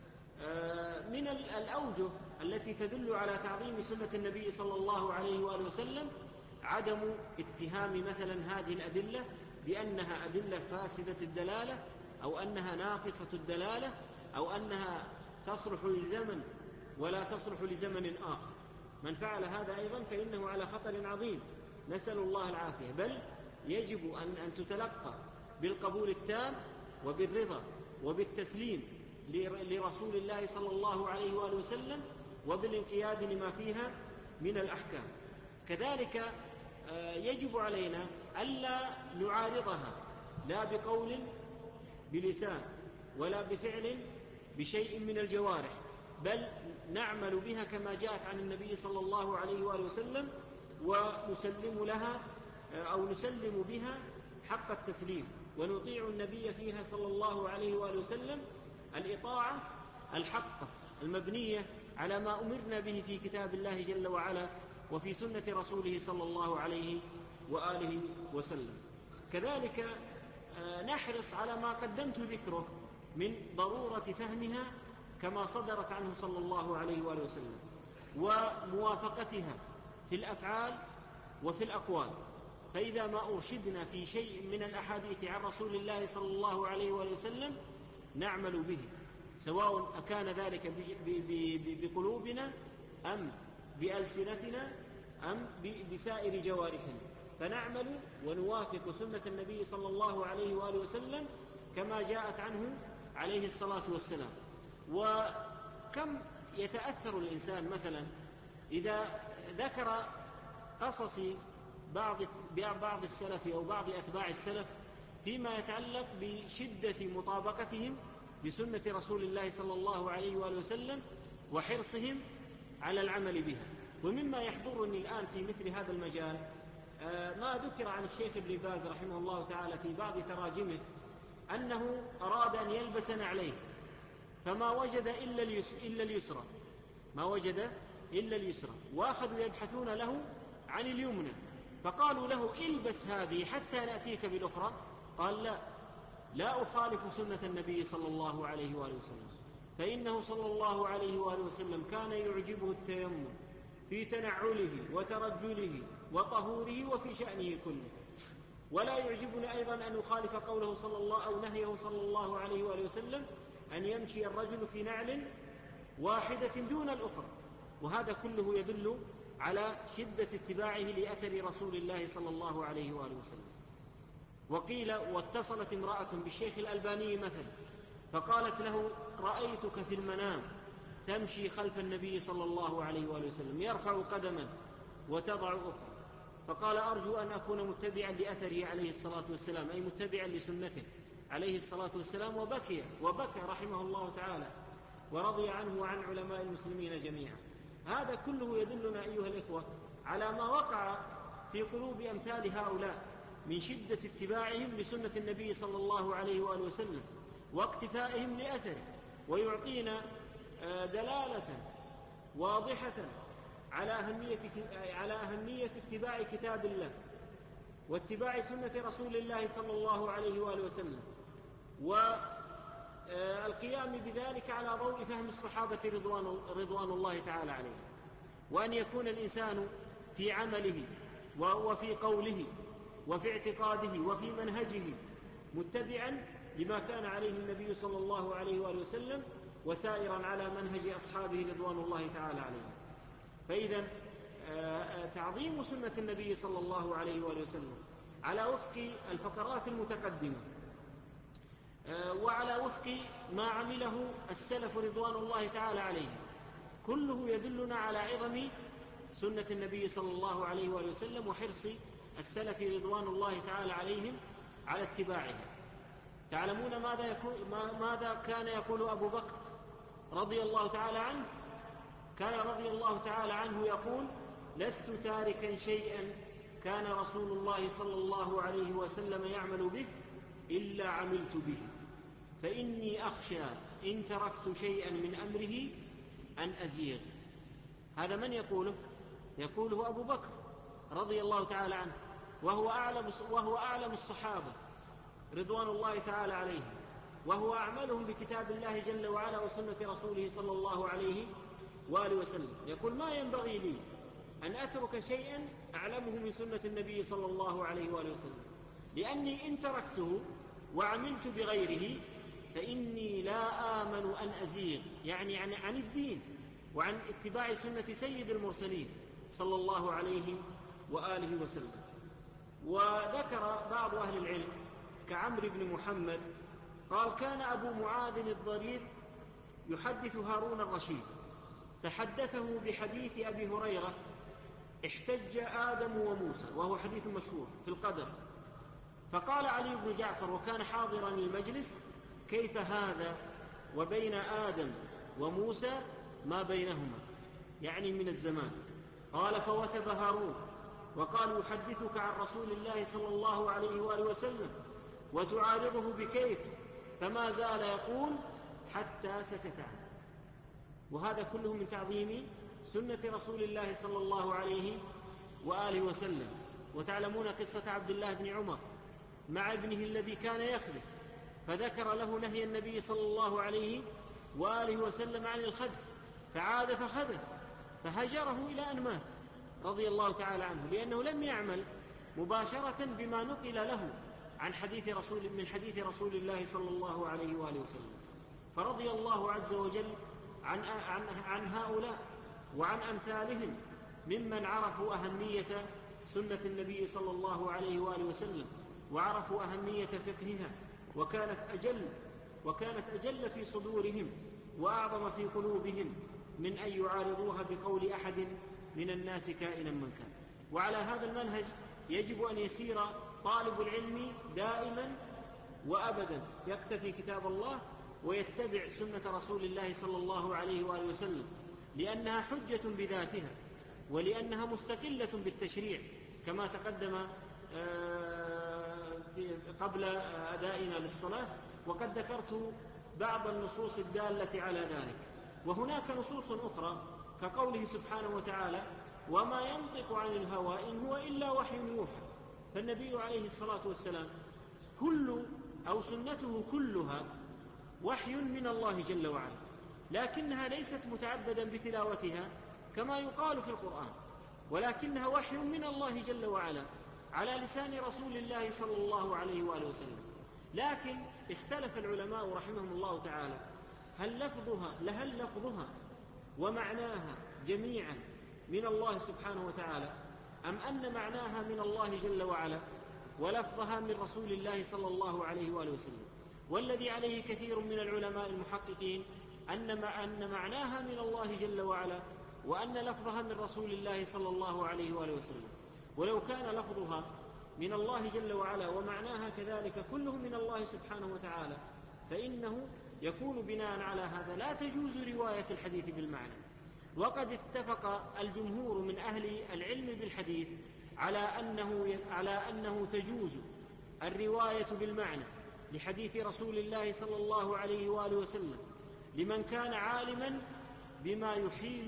من الأوجه التي تدل على تعظيم سنة النبي صلى الله عليه وآله وسلم عدم اتهام مثلا هذه الأدلة بأنها أدلة فاسدة الدلالة، أو أنها ناقصة الدلالة، أو أنها تصلح لزمن ولا تصلح لزمن آخر. من فعل هذا أيضا فإنه على خطر عظيم، نسأل الله العافية. بل يجب أن تتلقى بالقبول التام وبالرضا وبالتسليم لرسول الله صلى الله عليه وآله وسلم وبالانقياد لما فيها من الأحكام. كذلك يجب علينا ألا نعارضها لا بقول بلسان ولا بفعل بشيء من الجوارح، بل نعمل بها كما جاءت عن النبي صلى الله عليه وآله وسلم ونسلم لها أو نسلم بها حق التسليم، ونطيع النبي فيها صلى الله عليه وآله وسلم الإطاعة الحقة المبنية على ما أمرنا به في كتاب الله جل وعلا وفي سنة رسوله صلى الله عليه وآله وسلم. كذلك نحرص على ما قدمت ذكره من ضرورة فهمها كما صدرت عنه صلى الله عليه وآله وسلم، وموافقتها في الأفعال وفي الأقوال. فإذا ما أرشدنا في شيء من الأحاديث عن رسول الله صلى الله عليه وآله وسلم نعمل به، سواء أكان ذلك بقلوبنا أم بألسنتنا أم بسائر جوارحنا، فنعمل ونوافق سنة النبي صلى الله عليه وآله وسلم كما جاءت عنه عليه الصلاة والسلام. وكم يتأثر الإنسان مثلا إذا ذكر قصص بعض السلف أو بعض أتباع السلف فيما يتعلق بشدة مطابقتهم بسنة رسول الله صلى الله عليه وآله وسلم وحرصهم على العمل بها. ومما يحضرني الآن في مثل هذا المجال ما ذكر عن الشيخ ابن باز رحمه الله تعالى في بعض تراجمه أنه أراد أن يلبس نعليه فما وجد إلا اليسرى، ما وجد إلا اليسرى، وأخذوا يبحثون له عن اليمنى، فقالوا له البس هذه حتى نأتيك بالأخرى. قال لا أخالف سنة النبي صلى الله عليه وآله وسلم، فإنه صلى الله عليه وآله وسلم كان يعجبه التيمم في تنعله وترجله وطهوره وفي شأنه كله. ولا يعجبني أيضا أن يخالف قوله صلى الله أو نهيه صلى الله عليه وآله وسلم أن يمشي الرجل في نعل واحدة دون الأخرى، وهذا كله يدل على شدة اتباعه لأثر رسول الله صلى الله عليه وآله وسلم. وقيل واتصلت امرأة بالشيخ الألباني مثلا فقالت له: رأيتك في المنام تمشي خلف النبي صلى الله عليه وآله وسلم يرفع قدما وتضع أخرى، فقال: أرجو أن أكون متبعا لأثره عليه الصلاة والسلام، أي متبعا لسنته عليه الصلاة والسلام. وبكى رحمه الله تعالى ورضي عنه وعن علماء المسلمين جميعا. هذا كله يدلنا أيها الإخوة على ما وقع في قلوب أمثال هؤلاء من شدة اتباعهم لسنة النبي صلى الله عليه وآله وسلم واقتفائهم لأثره، ويعطينا دلالة واضحة على أهمية اتباع كتاب الله واتباع سنة رسول الله صلى الله عليه وآله وسلم، والقيام بذلك على ضوء فهم الصحابة رضوان الله تعالى عليهم. وأن يكون الإنسان في عمله وفي قوله وفي اعتقاده وفي منهجه متبعا لما كان عليه النبي صلى الله عليه وآله وسلم وسائرا على منهج أصحابه رضوان الله تعالى عليهم. فإذا تعظيم سنة النبي صلى الله عليه وآله وسلم على وفق الفقرات المتقدمة وعلى وفق ما عمله السلف رضوان الله تعالى عليهم كله يدلنا على عظم سنة النبي صلى الله عليه وآله وسلم وحرص السلف رضوان الله تعالى عليهم على اتباعها. تعلمون ماذا كان يقول أبو بكر رضي الله تعالى عنه؟ كان رضي الله تعالى عنه يقول: لست تاركا شيئا كان رسول الله صلى الله عليه وسلم يعمل به إلا عملت به، فإني أخشى إن تركت شيئا من أمره أن أزيغ. هذا من يقوله؟ يقوله أبو بكر رضي الله تعالى عنه، وهو أعلم الصحابة رضوان الله تعالى عليهم، وهو أعملهم بكتاب الله جل وعلا وسنة رسوله صلى الله عليه وآله وسلم. يقول: ما ينبغي لي أن أترك شيئا أعلمه من سنة النبي صلى الله عليه وآله وسلم، لأني إن تركته وعملت بغيره فإني لا آمن أن أزيغ، يعني عن الدين وعن اتباع سنة سيد المرسلين صلى الله عليه وآله وسلم. وذكر بعض أهل العلم كعمرو بن محمد قال: كان أبو معاذ الضرير يحدث هارون الرشيد فحدثه بحديث أبي هريرة: احتج آدم وموسى، وهو حديث مشهور في القدر، فقال علي بن جعفر وكان حاضرا المجلس: كيف هذا وبين آدم وموسى ما بينهما، يعني من الزمان. قال: فوثب هارون وقال: يحدثك عن رسول الله صلى الله عليه وآله وسلم وتعارضه بكيف، فما زال يقول حتى سكت عنه. وهذا كله من تعظيم سنة رسول الله صلى الله عليه وآله وسلم. وتعلمون قصة عبد الله بن عمر مع ابنه الذي كان يخذف، فذكر له نهي النبي صلى الله عليه وآله وسلم عن الخذف، فعاد فخذف فهجره إلى أن مات رضي الله تعالى عنه، لأنه لم يعمل مباشرة بما نقل له من حديث رسول الله صلى الله عليه وآله وسلم. فرضي الله عز وجل عن هؤلاء وعن أمثالهم ممن عرفوا أهمية سنة النبي صلى الله عليه وآله وسلم وعرفوا أهمية فقهها، وكانت أجل في صدورهم وأعظم في قلوبهم من أن يعارضوها بقول أحد من الناس كائنا من كان. وعلى هذا المنهج يجب أن يسير طالب العلم دائما وأبدا، يقتفي كتاب الله ويتبع سنة رسول الله صلى الله عليه وآله وسلم، لأنها حجة بذاتها ولأنها مستقلة بالتشريع كما تقدم قبل أدائنا للصلاة. وقد ذكرت بعض النصوص الدالة على ذلك، وهناك نصوص أخرى كقوله سبحانه وتعالى: وما ينطق عن الهوى إن هو إلا وحي يوحى. فالنبي عليه الصلاة والسلام سنته كلها وحي من الله جل وعلا، لكنها ليست متعبدا بتلاوتها كما يقال في القرآن، ولكنها وحي من الله جل وعلا على لسان رسول الله صلى الله عليه وآله وسلم. لكن اختلف العلماء رحمهم الله تعالى هل لفظها ومعناها جميعا من الله سبحانه وتعالى، أم أن معناها من الله جل وعلا ولفظها من رسول الله صلى الله عليه وآله وسلم. والذي عليه كثير من العلماء المحققين أن معناها من الله جل وعلا، وأن لفظها من رسول الله صلى الله عليه وآله وسلم. ولو كان لفظها من الله جل وعلا ومعناها كذلك كله من الله سبحانه وتعالى، فإنه يكون بناء على هذا لا تجوز رواية الحديث بالمعنى. وقد اتفق الجمهور من أهل العلم بالحديث على أنه تجوز الرواية بالمعنى لحديث رسول الله صلى الله عليه وآله وسلم لمن كان عالما بما يحيل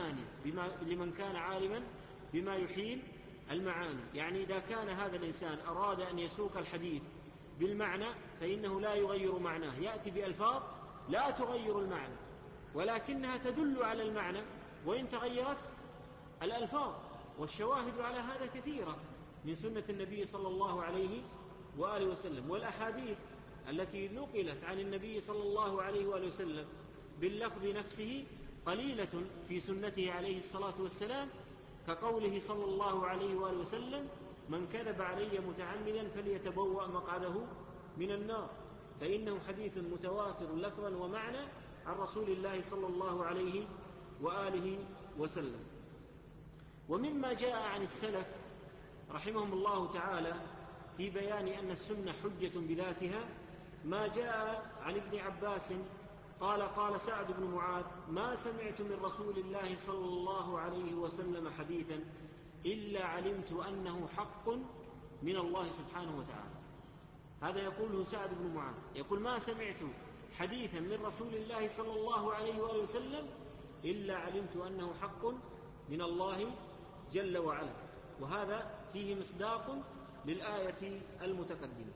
المعاني. يعني إذا كان هذا الإنسان أراد أن يسوق الحديث بالمعنى فإنه لا يغير معناه، يأتي بألفاظ لا تغير المعنى ولكنها تدل على المعنى وإن تغيرت الألفاظ. والشواهد على هذا كثيرة من سنة النبي صلى الله عليه وآله وسلم، والأحاديث التي نقلت عن النبي صلى الله عليه وآله وسلم باللفظ نفسه قليلة في سنته عليه الصلاة والسلام، كقوله صلى الله عليه وآله وسلم: من كذب علي متعمدا فليتبوأ مقعده من النار، فإنه حديث متواتر لفظا ومعنى عن رسول الله صلى الله عليه وآله وسلم. ومما جاء عن السلف رحمهم الله تعالى في بيان أن السنة حجة بذاتها ما جاء عن ابن عباس قال سعد بن معاذ: ما سمعت من رسول الله صلى الله عليه وسلم حديثا إلا علمت أنه حق من الله سبحانه وتعالى. هذا يقوله سعد بن معاذ، يقول: ما سمعت حديثا من رسول الله صلى الله عليه وآله وسلم إلا علمت أنه حق من الله جل وعلا. وهذا فيه مصداق للآية المتقدمة.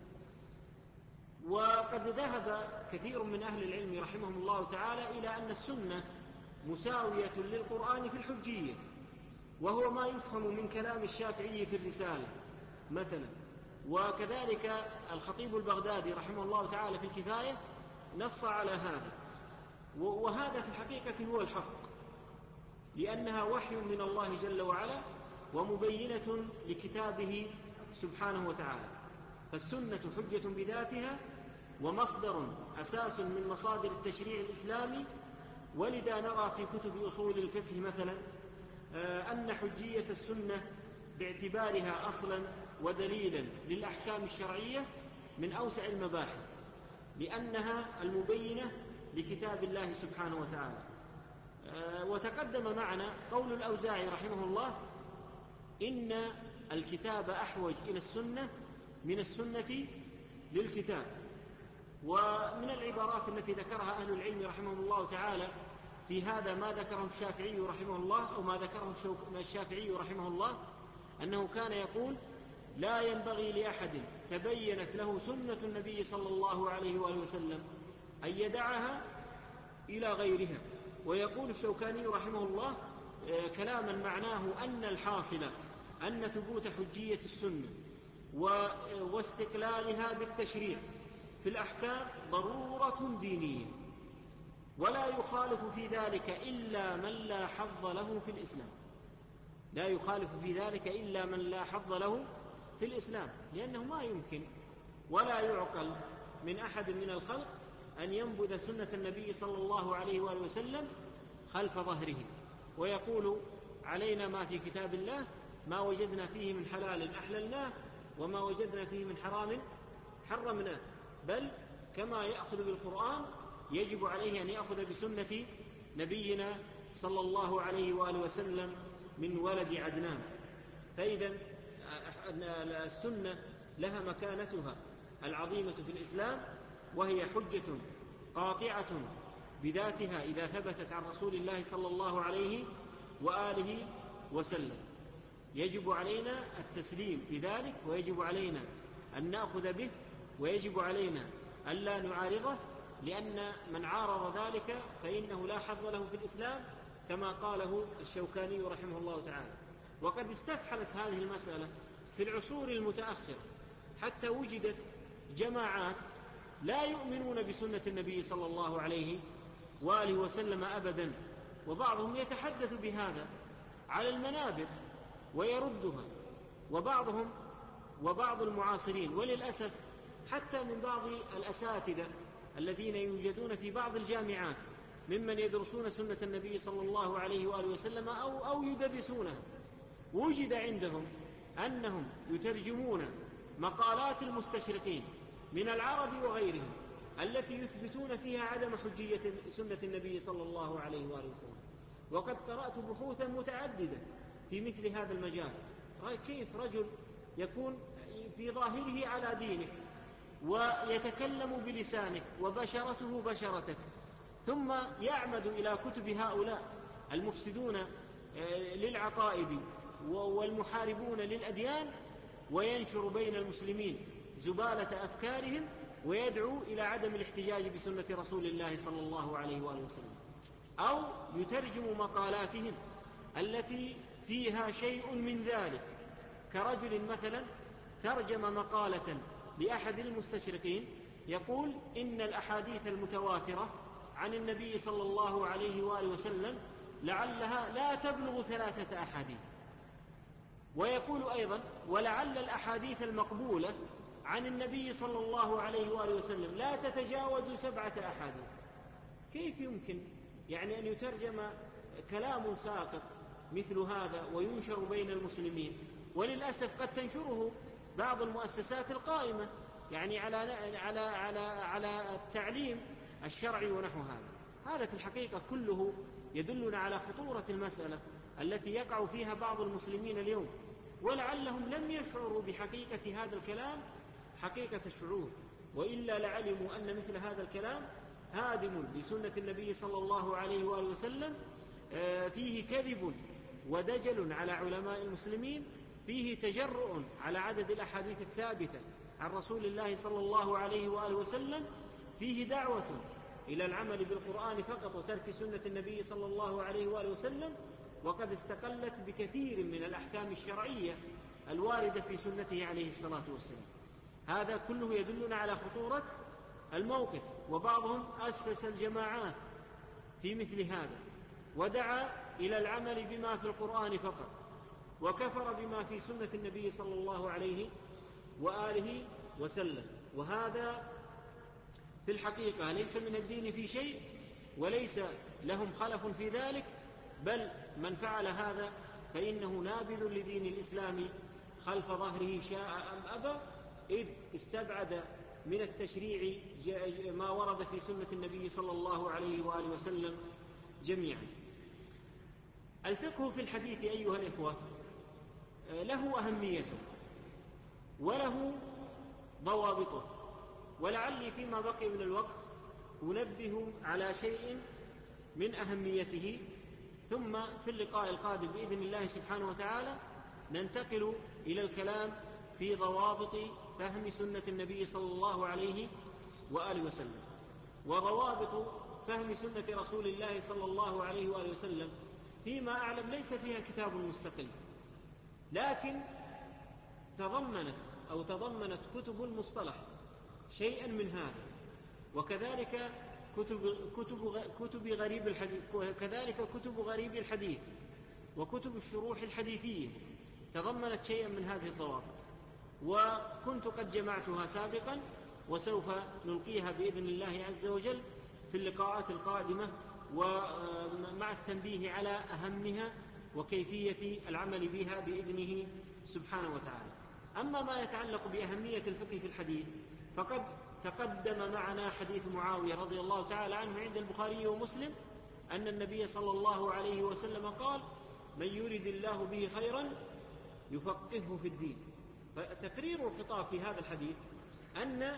وقد ذهب كثير من أهل العلم رحمهم الله تعالى إلى أن السنة مساوية للقرآن في الحجية، وهو ما يفهم من كلام الشافعي في الرسالة مثلا. وكذلك الخطيب البغدادي رحمه الله تعالى في الكفاية نص على هذا، وهذا في الحقيقة هو الحق، لأنها وحي من الله جل وعلا ومبينة لكتابه سبحانه وتعالى. فالسنة حجة بذاتها ومصدر أساس من مصادر التشريع الإسلامي. ولذا نرى في كتب أصول الفقه مثلا أن حجية السنة باعتبارها أصلا ودليلا للأحكام الشرعية من أوسع المباحث، لأنها المبينة لكتاب الله سبحانه وتعالى. وتقدم معنا قول الأوزاعي رحمه الله: إن الكتاب أحوج إلى السنة من السنة للكتاب. ومن العبارات التي ذكرها أهل العلم رحمهم الله تعالى في هذا ما ذكره الشافعي رحمه الله، أو ما ذكره الشافعي رحمه الله، أنه كان يقول: لا ينبغي لأحد تبينت له سنة النبي صلى الله عليه وآله وسلم أن يدعها إلى غيرها. ويقول الشوكاني رحمه الله كلاما معناه أن الحاصل أن ثبوت حجية السنة واستقلالها بالتشريع في الأحكام ضرورة دينية، ولا يخالف في ذلك إلا من لا حظ له في الإسلام. لا يخالف في ذلك إلا من لا حظ له في الإسلام، لأنه ما يمكن ولا يعقل من أحد من الخلق أن ينبذ سنة النبي صلى الله عليه وآله وسلم خلف ظهره ويقول: علينا ما في كتاب الله، ما وجدنا فيه من حلال أحللناه وما وجدنا فيه من حرام حرمناه. بل كما يأخذ بالقرآن يجب عليه أن يأخذ بسنة نبينا صلى الله عليه وآله وسلم من ولد عدنان. فإذا السنة لها مكانتها العظيمة في الإسلام، وهي حجة قاطعة بذاتها إذا ثبتت عن رسول الله صلى الله عليه وآله وسلم. يجب علينا التسليم بذلك، ويجب علينا أن نأخذ به، ويجب علينا أن لا نعارضه، لأن من عارض ذلك فإنه لا حظ له في الإسلام، كما قاله الشوكاني رحمه الله تعالى. وقد استفحلت هذه المسألة في العصور المتأخرة، حتى وجدت جماعات لا يؤمنون بسنة النبي صلى الله عليه وآله وسلم أبدا، وبعضهم يتحدث بهذا على المنابر ويردها، وبعض المعاصرين، وللأسف حتى من بعض الأساتذة الذين يوجدون في بعض الجامعات ممن يدرسون سنة النبي صلى الله عليه وآله وسلم أو يدرسونها، وجد عندهم أنهم يترجمون مقالات المستشرقين من العرب وغيرهم التي يثبتون فيها عدم حجية سنة النبي صلى الله عليه وآله وسلم. وقد قرأت بحوثا متعددة في مثل هذا المجال، كيف رجل يكون في ظاهره على دينك ويتكلم بلسانك وبشرته بشرتك، ثم يعمد إلى كتب هؤلاء المفسدون للعقائد والمحاربون للأديان، وينشر بين المسلمين زبالة أفكارهم، ويدعو إلى عدم الاحتجاج بسنة رسول الله صلى الله عليه وآله وسلم، أو يترجم مقالاتهم التي فيها شيء من ذلك، كرجل مثلا ترجم مقالة لأحد المستشرقين يقول إن الأحاديث المتواترة عن النبي صلى الله عليه وآله وسلم لعلها لا تبلغ 3 أحاديث، ويقول أيضا ولعل الأحاديث المقبولة عن النبي صلى الله عليه وآله وسلم لا تتجاوز 7 أحاديث. كيف يمكن يعني أن يترجم كلام ساقط مثل هذا وينشر بين المسلمين؟ وللأسف قد تنشره بعض المؤسسات القائمة يعني على التعليم الشرعي ونحو هذا في الحقيقة كله يدلنا على خطورة المسألة التي يقع فيها بعض المسلمين اليوم، ولعلهم لم يشعروا بحقيقة هذا الكلام حقيقة الشعور، وإلا لعلموا أن مثل هذا الكلام هادم لسنة النبي صلى الله عليه وآله وسلم، فيه كذب ودجل على علماء المسلمين، فيه تجرؤ على عدد الأحاديث الثابتة عن رسول الله صلى الله عليه وآله وسلم، فيه دعوة إلى العمل بالقرآن فقط وترك سنة النبي صلى الله عليه وآله وسلم، وقد استقلت بكثير من الأحكام الشرعية الواردة في سنته عليه الصلاة والسلام. هذا كله يدلنا على خطورة الموقف. وبعضهم أسس الجماعات في مثل هذا ودعا إلى العمل بما في القرآن فقط، وكفر بما في سنة النبي صلى الله عليه وآله وسلم، وهذا في الحقيقة ليس من الدين في شيء، وليس لهم خلف في ذلك، بل من فعل هذا فإنه نابذ لدين الإسلام خلف ظهره شاء أم أبى، إذ استبعد من التشريع ما ورد في سنة النبي صلى الله عليه وآله وسلم جميعا. الفقه في الحديث أيها الإخوة له أهميته وله ضوابطه، ولعلي فيما بقي من الوقت أنبه على شيء من أهميته، ثم في اللقاء القادم بإذن الله سبحانه وتعالى ننتقل إلى الكلام في ضوابط فهم سنة النبي صلى الله عليه وآله وسلم. وضوابط فهم سنة رسول الله صلى الله عليه وآله وسلم فيما أعلم ليس فيها كتاب مستقل، لكن تضمنت كتب المصطلح شيئا من هذا، وكذلك كتب غريب الحديث، كذلك كتب غريب الحديث وكتب الشروح الحديثية تضمنت شيئا من هذه الضوابط، وكنت قد جمعتها سابقا وسوف نلقيها بإذن الله عز وجل في اللقاءات القادمة، ومع التنبيه على أهمها وكيفية العمل بها بإذنه سبحانه وتعالى. أما ما يتعلق بأهمية الفقه في الحديث فقد تقدم معنا حديث معاوية رضي الله تعالى عنه عند البخاري ومسلم أن النبي صلى الله عليه وسلم قال: من يرد الله به خيرا يفقهه في الدين. فتقرير الخطاب في هذا الحديث أن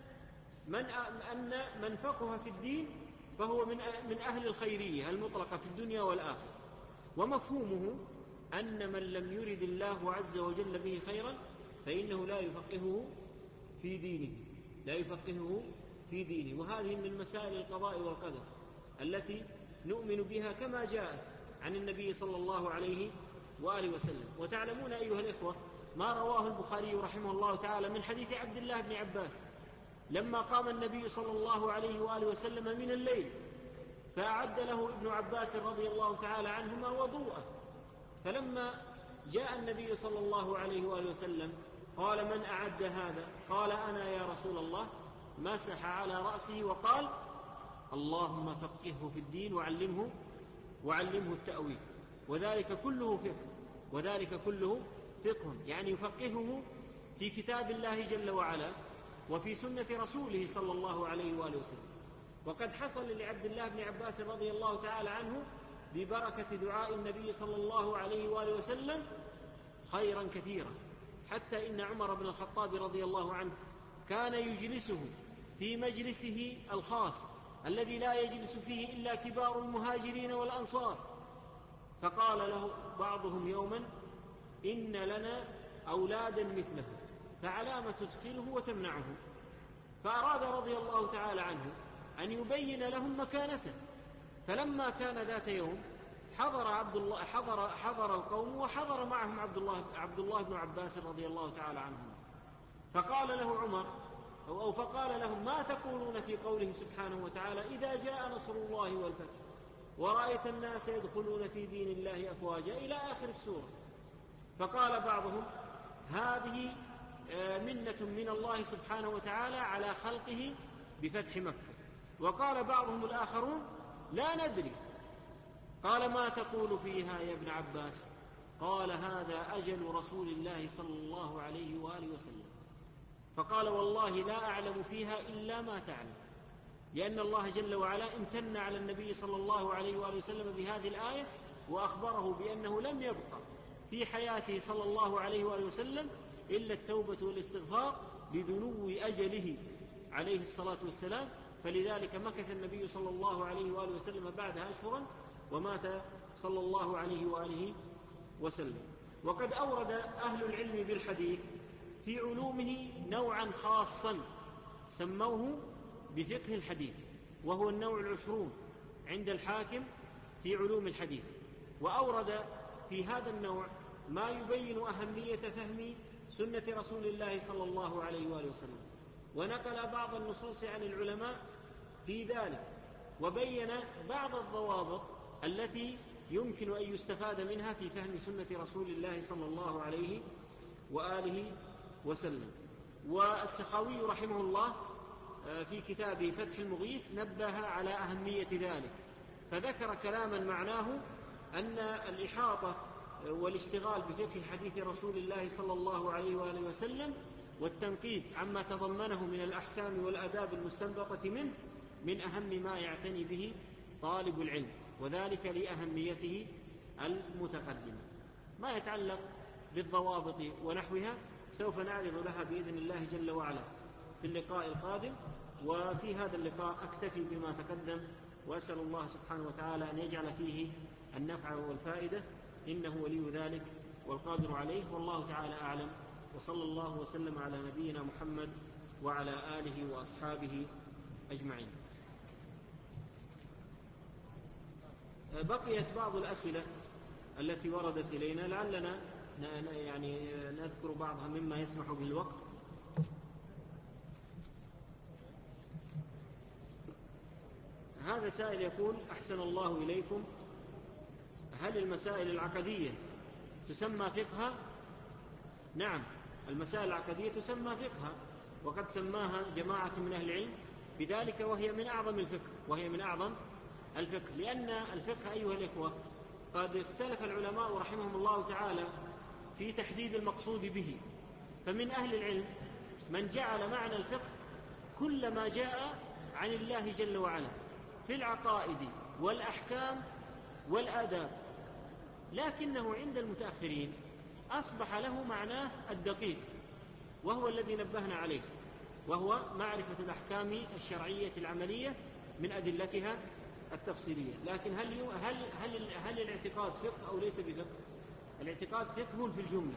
من فقه في الدين فهو من أهل الخيرية المطلقة في الدنيا والآخرة، ومفهومه أن من لم يرد الله عز وجل به خيرا فإنه لا يفقهه في دينه، في دينه. وهذه من مسائل القضاء والقدر التي نؤمن بها كما جاءت عن النبي صلى الله عليه وآله وسلم. وتعلمون أيها الإخوة ما رواه البخاري رحمه الله تعالى من حديث عبد الله بن عباس لما قام النبي صلى الله عليه وآله وسلم من الليل فأعد له ابن عباس رضي الله تعالى عنهما وضوءه، فلما جاء النبي صلى الله عليه وآله وسلم قال: من أعد هذا؟ قال: أنا يا رسول الله. مسح على رأسه وقال: اللهم فقهه في الدين وعلمه التأويل. وذلك كله فقه، يعني يفقهه في كتاب الله جل وعلا وفي سنة رسوله صلى الله عليه وآله وسلم. وقد حصل لعبد الله بن عباس رضي الله تعالى عنه ببركة دعاء النبي صلى الله عليه وآله وسلم خيرا كثيرا، حتى إن عمر بن الخطاب رضي الله عنه كان يجلسه في مجلسه الخاص الذي لا يجلس فيه إلا كبار المهاجرين والأنصار، فقال له بعضهم يوما: إن لنا أولادا مثله فعلام تدخله وتمنعه؟ فأراد رضي الله تعالى عنه أن يبين لهم مكانته. فلما كان ذات يوم حضر القوم وحضر معهم عبد الله بن عباس رضي الله تعالى عنهما، فقال له عمر فقال لهم: ما تقولون في قوله سبحانه وتعالى: إذا جاء نصر الله والفتح ورأيت الناس يدخلون في دين الله أفواجا إلى آخر السورة. فقال بعضهم: هذه منة من الله سبحانه وتعالى على خلقه بفتح مكة. وقال بعضهم الآخرون: لا ندري. قال: ما تقول فيها يا ابن عباس؟ قال: هذا أجل رسول الله صلى الله عليه وآله وسلم. فقال: والله لا أعلم فيها إلا ما تعلم، لأن الله جل وعلا امتن على النبي صلى الله عليه وآله وسلم بهذه الآية وأخبره بأنه لم يبقى في حياته صلى الله عليه وآله وسلم إلا التوبة والاستغفار لدنو أجله عليه الصلاة والسلام. فلذلك مكث النبي صلى الله عليه وآله وسلم بعدها أشهرا ومات صلى الله عليه وآله وسلم. وقد أورد أهل العلم بالحديث في علومه نوعا خاصا سموه بفقه الحديث، وهو النوع 20 عند الحاكم في علوم الحديث. وأورد في هذا النوع ما يبين أهمية فهم سنة رسول الله صلى الله عليه وآله وسلم، ونقل بعض النصوص عن العلماء في ذلك، وبين بعض الضوابط التي يمكن أن يستفاد منها في فهم سنة رسول الله صلى الله عليه وآله وسلم. والسخاوي رحمه الله في كتابه فتح المغيث نبه على أهمية ذلك، فذكر كلاما معناه أن الإحاطة والاشتغال بفقه حديث رسول الله صلى الله عليه وآله وسلم والتنقيب عما تضمنه من الأحكام والآداب المستنبطة منه من أهم ما يعتني به طالب العلم، وذلك لأهميته المتقدمة. ما يتعلق بالضوابط ونحوها سوف نعرض لها بإذن الله جل وعلا في اللقاء القادم. وفي هذا اللقاء أكتفي بما تقدم، وأسأل الله سبحانه وتعالى أن يجعل فيه النفع والفائدة، إنه ولي ذلك والقادر عليه، والله تعالى أعلم. وصلى الله وسلم على نبينا محمد وعلى آله وأصحابه أجمعين. بقيت بعض الأسئلة التي وردت إلينا، لعلنا يعني نذكر بعضها مما يسمح به الوقت. هذا سائل يقول: أحسن الله إليكم، هل المسائل العقدية تسمى فقها؟ نعم، المسائل العقدية تسمى فقها، وقد سماها جماعة من أهل العلم بذلك، وهي من أعظم الفقه، لأن الفقه أيها الإخوة قد اختلف العلماء رحمهم الله تعالى في تحديد المقصود به. فمن أهل العلم من جعل معنى الفقه كل ما جاء عن الله جل وعلا في العقائد والأحكام والآداب، لكنه عند المتأخرين أصبح له معناه الدقيق، وهو الذي نبهنا عليه، وهو معرفة الأحكام الشرعية العملية من أدلتها التفصيلية. لكن هل الاعتقاد فقه أو ليس بفقه؟ الاعتقاد فقه في الجملة،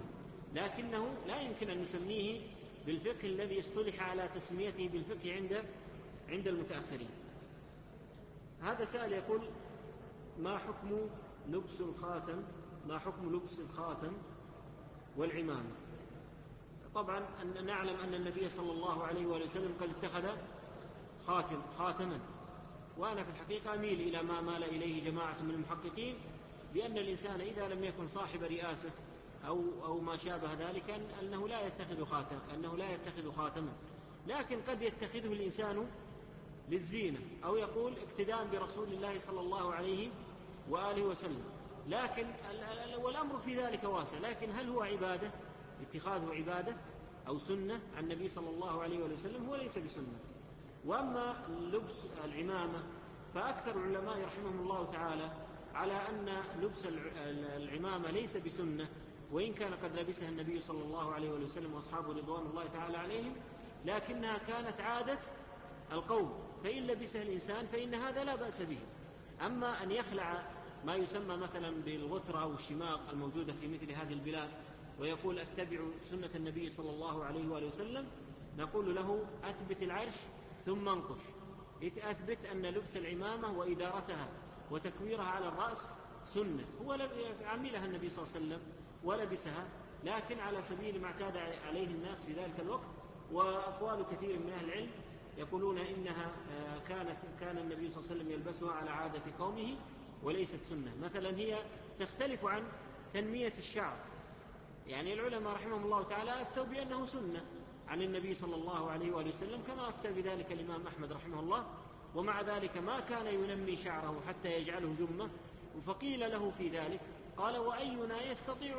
لكنه لا يمكن أن نسميه بالفقه الذي اصطلح على تسميته بالفقه عند عند المتأخرين. هذا سائل يقول: ما حكم لبس الخاتم؟ ما حكم لبس الخاتم والعمامة؟ طبعا نعلم أن النبي صلى الله عليه وآله وسلم قد اتخذ خاتما، وأنا في الحقيقة أميل إلى ما مال إليه جماعة من المحققين، بأن الإنسان إذا لم يكن صاحب رئاسة أو ما شابه ذلك أنه لا يتخذ خاتما، لكن قد يتخذه الإنسان للزينة، أو يقول اقتداء برسول الله صلى الله عليه وآله وسلم، لكن والأمر في ذلك واسع. لكن هل هو عبادة؟ اتخاذه عبادة أو سنة عن النبي صلى الله عليه وآله وسلم؟ هو ليس بسنة. وأما لبس العمامة فأكثر العلماء رحمهم الله تعالى على أن لبس العمامة ليس بسنة، وإن كان قد لبسها النبي صلى الله عليه وآله وسلم وأصحابه رضوان الله تعالى عليهم، لكنها كانت عادة القوم، فإن لبسها الإنسان فإن هذا لا بأس به. أما أن يخلع ما يسمى مثلا بالغترة أو الشماغ الموجودة في مثل هذه البلاد ويقول أتبع سنة النبي صلى الله عليه وآله وسلم، نقول له أثبت العرش ثم انقش، أثبت أن لبس العمامة وإدارتها وتكويرها على الرأس سنة، هو عملها النبي صلى الله عليه وسلم ولبسها، لكن على سبيل ما اعتاد عليه الناس في ذلك الوقت. وأقوال كثير من أهل العلم يقولون إنها كان النبي صلى الله عليه وسلم يلبسها على عادة قومه وليست سنة. مثلا هي تختلف عن تنمية الشعر، يعني العلماء رحمهم الله تعالى أفتوا بأنه سنة عن النبي صلى الله عليه وآله وسلم، كما أفتى بذلك الإمام أحمد رحمه الله، ومع ذلك ما كان ينمي شعره حتى يجعله جمة. فقيل له في ذلك قال: وأينا يستطيع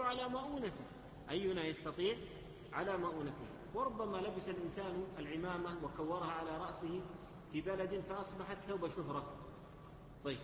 على مؤونته. وربما لبس الإنسان العمامة وكورها على رأسه في بلد فأصبحت ثوب شهرة. طيب،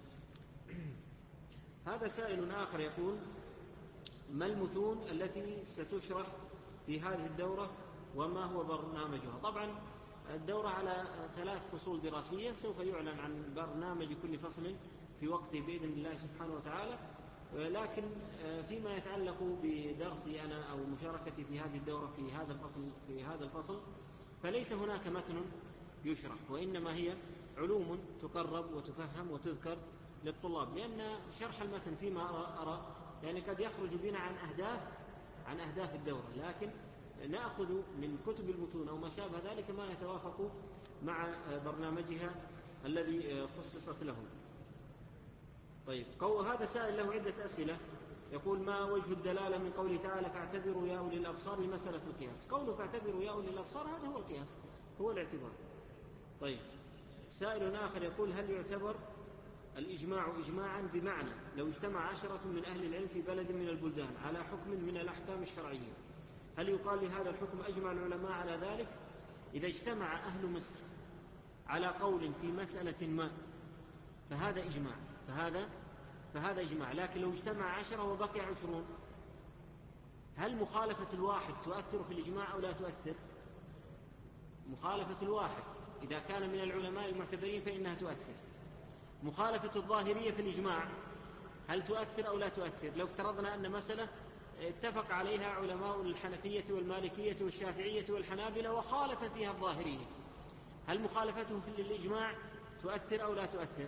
هذا سائل آخر يقول: ما المتون التي ستشرح في هذه الدورة وما هو برنامجها؟ طبعا الدورة على 3 فصول دراسية، سوف يعلن عن برنامج كل فصل في وقته بإذن الله سبحانه وتعالى. لكن فيما يتعلق بدرسي أنا أو مشاركتي في هذه الدورة في هذا الفصل فليس هناك متن يشرح، وإنما هي علوم تقرب وتفهم وتذكر للطلاب، لأن شرح المتن فيما أرى يعني قد يخرج بنا عن أهداف الدورة، لكن نأخذ من كتب المتون أو ما شابه ذلك ما يتوافق مع برنامجها الذي خصصت لهم. طيب، هذا سائل له عدة أسئلة، يقول: ما وجه الدلالة من قوله تعالى فاعتبروا يا أولي الأبصار لمسألة القياس؟ قوله فاعتبروا يا أولي الأبصار هذا هو القياس، هو الاعتبار. طيب، سائل آخر يقول: هل يعتبر الإجماع إجماعا بمعنى لو اجتمع 10 من أهل العلم في بلد من البلدان على حكم من الأحكام الشرعية، هل يقال لهذا الحكم أجمع العلماء على ذلك؟ إذا اجتمع أهل مصر على قول في مسألة ما فهذا إجماع، فهذا إجماع. لكن لو اجتمع 10 وبقي 20، هل مخالفة الواحد تؤثر في الإجماع أو لا تؤثر؟ مخالفة الواحد إذا كان من العلماء المعتبرين فإنها تؤثر. مخالفة الظاهرية في الإجماع هل تؤثر أو لا تؤثر؟ لو افترضنا أن مسألة اتفق عليها علماء الحنفية والمالكية والشافعية والحنابلة وخالف فيها الظاهرية، هل مخالفتهم في الإجماع تؤثر أو لا تؤثر؟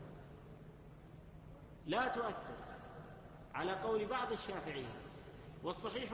لا تؤثر على قول بعض الشافعية، والصحيح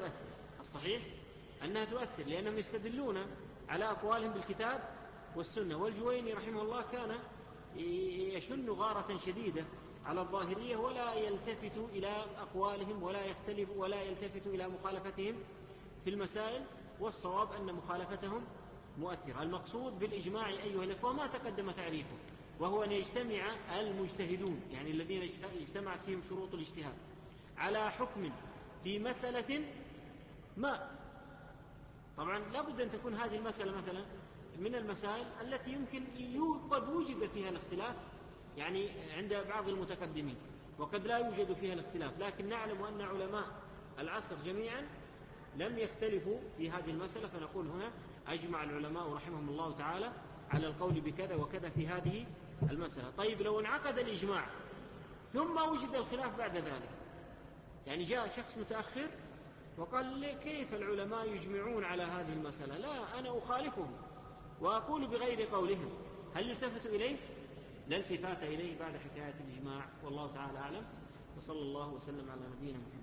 أنها تؤثر لأنهم يستدلون على أقوالهم بالكتاب والسنة. والجويني رحمه الله كان يشن غارة شديدة على الظاهرية ولا يلتفت إلى أقوالهم ولا يلتفت إلى مخالفتهم في المسائل، والصواب أن مخالفتهم مؤثرة. المقصود بالإجماع أيها الأخوة ما تقدم تعريفه، وهو أن يجتمع المجتهدون، يعني الذين اجتمعت فيهم شروط الاجتهاد، على حكم في مسألة ما. طبعا لا بد أن تكون هذه المسألة مثلا من المسائل التي يمكن قد وجد فيها الاختلاف يعني عند بعض المتقدمين، وقد لا يوجد فيها الاختلاف، لكن نعلم أن علماء العصر جميعا لم يختلفوا في هذه المسألة، فنقول هنا أجمع العلماء رحمهم الله تعالى على القول بكذا وكذا في هذه المسألة. طيب، لو انعقد الإجماع ثم وجد الخلاف بعد ذلك، يعني جاء شخص متأخر وقال لي كيف العلماء يجمعون على هذه المسألة؟ لا، أنا أخالفهم، وأقول بغير قولهم. هل يلتفت إليه؟ لا التفات إليه بعد حكاية الإجماع، والله تعالى أعلم، وصلى الله وسلم على نبينا محمد.